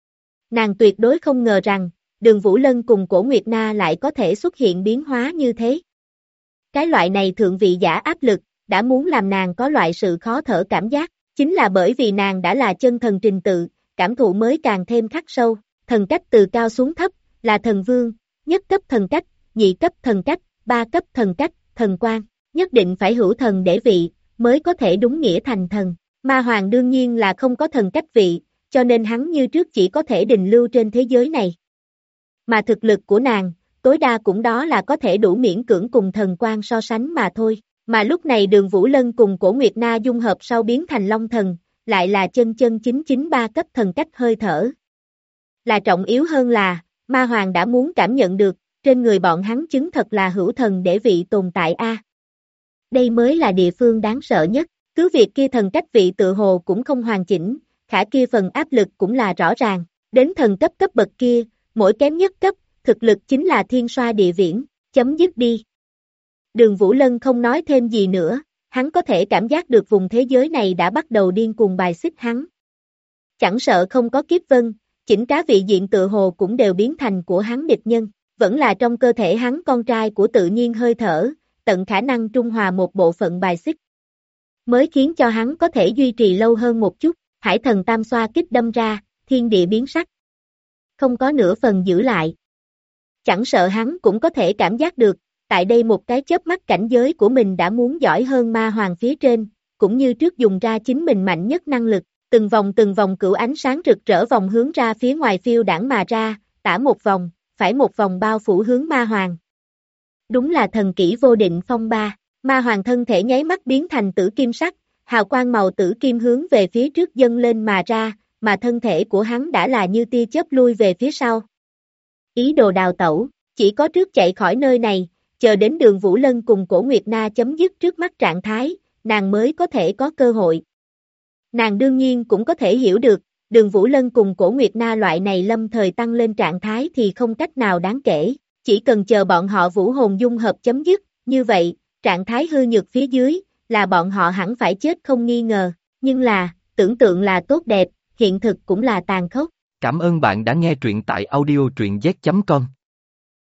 Nàng tuyệt đối không ngờ rằng, Đường Vũ Lân cùng Cổ Nguyệt Na lại có thể xuất hiện biến hóa như thế. Cái loại này thượng vị giả áp lực, đã muốn làm nàng có loại sự khó thở cảm giác, chính là bởi vì nàng đã là chân thần trình tự, cảm thụ mới càng thêm khắc sâu, thần cách từ cao xuống thấp, là thần vương, nhất cấp thần cách, nhị cấp thần cách, ba cấp thần cách, thần quan, nhất định phải hữu thần để vị, mới có thể đúng nghĩa thành thần. Ma Hoàng đương nhiên là không có thần cách vị, cho nên hắn như trước chỉ có thể đình lưu trên thế giới này. Mà thực lực của nàng, tối đa cũng đó là có thể đủ miễn cưỡng cùng thần quan so sánh mà thôi. Mà lúc này Đường Vũ Lân cùng Cổ Nguyệt Na dung hợp sau biến thành Long Thần, lại là chân chân chính chính 3 cấp thần cách hơi thở. Là trọng yếu hơn là, Ma Hoàng đã muốn cảm nhận được, trên người bọn hắn chứng thật là hữu thần để vị tồn tại a. Đây mới là địa phương đáng sợ nhất, cứ việc kia thần cách vị tự hồ cũng không hoàn chỉnh, khả kia phần áp lực cũng là rõ ràng, đến thần cấp cấp bậc kia, mỗi kém nhất cấp, thực lực chính là thiên xoa địa viễn, chấm dứt đi. Đường Vũ Lân không nói thêm gì nữa, hắn có thể cảm giác được vùng thế giới này đã bắt đầu điên cuồng bài xích hắn. Chẳng sợ không có kiếp vân, chỉnh cá vị diện tự hồ cũng đều biến thành của hắn địch nhân, vẫn là trong cơ thể hắn con trai của tự nhiên hơi thở, tận khả năng trung hòa một bộ phận bài xích. Mới khiến cho hắn có thể duy trì lâu hơn một chút, hải thần tam xoa kích đâm ra, thiên địa biến sắc. Không có nửa phần giữ lại. Chẳng sợ hắn cũng có thể cảm giác được, tại đây một cái chớp mắt cảnh giới của mình đã muốn giỏi hơn Ma Hoàng phía trên, cũng như trước dùng ra chính mình mạnh nhất năng lực, từng vòng cửu ánh sáng rực rỡ vòng hướng ra phía ngoài phiêu đảng mà ra, tả một vòng, phải một vòng bao phủ hướng Ma Hoàng. Đúng là thần kỹ vô định phong ba, Ma Hoàng thân thể nháy mắt biến thành tử kim sắc, hào quang màu tử kim hướng về phía trước dâng lên mà ra, mà thân thể của hắn đã là như tia chớp lui về phía sau. Ý đồ đào tẩu, chỉ có trước chạy khỏi nơi này, chờ đến Đường Vũ Lân cùng Cổ Nguyệt Na chấm dứt trước mắt trạng thái, nàng mới có thể có cơ hội. Nàng đương nhiên cũng có thể hiểu được, Đường Vũ Lân cùng Cổ Nguyệt Na loại này lâm thời tăng lên trạng thái thì không cách nào đáng kể, chỉ cần chờ bọn họ vũ hồn dung hợp chấm dứt, như vậy, trạng thái hư nhược phía dưới, là bọn họ hẳn phải chết không nghi ngờ, nhưng là, tưởng tượng là tốt đẹp, hiện thực cũng là tàn khốc. Cảm ơn bạn đã nghe truyện tại audio truyện z.com.